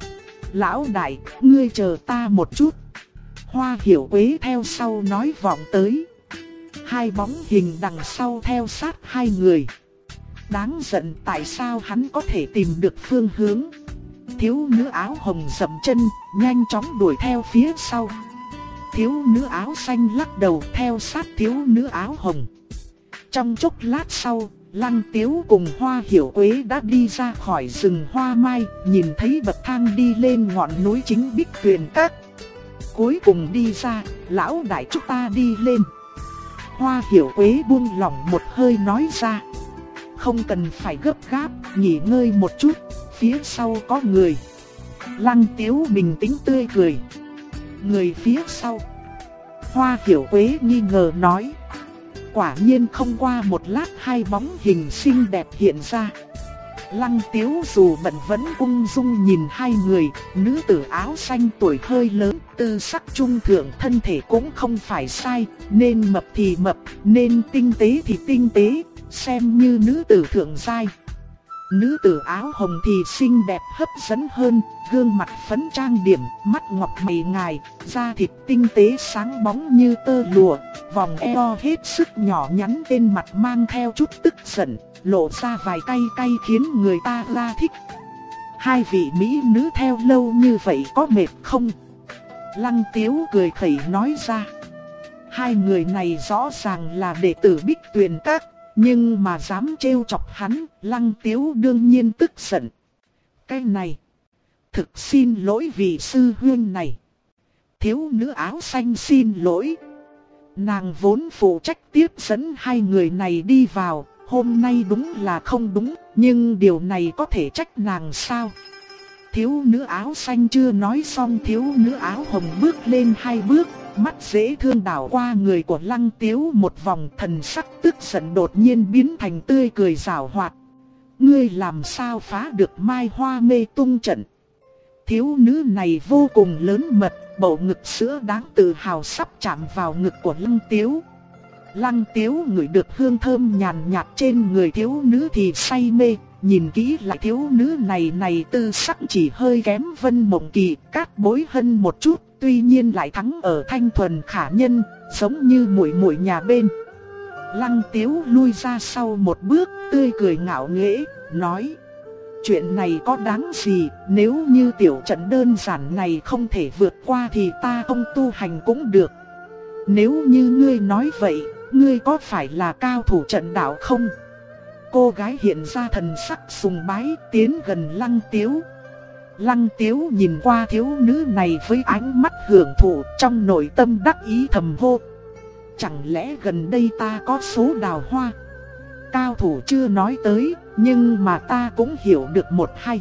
Lão đại, ngươi chờ ta một chút. Hoa Hiểu Quế theo sau nói vọng tới. 2 bóng hình đằng sau theo sát 2 người. Đáng giận, tại sao hắn có thể tìm được phương hướng. Thiếu nữ áo hồng dậm chân, nhanh chóng đuổi theo phía sau. Thiếu nữ áo xanh lắc đầu theo sát thiếu nữ áo hồng. Trong chốc lát sau, Lăng Tiếu cùng Hoa Hiểu Quế đã đi ra khỏi rừng hoa mai, nhìn thấy bậc thang đi lên ngọn núi chính Bích Tuyền Các. Cuối cùng đi ra, lão đại chúng ta đi lên. Hoa Hiểu Quế buông lỏng một hơi nói ra. Không cần phải gấp gáp, nghỉ ngơi một chút, phía sau có người. Lăng Tiếu bình tĩnh tươi cười. Người phía sau. Hoa Hiểu Quế nghi ngờ nói. Quả nhiên không qua một lát 2 bóng hình xinh đẹp hiện ra. Lăng Tiếu dù bận vẫn ung dung nhìn 2 người, nữ tử áo xanh tuổi hơi lớn, tư sắc trung thượng, thân thể cũng không phải sai, nên mập thì mập, nên tinh tế thì tinh tế, xem như nữ tử thượng giai. Nữ tử áo hồng thì xinh đẹp hấp dẫn hơn, gương mặt phấn trang điểm, mắt ngọc mày ngài, da thịt tinh tế sáng bóng như tơ lụa, vòng eo hết sức nhỏ nhắn, trên mặt mang theo chút tức giận, lộ ra vài cay cay khiến người ta la thích. 2 vị mỹ nữ theo lâu như vậy có mệt không? Lăng Tiếu cười khẩy nói ra. 2 người này rõ ràng là đệ tử Bích Tuyền Các, nhưng mà dám trêu chọc hắn, Lăng Tiếu đương nhiên tức giận. Cái này, thực xin lỗi vị sư huynh này. Thiếu nữ áo xanh xin lỗi. Nàng vốn phụ trách tiếp dẫn 2 người này đi vào, hôm nay đúng là không đúng, nhưng điều này có thể trách nàng sao? Thiếu nữ áo xanh chưa nói xong, thiếu nữ áo hồng bước lên 2 bước, mắt dễ thương đảo qua người của Lăng Tiếu một vòng, thần sắc tức giận đột nhiên biến thành tươi cười giảo hoạt. Ngươi làm sao phá được Mai Hoa mê tung trận? Thiếu nữ này vô cùng lớn mật, bầu ngực sữa đáng tự hào sắp chạm vào ngực của Lăng Tiếu. Lăng Tiếu ngửi được hương thơm nhàn nhạt trên người thiếu nữ thì say mê, nhìn kỹ lại thiếu nữ này tư sắc chỉ hơi kém Vân Mộng Kỳ, Cát Bối Hân một chút, tuy nhiên lại thắng ở thanh thuần khả nhân, giống như muội muội nhà bên. Lăng Tiếu lui ra sau một bước, tươi cười ngạo nghễ, nói: chuyện này có đáng gì, nếu như tiểu trận đơn giản này không thể vượt qua thì ta không tu hành cũng được. Nếu như ngươi nói vậy, ngươi có phải là cao thủ trận đạo không? Cô gái hiện ra thần sắc sùng bái, tiến gần Lăng Tiếu. Lăng Tiếu nhìn qua thiếu nữ này với ánh mắt hưởng thụ, trong nội tâm đắc ý thầm hô. Chẳng lẽ gần đây ta có số đào hoa? Cao thủ chưa nói tới, nhưng mà ta cũng hiểu được một hay.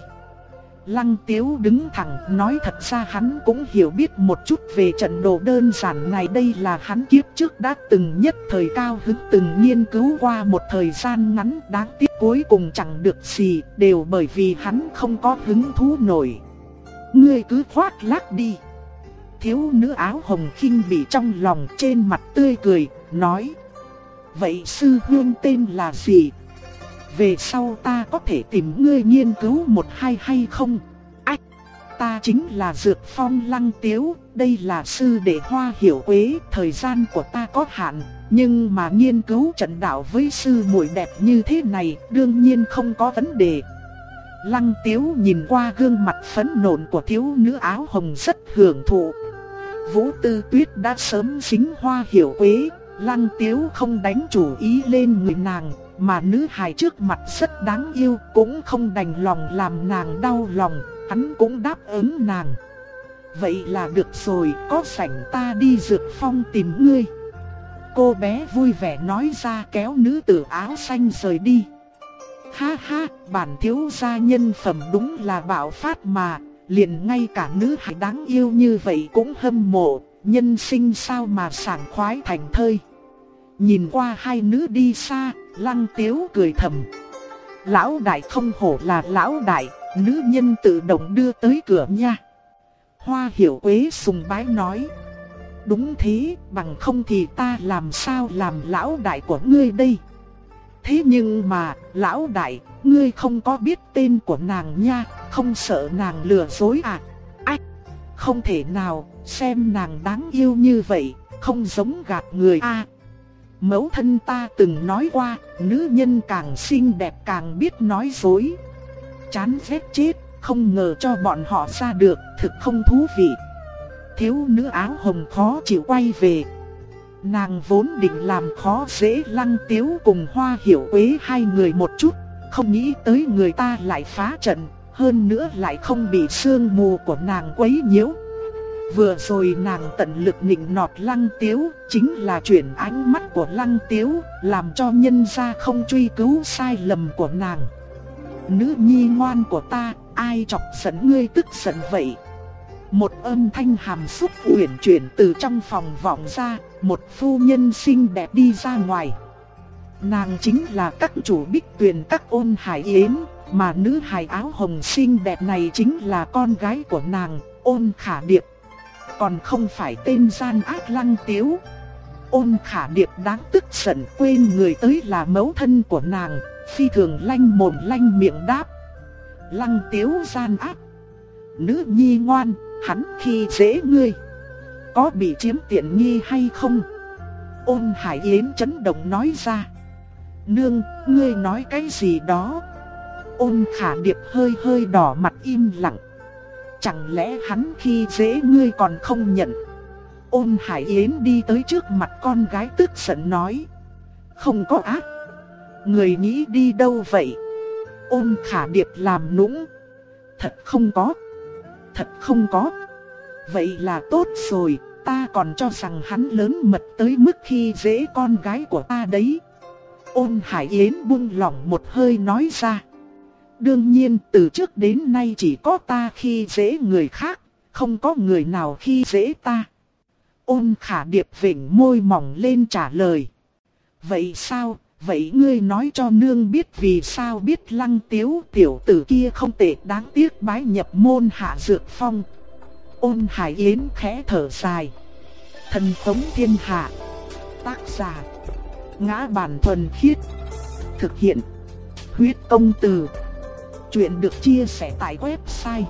Lăng Tiếu đứng thẳng nói thật ra hắn cũng hiểu biết một chút về trận đồ đơn giản này. Đây là hắn kiếp trước đã từng nhất thời cao hứng từng nghiên cứu qua một thời gian ngắn. Đáng tiếc cuối cùng chẳng được gì, đều bởi vì hắn không có hứng thú nổi. Ngươi cứ khoác lác đi. Thiếu nữ áo hồng khinh bỉ trong lòng, trên mặt tươi cười, nói. Vậy sư huynh tên là gì? Về sau ta có thể tìm ngươi nghiên cứu một hai hay không? Ách, ta chính là Dược Phong Lăng Tiếu, đây là sư đệ Hoa Hiểu Quế. Thời gian của ta có hạn, nhưng mà nghiên cứu trận đạo với sư muội đẹp như thế này đương nhiên không có vấn đề. Lăng Tiếu nhìn qua gương mặt phấn nộn của thiếu nữ áo hồng rất hưởng thụ. Vũ Tư Tuyết đã sớm dính Hoa Hiểu Quế, Lăng Tiếu không đánh chủ ý lên người nàng. Mà nữ hài trước mặt rất đáng yêu, cũng không đành lòng làm nàng đau lòng, hắn cũng đáp ứng nàng. Vậy là được rồi, có rảnh ta đi Dược Phong tìm ngươi. Cô bé vui vẻ nói ra, kéo nữ tử áo xanh rời đi. Ha ha, bản thiếu gia nhân phẩm đúng là bạo phát mà, liền ngay cả nữ hài đáng yêu như vậy cũng hâm mộ, nhân sinh sao mà sảng khoái thành thơi. Nhìn qua hai nữ đi xa, Lăng Tiếu cười thầm. Lão đại không hổ là lão đại, nữ nhân tự động đưa tới cửa nha. Hoa Hiểu Quế sùng bái nói. Đúng thế, bằng không thì ta làm sao làm lão đại của ngươi đây? Thế nhưng mà, lão đại, ngươi không có biết tên của nàng nha, không sợ nàng lừa dối à? Ách, không thể nào, xem nàng đáng yêu như vậy, không giống gạt người à. Mẫu thân ta từng nói qua, nữ nhân càng xinh đẹp càng biết nói dối. Chán ghét chết, không ngờ cho bọn họ ra được, thực không thú vị. Thiếu nữ áo hồng khó chịu quay về. Nàng vốn định làm khó dễ Lăng Tiếu cùng Hoa Hiểu Quế hai người một chút, không nghĩ tới người ta lại phá trận, hơn nữa lại không bị sương mù của nàng quấy nhiễu. Vừa rồi nàng tận lực nịnh nọt Lăng Tiếu, chính là chuyển ánh mắt của Lăng Tiếu, làm cho nhân gia không truy cứu sai lầm của nàng. Nữ nhi ngoan của ta, ai chọc giận ngươi tức giận vậy? Một âm thanh hàm xúc uyển chuyển từ trong phòng vọng ra, một phu nhân xinh đẹp đi ra ngoài. Nàng chính là các chủ Bích Tuyền các Ôn Hải Yến, mà nữ hài áo hồng xinh đẹp này chính là con gái của nàng, Ôn Khả Điệp. Còn không phải tên gian ác Lăng Tiếu. Ôn Khả Điệp đáng tức giận quên người tới là mẫu thân của nàng, phi thường lanh mồm lanh miệng đáp. Lăng Tiếu gian ác. Nữ nhi ngoan, hắn khi dễ ngươi, có bị chiếm tiện nghi hay không? Ôn Hải Yến chấn động nói ra. Nương, ngươi nói cái gì đó? Ôn Khả Điệp hơi hơi đỏ mặt im lặng. Chẳng lẽ hắn khi dễ ngươi còn không nhận? Ôn Hải Yến đi tới trước mặt con gái tức giận nói. Không có ác. Người nghĩ đi đâu vậy? Ôn Khả Điệp làm nũng. Thật không có. Thật không có. Vậy là tốt rồi, ta còn cho rằng hắn lớn mật tới mức khi dễ con gái của ta đấy. Ôn Hải Yến buông lỏng một hơi nói ra. Đương nhiên từ trước đến nay chỉ có ta khi dễ người khác, không có người nào khi dễ ta. Ôn Khả Điệp vểnh môi mỏng lên trả lời. Vậy sao, vậy ngươi nói cho nương biết vì sao biết Lăng Tiếu tiểu tử kia không tệ, đáng tiếc bái nhập môn Hạ Dược Phong. Ôn Hải Yến khẽ thở dài. Thần Tống Thiên Hạ. Tác giả Ngã Bản Thuần Khiết. Thực hiện Huyết Công Từ. Chuyện được chia sẻ tại website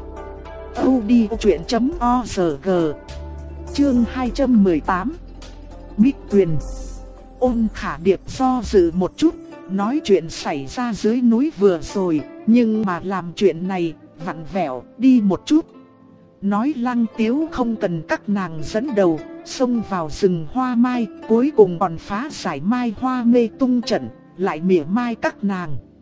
audiochuyện.org. Chương 218. Bích Tuyền. Ôn Khả Điệp do dự một chút, nói chuyện xảy ra dưới núi vừa rồi, nhưng mà làm chuyện này vặn vẹo đi một chút. Nói Lăng Tiếu không cần các nàng dẫn đầu, xông vào rừng hoa mai, cuối cùng còn phá giải mai hoa mê tung trận, lại mỉa mai các nàng.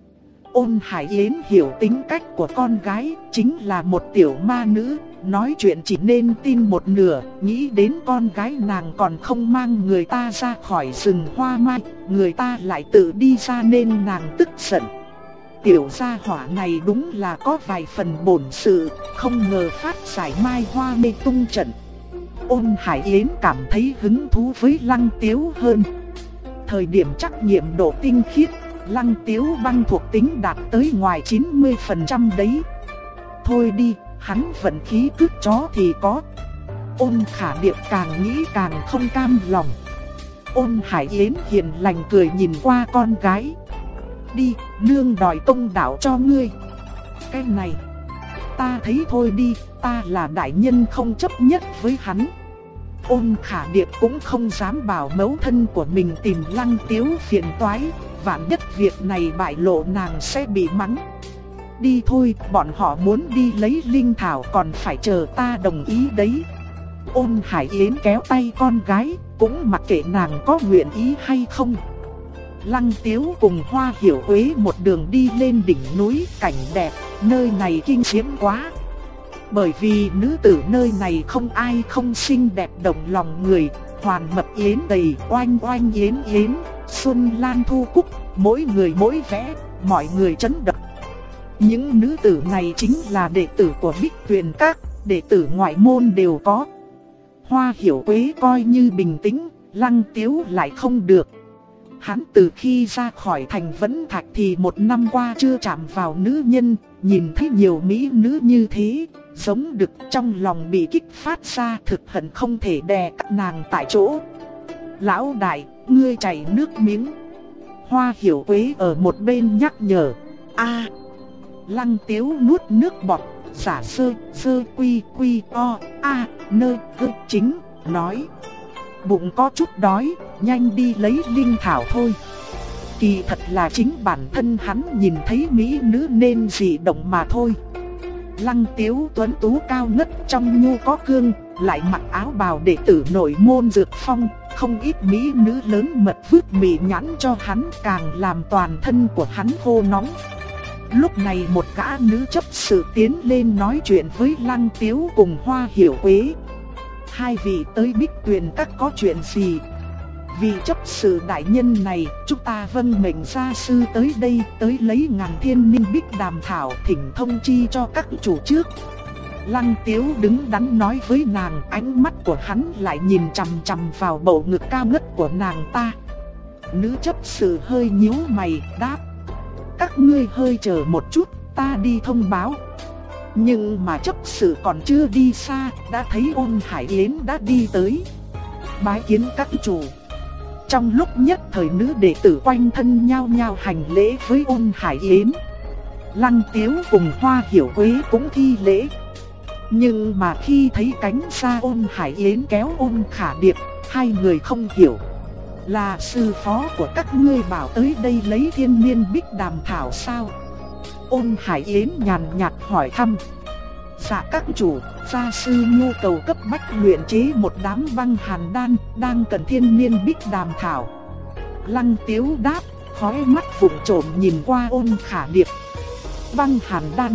Ôn Hải Yến hiểu tính cách của con gái, chính là một tiểu ma nữ, nói chuyện chỉ nên tin một nửa, nghĩ đến con gái nàng còn không mang người ta ra khỏi rừng hoa mai, người ta lại tự đi ra nên nàng tức giận. Tiểu gia hỏa này đúng là có vài phần bổn sự, không ngờ phát giải mai hoa mê tung trận. Ôn Hải Yến cảm thấy hứng thú với Lăng Tiếu hơn. Thời điểm trắc nghiệm độ tinh khiết, Lăng Tiếu băng thuộc tính đạt tới ngoài 90% đấy. Thôi đi, hắn vận khí cướp chó thì có. Ôn Khả Điệp càng nghĩ càng không cam lòng. Ôn Hải Yến hiền lành cười nhìn qua con gái. Đi, nương đòi công đạo cho ngươi. Cái này, ta thấy thôi đi, ta là đại nhân không chấp nhất với hắn. Ôn Khả Điệp cũng không dám bảo mẫu thân của mình tìm Lăng Tiếu phiền toái, vạn nhất việc này bại lộ nàng sẽ bị mắng. Đi thôi, bọn họ muốn đi lấy linh thảo còn phải chờ ta đồng ý đấy. Ôn Hải Yến kéo tay con gái, cũng mặc kệ nàng có nguyện ý hay không. Lăng Tiếu cùng Hoa Hiểu Quế một đường đi lên đỉnh núi, cảnh đẹp, nơi này kinh diễm quá. Bởi vì nữ tử nơi này không ai không xinh đẹp động lòng người, hoàn mập yến đầy, oanh oanh yến yến, xuân lan thu cúc, mỗi người mỗi vẻ, mọi người chấn động. Những nữ tử này chính là đệ tử của Bích Tuyền Các, đệ tử ngoại môn đều có. Hoa Hiểu Quế coi như bình tĩnh, Lăng Tiếu lại không được. Hắn từ khi ra khỏi thành Vấn Thạch thì một năm qua chưa chạm vào nữ nhân, nhìn thấy nhiều mỹ nữ như thế, giống đực trong lòng bị kích phát ra, thực hận không thể đè các nàng tại chỗ. Lão đại, ngươi chảy nước miếng. Hoa Hiểu Quế ở một bên nhắc nhở. Lăng Tiếu nuốt nước bọt, giả sơ quy quy o a nơ hơ chính, nói. Bụng có chút đói, nhanh đi lấy linh thảo thôi. Kỳ thật là chính bản thân hắn nhìn thấy mỹ nữ nên dị động mà thôi. Lăng Tiếu tuấn tú cao ngất trong nhu có cương, lại mặc áo bào đệ tử nội môn Dược Phong, không ít mỹ nữ lớn mật vứt mị nhãn cho hắn, càng làm toàn thân của hắn khô nóng. Lúc này một gã nữ chấp sự tiến lên nói chuyện với Lăng Tiếu cùng Hoa Hiểu Quế. Hai vị tới Bích Tuyền Các có chuyện gì? Vị chấp sự đại nhân này, chúng ta vâng mệnh gia sư tới đây, tới lấy ngàn thiên ninh bích đàm thảo, thỉnh thông chi cho các chủ trước. Lăng Tiếu đứng đắn nói với nàng, ánh mắt của hắn lại nhìn chằm chằm vào bầu ngực cao ngất của nàng ta. Nữ chấp sự hơi nhíu mày, đáp. Các ngươi hơi chờ một chút, ta đi thông báo. Nhưng mà chấp sự còn chưa đi xa, đã thấy Ôn Hải Yến đã đi tới. Bái kiến các chủ. Trong lúc nhất thời nữ đệ tử quanh thân nhao nhao hành lễ với Ôn Hải Yến. Lăng Tiếu cùng Hoa Hiểu Quế cũng thi lễ. Nhưng mà khi thấy cánh xa Ôn Hải Yến kéo Ôn Khả Điệp, hai người không hiểu. Là sư phó của các ngươi bảo tới đây lấy thiên niên bích đàm thảo sao? Ôn Hải Yến nhàn nhạt hỏi thăm. Dạ các chủ, gia sư nhu cầu cấp bách luyện chế một đám băng hàn đan, đang cần thiên niên bích đàm thảo. Lăng Tiếu đáp, khóe mắt vụng trộm nhìn qua Ôn Khả Điệp. Băng hàn đan,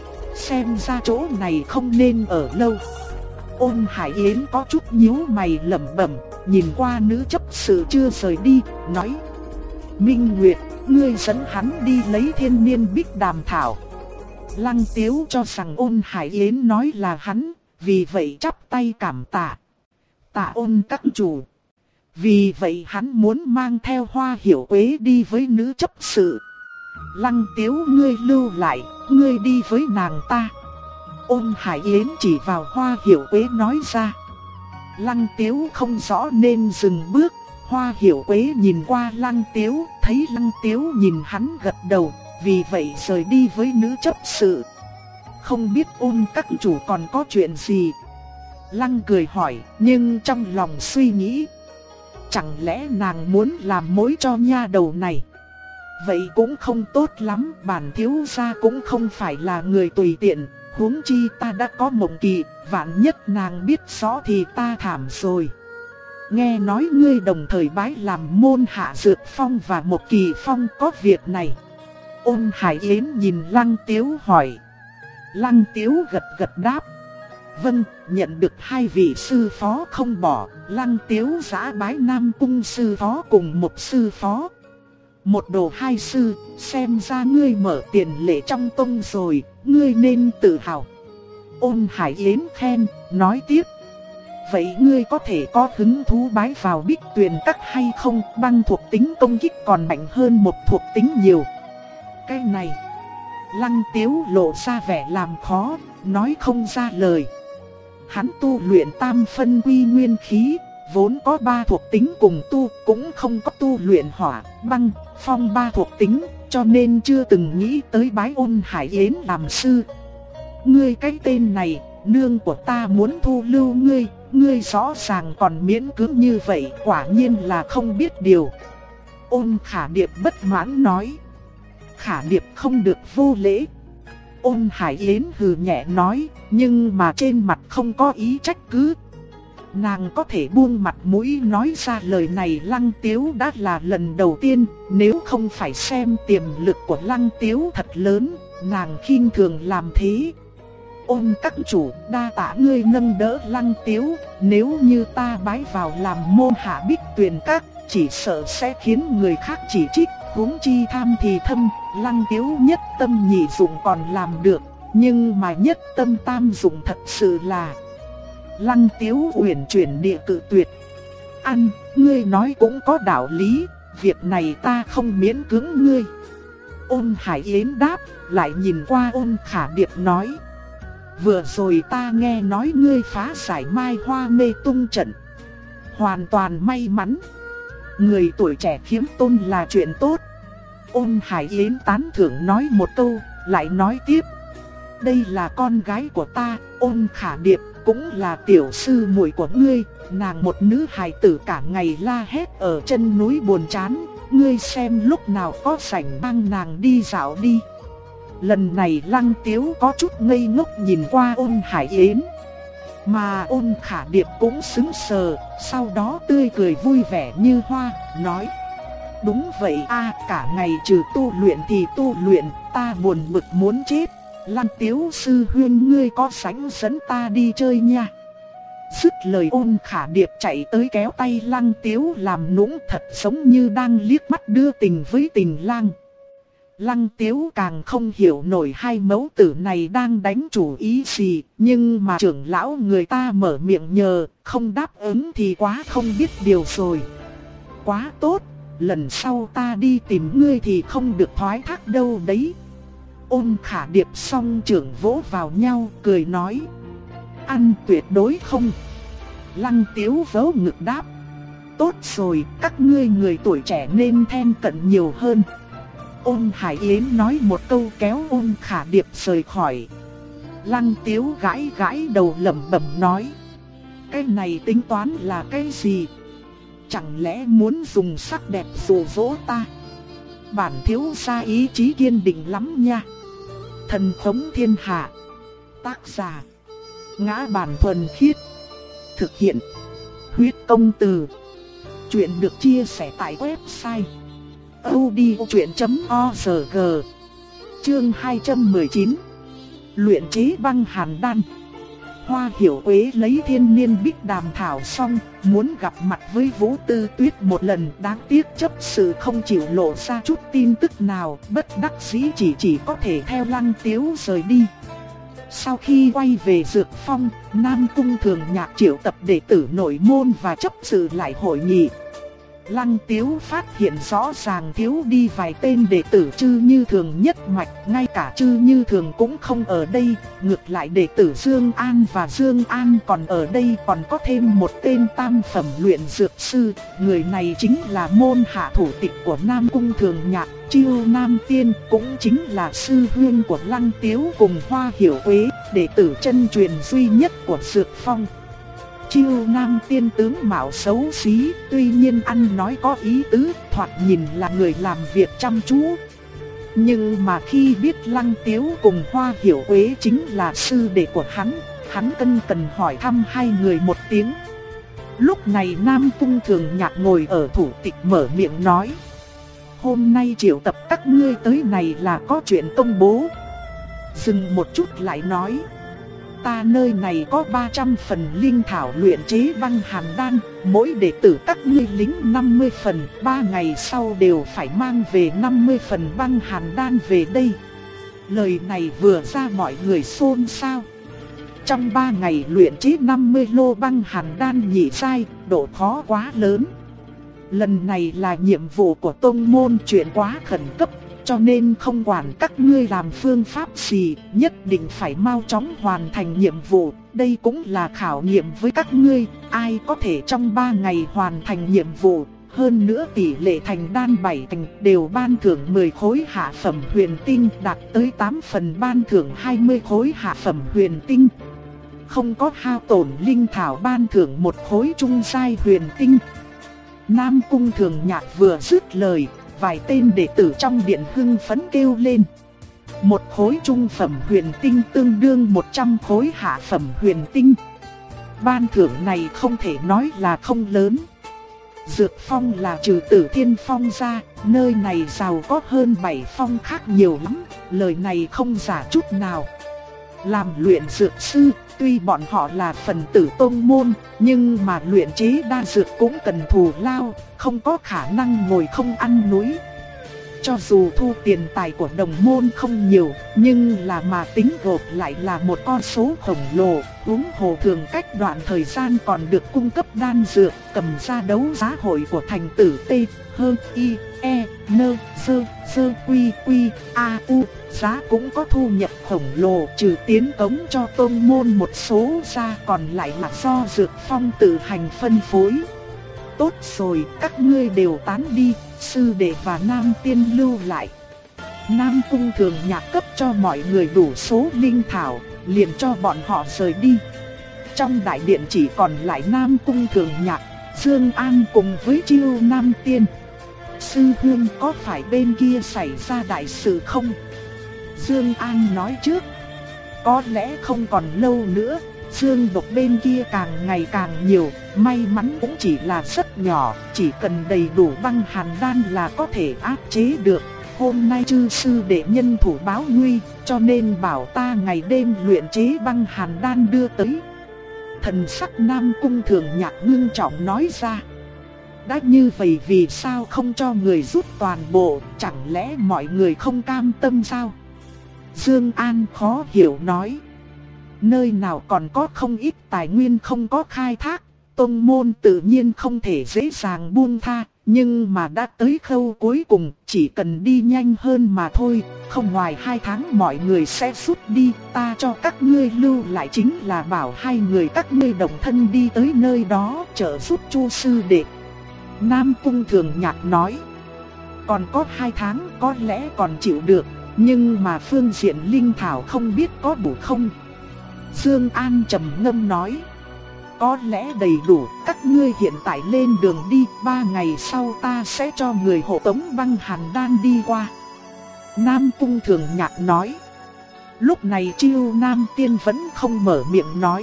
xem ra chỗ này không nên ở lâu. Ôn Hải Yến có chút nhíu mày lẩm bẩm, nhìn qua nữ chấp sự chưa rời đi, nói. Minh Nguyệt, ngươi dẫn hắn đi lấy thiên niên bích đàm thảo. Lăng Tiếu cho rằng Ôn Hải Yến nói là hắn, vì vậy chắp tay cảm tạ. Tạ Ôn các chủ. Vì vậy hắn muốn mang theo Hoa Hiểu Quế đi với nữ chấp sự. Lăng Tiếu, ngươi lưu lại, ngươi đi với nàng ta. Ôn Hải Yến chỉ vào Hoa Hiểu Quế nói ra. Lăng Tiếu không rõ nên dừng bước. Hoa Hiểu Quế nhìn qua Lăng Tiếu, thấy Lăng Tiếu nhìn hắn gật đầu, vì vậy rời đi với nữ chấp sự. Không biết Ôn các chủ còn có chuyện gì? Lăng cười hỏi, nhưng trong lòng suy nghĩ. Chẳng lẽ nàng muốn làm mối cho nha đầu này? Vậy cũng không tốt lắm, bản thiếu gia cũng không phải là người tùy tiện. Huống chi ta đã có mộng kỳ, vạn nhất nàng biết rõ thì ta thảm rồi. Nghe nói ngươi đồng thời bái làm môn Hạ Dược Phong và Mộc Kỳ Phong có việc này. Ôn Hải Yến nhìn Lăng Tiếu hỏi. Lăng Tiếu gật gật đáp. Vâng, nhận được hai vị sư phó không bỏ, Lăng Tiếu giã bái Nam Cung sư phó cùng một sư phó. Một đồ hai sư, xem ra ngươi mở tiền lệ trong tông rồi, ngươi nên tự hào. Ôn Hải Yến khen, nói tiếp. Vậy ngươi có thể có hứng thú bái vào Bích Tuyền Các hay không? Băng thuộc tính công kích còn mạnh hơn một thuộc tính nhiều. Cái này, Lăng Tiếu lộ ra vẻ làm khó, nói không ra lời. Hắn tu luyện tam phân quy nguyên khí, vốn có 3 thuộc tính cùng tu, cũng không có tu luyện hỏa, băng, phong 3 thuộc tính, cho nên chưa từng nghĩ tới bái Ôn Hải Yến làm sư. Ngươi cái tên này, nương của ta muốn thu lưu ngươi, ngươi rõ ràng còn miễn cưỡng như vậy, quả nhiên là không biết điều. Ôn Khả Điệp bất mãn nói. Khả Điệp không được vô lễ. Ôn Hải Yến hừ nhẹ nói, nhưng mà trên mặt không có ý trách cứ. Nàng có thể buông mặt mũi nói ra lời này Lăng Tiếu đã là lần đầu tiên, nếu không phải xem tiềm lực của Lăng Tiếu thật lớn, nàng khinh thường làm thế. Ôn các chủ, đa tạ ngươi nâng đỡ Lăng Tiếu, nếu như ta bái vào làm môn hạ Bích Tuyền Các, chỉ sợ sẽ khiến người khác chỉ trích, huống chi tham thì thâm, Lăng Tiếu nhất tâm nhị dụng còn làm được, nhưng mà nhất tâm tam dụng thật sự là... Lăng Tiếu uyển chuyển địa cự tuyệt. Ăn, ngươi nói cũng có đạo lý, việc này ta không miễn cưỡng ngươi. Ôn Hải Yến đáp, lại nhìn qua Ôn Khả Điệp nói. Vừa rồi ta nghe nói ngươi phá giải Mai Hoa mê tung trận. Hoàn toàn may mắn. Người tuổi trẻ khiếm tôn là chuyện tốt. Ôn Hải Yến tán thưởng nói một câu, lại nói tiếp. Đây là con gái của ta, Ôn Khả Điệp, cũng là tiểu sư muội của ngươi. Nàng một nữ hài tử cả ngày la hét ở chân núi buồn chán, ngươi xem lúc nào có rảnh mang nàng đi dạo đi. Lần này Lăng Tiếu có chút ngây ngốc nhìn qua Ôn Hải Yến. Mà Ôn Khả Điệp cũng sững sờ, sau đó tươi cười vui vẻ như hoa, nói. Đúng vậy a, cả ngày trừ tu luyện thì tu luyện, ta buồn bực muốn chết. Lăng Tiếu sư huynh ngươi có sánh dẫn ta đi chơi nha. Dứt lời Ôn Khả Điệp chạy tới kéo tay Lăng Tiếu làm nũng, thật giống như đang liếc mắt đưa tình với tình lang. Lăng Tiếu càng không hiểu nổi hai mẫu tử này đang đánh chủ ý gì, nhưng mà trưởng lão người ta mở miệng nhờ, không đáp ứng thì quá không biết điều rồi. Quá tốt, lần sau ta đi tìm ngươi thì không được thoái thác đâu đấy. Ôn Khả Điệp song trưởng vỗ vào nhau, cười nói. Ăn tuyệt đối không. Lăng Tiếu vớ ngực đáp. Tốt rồi, các ngươi người tuổi trẻ nên then cận nhiều hơn. Ôn Hải Yến nói một câu kéo Ôn Khả Điệp rời khỏi. Lăng Tiếu gãi gãi đầu lẩm bẩm nói. Cái này tính toán là cái gì? Chẳng lẽ muốn dùng sắc đẹp dụ dỗ ta? Bản thiếu gia ý chí kiên định lắm nha. Thần thống thiên hạ. Tác giả Ngã Bản Thuần Khiết. Thực hiện Huyết Công Từ. Chuyện được chia sẻ tại website audiochuyện.org. Chương 219. Luyện chế băng hàn đan. Hoa Hiểu Quế lấy thiên niên bích đàm thảo xong, muốn gặp mặt với Vũ Tư Tuyết một lần, đáng tiếc chấp sự không chịu lộ ra chút tin tức nào, bất đắc dĩ chỉ có thể theo Lăng Tiếu rời đi. Sau khi quay về Dược Phong, Nam Cung Thường Nhạc triệu tập đệ tử nội môn và chấp sự lại hội nghị. Lăng Tiếu phát hiện rõ ràng thiếu đi vài tên đệ tử Chư Như Thường nhất mạch, ngay cả Chư Như Thường cũng không ở đây, ngược lại đệ tử Dương An và Dương An còn ở đây, còn có thêm một tên tam phẩm luyện dược sư, người này chính là môn hạ thủ tịch của Nam Cung Thường Nhạc, Chiêu Nam Tiên, cũng chính là sư huynh của Lăng Tiếu cùng Hoa Hiểu Quế, đệ tử chân truyền duy nhất của Dược Phong. Chiêu Nam Tiên tướng mạo xấu xí, tuy nhiên ăn nói có ý tứ, thoạt nhìn là người làm việc chăm chú. Nhưng mà khi biết Lăng Tiếu cùng Hoa Hiểu Quế chính là sư đệ của hắn cần hỏi thăm hai người một tiếng. Lúc này Nam Cung Thường Nhạc ngồi ở thủ tịch mở miệng nói. hôm nay triệu tập các ngươi tới này là có chuyện công bố. Dừng một chút lại nói, ta nơi này có 300 phần linh thảo luyện chế băng hàn đan, mỗi đệ tử các ngươi lính 50 phần, 3 ngày sau đều phải mang về 50 phần băng hàn đan về đây. Lời này vừa ra mọi người xôn xao. Trong 3 ngày luyện chế 50 lô băng hàn đan nhị giai, độ khó quá lớn. Lần này là nhiệm vụ của tông môn, chuyện quá khẩn cấp, cho nên không quản các ngươi làm phương pháp gì, nhất định phải mau chóng hoàn thành nhiệm vụ. Đây cũng là khảo nghiệm với các ngươi, ai có thể trong 3 ngày hoàn thành nhiệm vụ. Hơn nữa tỷ lệ thành đan 7 thành đều ban thưởng 10 khối hạ phẩm huyền tinh, đạt tới 8 phần ban thưởng 20 khối hạ phẩm huyền tinh. Không có hao tổn linh thảo ban thưởng 1 khối trung giai huyền tinh. Nam Cung Thường Nhạc vừa dứt lời, vài tên đệ tử trong điện hưng phấn kêu lên. 1 khối trung phẩm huyền tinh tương đương 100 khối hạ phẩm huyền tinh. Ban thưởng này không thể nói là không lớn. Dược phong là trừ Tử Thiên Phong ra, nơi này giàu có hơn 7 phong khác nhiều lắm, lời này không giả chút nào. Làm luyện dược sư, tuy bọn họ là phần tử tông môn, nhưng mà luyện chế đan dược cũng cần thù lao, không có khả năng ngồi không ăn núi. Cho dù thu tiền tài của đồng môn không nhiều, nhưng là mà tính gộp lại là một con số khổng lồ. Huống hồ thường cách đoạn thời gian còn được cung cấp đan dược, cầm ra đấu giá hội của thành tử T, H, I, E, N, G, Quy, Quy, A, U, giá cũng có thu nhập khổng lồ, trừ tiến cống cho tôn môn một số ra, còn lại là do Dược Phong tự hành phân phối. Tốt rồi, các ngươi đều tán đi, sư đệ và Nam Tiên lưu lại. Nam Cung Thường Nhạc cấp cho mọi người đủ số linh thảo, liền cho bọn họ rời đi. Trong đại điện chỉ còn lại Nam Cung Thường Nhạc, Dương An cùng với Chiêu Nam Tiên. Sư huynh, có phải bên kia xảy ra đại sự không? Dương An nói trước. Có lẽ không còn lâu nữa, dương độc bên kia càng ngày càng nhiều, may mắn cũng chỉ là rất nhỏ, chỉ cần đầy đủ băng hàn đan là có thể áp chế được. Hôm nay chư sư đệ nhân thủ báo nguy, cho nên bảo ta ngày đêm luyện chế băng hàn đan đưa tới. Thần sắc Nam Cung Thường Nhạc ngưng trọng nói ra. Đã như vậy vì sao không cho người rút toàn bộ, chẳng lẽ mọi người không cam tâm sao? Dương An khó hiểu nói. Nơi nào còn có không ít tài nguyên không có khai thác, tông môn tự nhiên không thể dễ dàng buông tha, nhưng mà đã tới khâu cuối cùng, chỉ cần đi nhanh hơn mà thôi, không ngoài 2 tháng mọi người sẽ rút đi, ta cho các ngươi lưu lại chính là bảo 2 người các ngươi đồng thân đi tới nơi đó trợ giúp Chu sư đệ. Nam Cung Thường Nhạc nói, còn có 2 tháng có lẽ còn chịu được, nhưng mà phương diện linh thảo không biết có đủ không? Dương An trầm ngâm nói, có lẽ đầy đủ, các ngươi hiện tại lên đường đi, 3 ngày sau ta sẽ cho người hộ tống băng hàn đan đi qua. Nam Cung Thường Nhạc nói. Lúc này Chiêu Nam Tiên vẫn không mở miệng nói.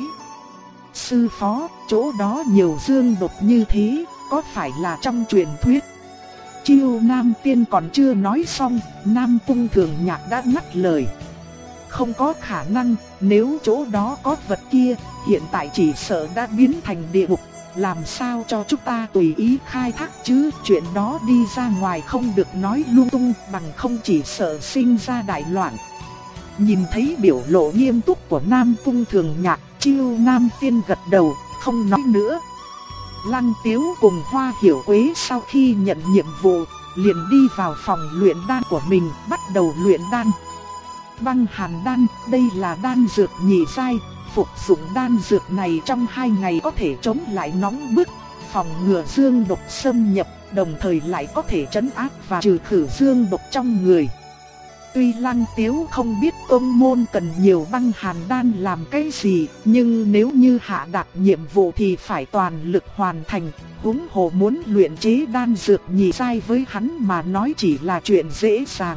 Sư phó, chỗ đó nhiều dương độc như thế, có phải là trong truyền thuyết? Chiêu Nam Tiên còn chưa nói xong, Nam Cung Thường Nhạc đã ngắt lời. Không có khả năng, nếu chỗ đó có vật kia, hiện tại chỉ sợ đã biến thành địa ngục, làm sao cho chúng ta tùy ý khai thác chứ? Chuyện đó đi ra ngoài không được nói lung tung, bằng không chỉ sợ sinh ra đại loạn. Nhìn thấy biểu lộ nghiêm túc của Nam Cung Thường Nhạc, Chiêu Nam Tiên gật đầu, không nói nữa. Lăng Tiếu cùng Hoa Hiểu Quế sau khi nhận nhiệm vụ, liền đi vào phòng luyện đan của mình, bắt đầu luyện đan. Băng hàn đan, đây là đan dược nhị giai, phục dụng đan dược này trong 2 ngày có thể chống lại nóng bức, phòng ngừa dương độc xâm nhập, đồng thời lại có thể trấn áp và trừ khử dương độc trong người. Tuy Lăng Tiếu không biết tông môn cần nhiều băng hàn đan làm cái gì, nhưng nếu như hạ đạt nhiệm vụ thì phải toàn lực hoàn thành, huống hồ muốn luyện chế đan dược nhị giai với hắn mà nói chỉ là chuyện dễ dàng.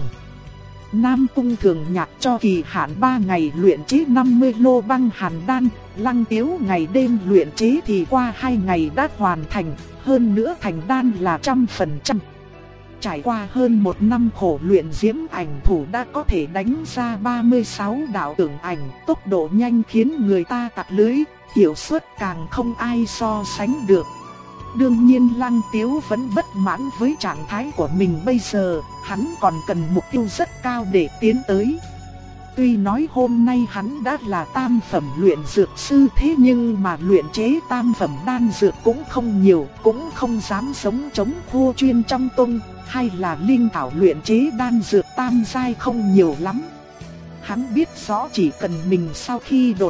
Nam Cung Thường Nhạc cho kỳ hạn 3 ngày luyện chế 50 lô băng hàn đan, Lăng Tiếu ngày đêm luyện chế thì qua 2 ngày đã hoàn thành, hơn nữa thành đan là 100%. Trải qua hơn 1 năm khổ luyện, Diễm Ảnh thủ đã có thể đánh ra 36 đạo tưởng ảnh, tốc độ nhanh khiến người ta tạt lưới, hiệu suất càng không ai so sánh được. Đương nhiên Lăng Tiếu vẫn bất mãn với trạng thái của mình bây giờ, hắn còn cần mục tiêu rất cao để tiến tới. Tuy nói hôm nay hắn đã là tam phẩm luyện dược sư, thế nhưng mà luyện chế tam phẩm đan dược cũng không nhiều, cũng không dám sống chống khô chuyên trong tông, hay là linh thảo luyện chế đan dược tam giai không nhiều lắm. Hắn biết rõ chỉ cần mình sau khi đột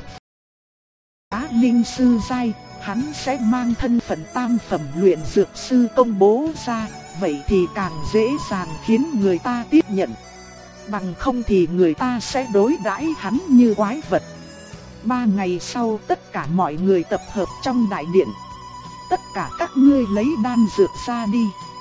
phá linh sư giai, hắn sẽ mang thân phận tam phẩm luyện dược sư công bố ra, vậy thì càng dễ dàng khiến người ta tiếp nhận. Bằng không thì người ta sẽ đối đãi hắn như quái vật. 3 ngày sau tất cả mọi người tập hợp trong đại điện. Tất cả các ngươi lấy đan dược ra đi.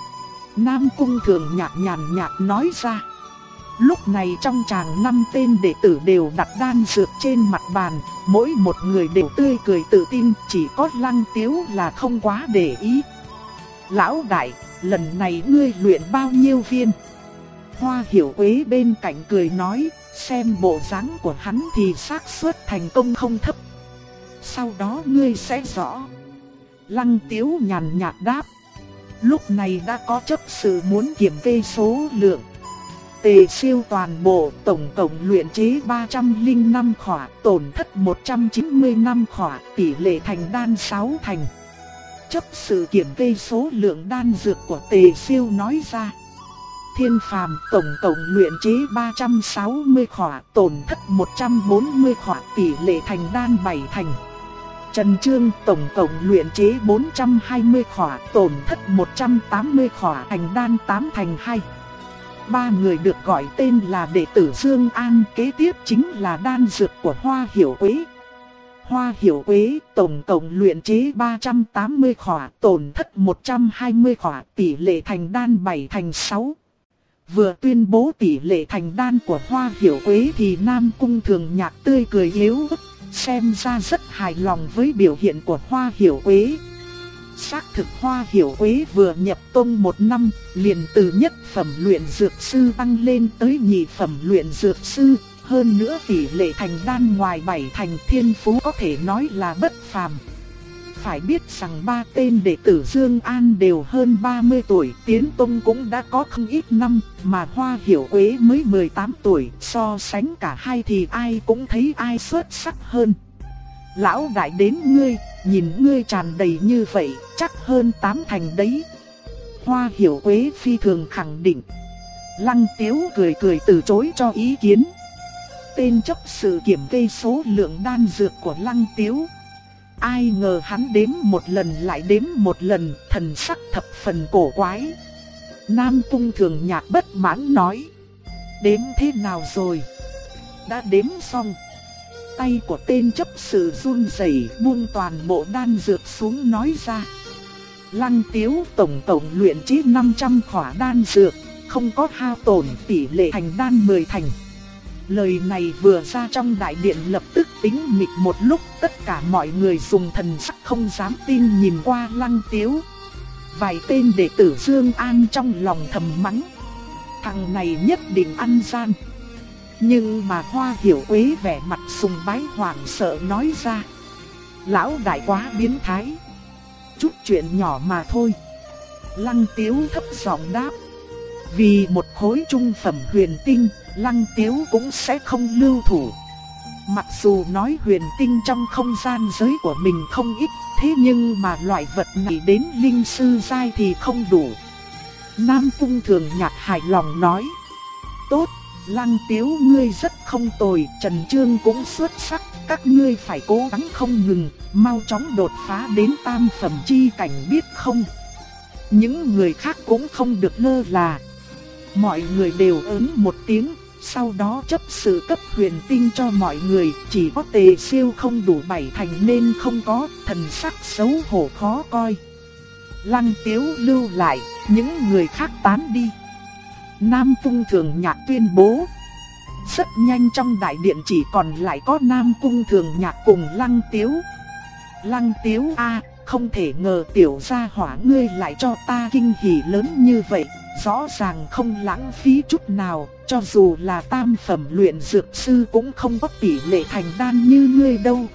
Nam Cung Thường nhàn nhạt nói ra. Lúc này trong tràng 5 tên đệ tử đều đặt đan dược trên mặt bàn, mỗi một người đều tươi cười tự tin, chỉ có Lăng Tiếu là không quá để ý. Lão đại, lần này ngươi luyện bao nhiêu viên? Hoa Hiểu Quế bên cạnh cười nói, xem bộ dáng của hắn thì xác suất thành công không thấp. Sau đó ngươi sẽ rõ. Lăng Tiếu nhàn nhạt đáp. Lúc này đã có chấp sự muốn kiểm kê số lượng. Tề Siêu toàn bộ tổng cộng luyện chế 305 khỏa, tổn thất 195 khỏa, tỷ lệ thành đan 6 thành. Chấp sự kiểm kê số lượng đan dược của Tề Siêu nói ra. Thiên Phàm tổng cộng luyện chế 360 khỏa, tổn thất 140 khỏa, tỷ lệ thành đan 7 thành. Trần Trương tổng cộng luyện chế 420 khỏa, tổn thất 180 khỏa, thành đan 8 thành 2. 3 người được gọi tên là đệ tử Dương An, kế tiếp chính là đan dược của Hoa Hiểu Quế. Hoa Hiểu Quế tổng cộng luyện chế 380 khỏa, tổn thất 120 khỏa, tỷ lệ thành đan 7 thành 6. Vừa tuyên bố tỷ lệ thành đan của Hoa Hiểu Quế thì Nam Cung Thường Nhạc tươi cười yếu ớt, xem ra rất hài lòng với biểu hiện của Hoa Hiểu Quế. Xác thực Hoa Hiểu Quế vừa nhập tông 1 năm, liền từ nhất phẩm luyện dược sư tăng lên tới nhị phẩm luyện dược sư, hơn nữa tỷ lệ thành đan ngoài 7 thành, thiên phú có thể nói là bất phàm. Phải biết rằng 3 tên đệ tử Dương An đều hơn 30 tuổi, tiến tông cũng đã có không ít năm, mà Hoa Hiểu Quế mới 18 tuổi, so sánh cả hai thì ai cũng thấy ai xuất sắc hơn. Lão đại đến ngươi, nhìn ngươi tràn đầy như vậy, chắc hơn 8 thành đấy. Hoa Hiểu Quế phi thường khẳng định. Lăng Tiếu cười cười từ chối cho ý kiến. Tên chấp sự kiểm kê số lượng đan dược của Lăng Tiếu. Ai ngờ hắn đếm một lần lại đếm một lần, thần sắc thập phần cổ quái. Nam Cung Thường Nhạc bất mãn nói. Đếm thế nào rồi? Đã đếm xong. Tay của tên chấp sự run rẩy buông toàn bộ đan dược xuống nói ra. Lăng Tiếu tổng cộng luyện chế 500 khỏa đan dược, không có hao tổn, tỷ lệ thành đan 10 thành. Lời này vừa ra trong đại điện lập tức tĩnh mịch một lúc, tất cả mọi người dùng thần sắc không dám tin nhìn qua Lăng Tiếu. Vài tên đệ tử Dương An trong lòng thầm mắng. Thằng này nhất định ăn gian. Nhưng mà Hoa Hiểu Quế vẻ mặt sùng bái hoảng sợ nói ra. Lão đại quá biến thái. Chút chuyện nhỏ mà thôi. Lăng Tiếu thấp giọng đáp. Vì một khối trung phẩm huyền tinh, Lăng Tiếu cũng sẽ không lưu thủ. Mặc dù nói huyền tinh trong không gian giới của mình không ít, thế nhưng mà loại vật này đến linh sư giai thì không đủ. Nam Cung Thường Nhạc hài lòng nói. Tốt, Lăng Tiếu ngươi rất không tồi, Trần Trương cũng xuất sắc, các ngươi phải cố gắng không ngừng, mau chóng đột phá đến tam phẩm chi cảnh biết không. Những người khác cũng không được lơ là. Mọi người đều ứng một tiếng, sau đó chấp sự cấp huyền tinh cho mọi người, chỉ có Tề Siêu không đủ 7 thành nên không có, thần sắc xấu hổ khó coi. Lăng Tiếu lưu lại, những người khác tán đi. Nam Cung Thường Nhạc tuyên bố. Rất nhanh trong đại điện chỉ còn lại có Nam Cung Thường Nhạc cùng Lăng Tiếu. Lăng Tiếu a, không thể ngờ tiểu gia hỏa ngươi lại cho ta kinh hỉ lớn như vậy, rõ ràng không lãng phí chút nào, cho dù là tam phẩm luyện dược sư cũng không có tỷ lệ thành đan như ngươi đâu.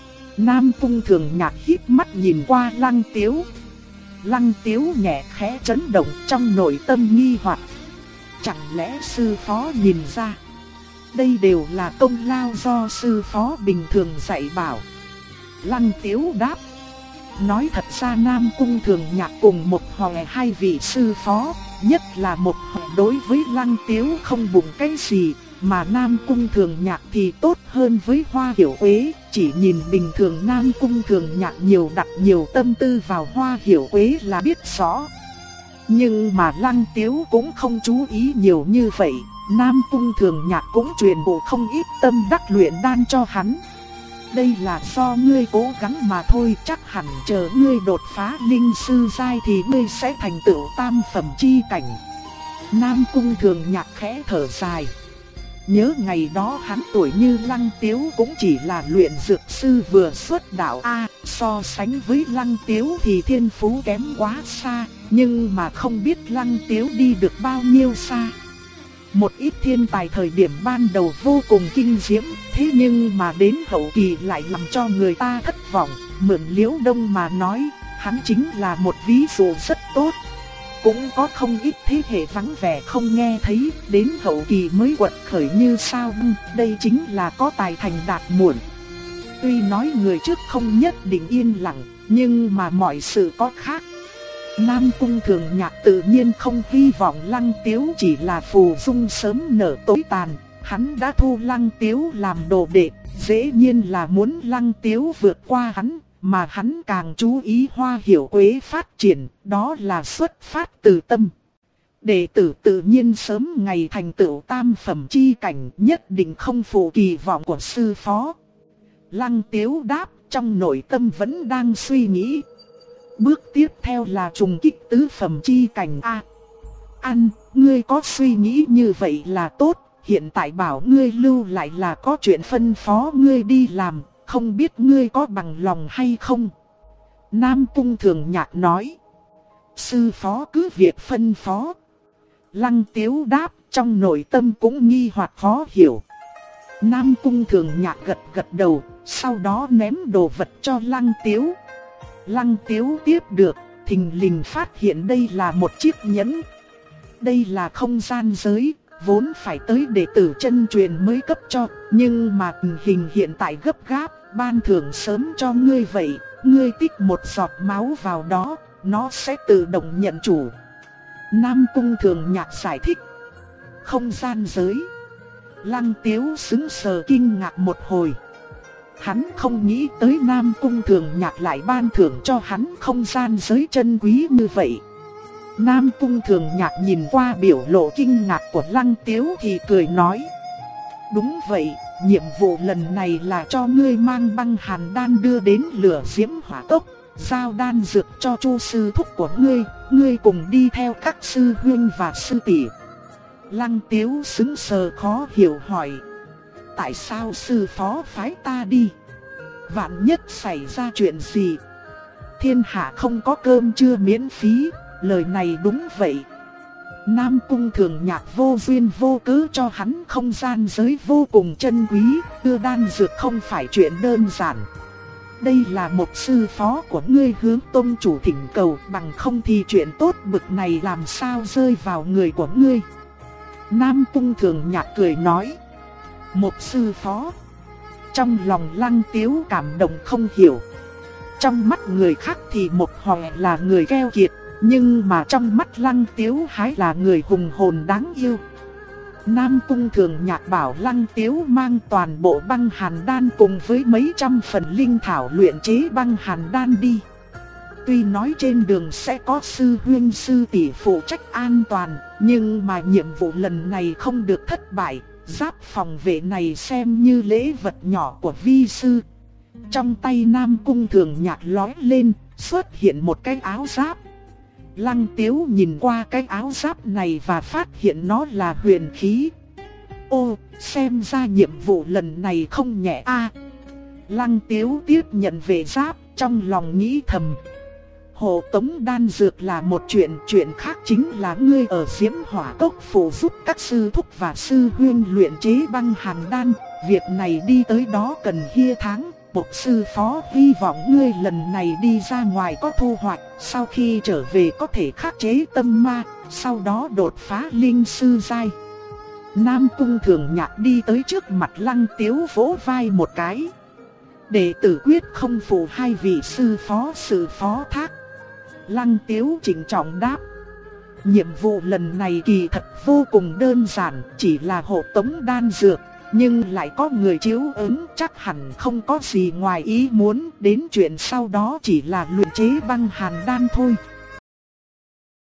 Nam Cung Thường Nhạc híp mắt nhìn qua Lăng Tiếu. Lăng Tiếu nhẹ khẽ chấn động trong nội tâm nghi hoặc. Chẳng lẽ sư phó nhìn ra? Đây đều là công lao do sư phó bình thường dạy bảo. Lăng Tiếu đáp. Nói thật ra Nam Cung Thường Nhạc cùng một hòe hai vị sư phó, nhất là một hòe đối với Lăng Tiếu không bụng cái gì, mà Nam Cung Thường Nhạc thì tốt hơn với Hoa Hiểu Quế. Chỉ nhìn bình thường Nam Cung Thường Nhạc đặt nhiều tâm tư vào Hoa Hiểu Quế là biết rõ. Nhưng mà Lăng Tiếu cũng không chú ý nhiều như vậy, Nam Cung Thường Nhạc cũng truyền bộ không ít tâm đắc luyện đan cho hắn. Đây là do ngươi cố gắng mà thôi, chắc hẳn chờ ngươi đột phá linh sư giai thì ngươi sẽ thành tựu tam phẩm chi cảnh. Nam Cung Thường Nhạc khẽ thở dài. Nhớ ngày đó hắn tuổi như Lăng Tiếu cũng chỉ là luyện dược sư vừa xuất đạo a, so sánh với Lăng Tiếu thì thiên phú kém quá xa, nhưng mà không biết Lăng Tiếu đi được bao nhiêu xa. Một ít thiên tài thời điểm ban đầu vô cùng kinh diễm, thế nhưng mà đến hậu kỳ lại làm cho người ta thất vọng. Mượn Liễu Đông mà nói, hắn chính là một ví dụ rất tốt. Cũng có không ít thế hệ vắng vẻ không nghe thấy, đến hậu kỳ mới quật khởi như sao băng, đây chính là có tài thành đạt muộn. Tuy nói người trước không nhất định yên lặng, nhưng mà mọi sự có khác. Nam Cung Thường Nhạc tự nhiên không hy vọng Lăng Tiếu chỉ là phù dung sớm nở tối tàn, hắn đã thu Lăng Tiếu làm đồ đệ, dễ nhiên là muốn Lăng Tiếu vượt qua hắn, mà hắn càng chú ý Hoa Hiểu Quế phát triển, đó là xuất phát từ tâm. Đệ tử tự nhiên sớm ngày thành tựu tam phẩm chi cảnh, nhất định không phụ kỳ vọng của sư phó. Lăng Tiếu đáp, trong nội tâm vẫn đang suy nghĩ. Bước tiếp theo là trùng kích tứ phẩm chi cảnh a. Ngươi có suy nghĩ như vậy là tốt, hiện tại bảo ngươi lưu lại là có chuyện phân phó ngươi đi làm, không biết ngươi có bằng lòng hay không? Nam Cung Thường Nhạc nói. Sư phó cứ việc phân phó. Lăng Tiếu đáp, trong nội tâm cũng nghi hoặc khó hiểu. Nam Cung Thường Nhạc gật gật đầu, sau đó ném đồ vật cho Lăng Tiếu. Lăng Tiếu tiếp được, thình lình phát hiện đây là một chiếc nhẫn. Đây là không gian giới, vốn phải tới đệ tử chân truyền mới cấp cho, nhưng mà tình hình hiện tại gấp gáp, ban thưởng sớm cho ngươi vậy, ngươi tích một giọt máu vào đó, nó sẽ tự động nhận chủ. Nam Cung Thường Nhạc giải thích. Không gian giới. Lăng Tiếu sững sờ kinh ngạc một hồi. Hắn không nghĩ tới Nam Cung Thường Nhạc lại ban thưởng cho hắn không gian giới chân quý như vậy. Nam Cung Thường Nhạc nhìn qua biểu lộ kinh ngạc của Lăng Tiếu thì cười nói. Đúng vậy, nhiệm vụ lần này là cho ngươi mang băng hàn đan đưa đến lửa diễm hỏa tốc, giao đan dược cho Chu sư thúc của ngươi cùng đi theo các sư huynh và sư tỷ. Lăng Tiếu sững sờ khó hiểu hỏi. Tại sao sư phó phái ta đi? Vạn nhất xảy ra chuyện gì? Thiên hạ không có cơm trưa miễn phí, lời này đúng vậy. Nam Cung Thường Nhạc vô duyên vô cớ cho hắn không gian giới vô cùng chân quý, đưa đan dược không phải chuyện đơn giản. Đây là một sư phó của ngươi hướng tông chủ thỉnh cầu, bằng không thì chuyện tốt bực này làm sao rơi vào người của ngươi. Nam Cung Thường Nhạc cười nói. Một sư phó. Trong lòng Lăng Tiếu cảm động không hiểu. Trong mắt người khác thì một hòe là người keo kiệt, nhưng mà trong mắt Lăng Tiếu hái là người hùng hồn đáng yêu. Nam Cung Thường Nhạc bảo Lăng Tiếu mang toàn bộ băng hàn đan cùng với mấy trăm phần linh thảo luyện chế băng hàn đan đi. Tuy nói trên đường sẽ có sư huynh sư tỷ phụ trách an toàn, nhưng mà nhiệm vụ lần này không được thất bại. Giáp phòng vệ này xem như lễ vật nhỏ của vi sư. Trong tay Nam Cung Thường Nhạc lóe lên, xuất hiện một cái áo giáp. Lăng Tiếu nhìn qua cái áo giáp này và phát hiện nó là huyền khí. Ô, xem ra nhiệm vụ lần này không nhẹ a. Lăng Tiếu tiếp nhận về giáp, trong lòng nghĩ thầm. Hộ tống đan dược là một chuyện khác chính là ngươi ở Diễm Hỏa Cốc phụ giúp các sư thúc và sư huynh luyện chế băng hàn đan. Việc này đi tới đó cần hia tháng. Bộc sư phó hy vọng ngươi lần này đi ra ngoài có thu hoạch, sau khi trở về có thể khắc chế tâm ma, sau đó đột phá linh sư giai. Nam Cung Thường Nhạc đi tới trước mặt Lăng Tiếu vỗ vai một cái. Đệ tử quyết không phụ hai vị sư phó sự phó thác. Lăng Tiếu trịnh trọng đáp. Nhiệm vụ lần này kỳ thật vô cùng đơn giản, chỉ là hộ tống đan dược. Nhưng lại có người chiếu ứng, chắc hẳn không có gì ngoài ý muốn. Đến chuyện sau đó chỉ là luyện chế băng hàn đan thôi.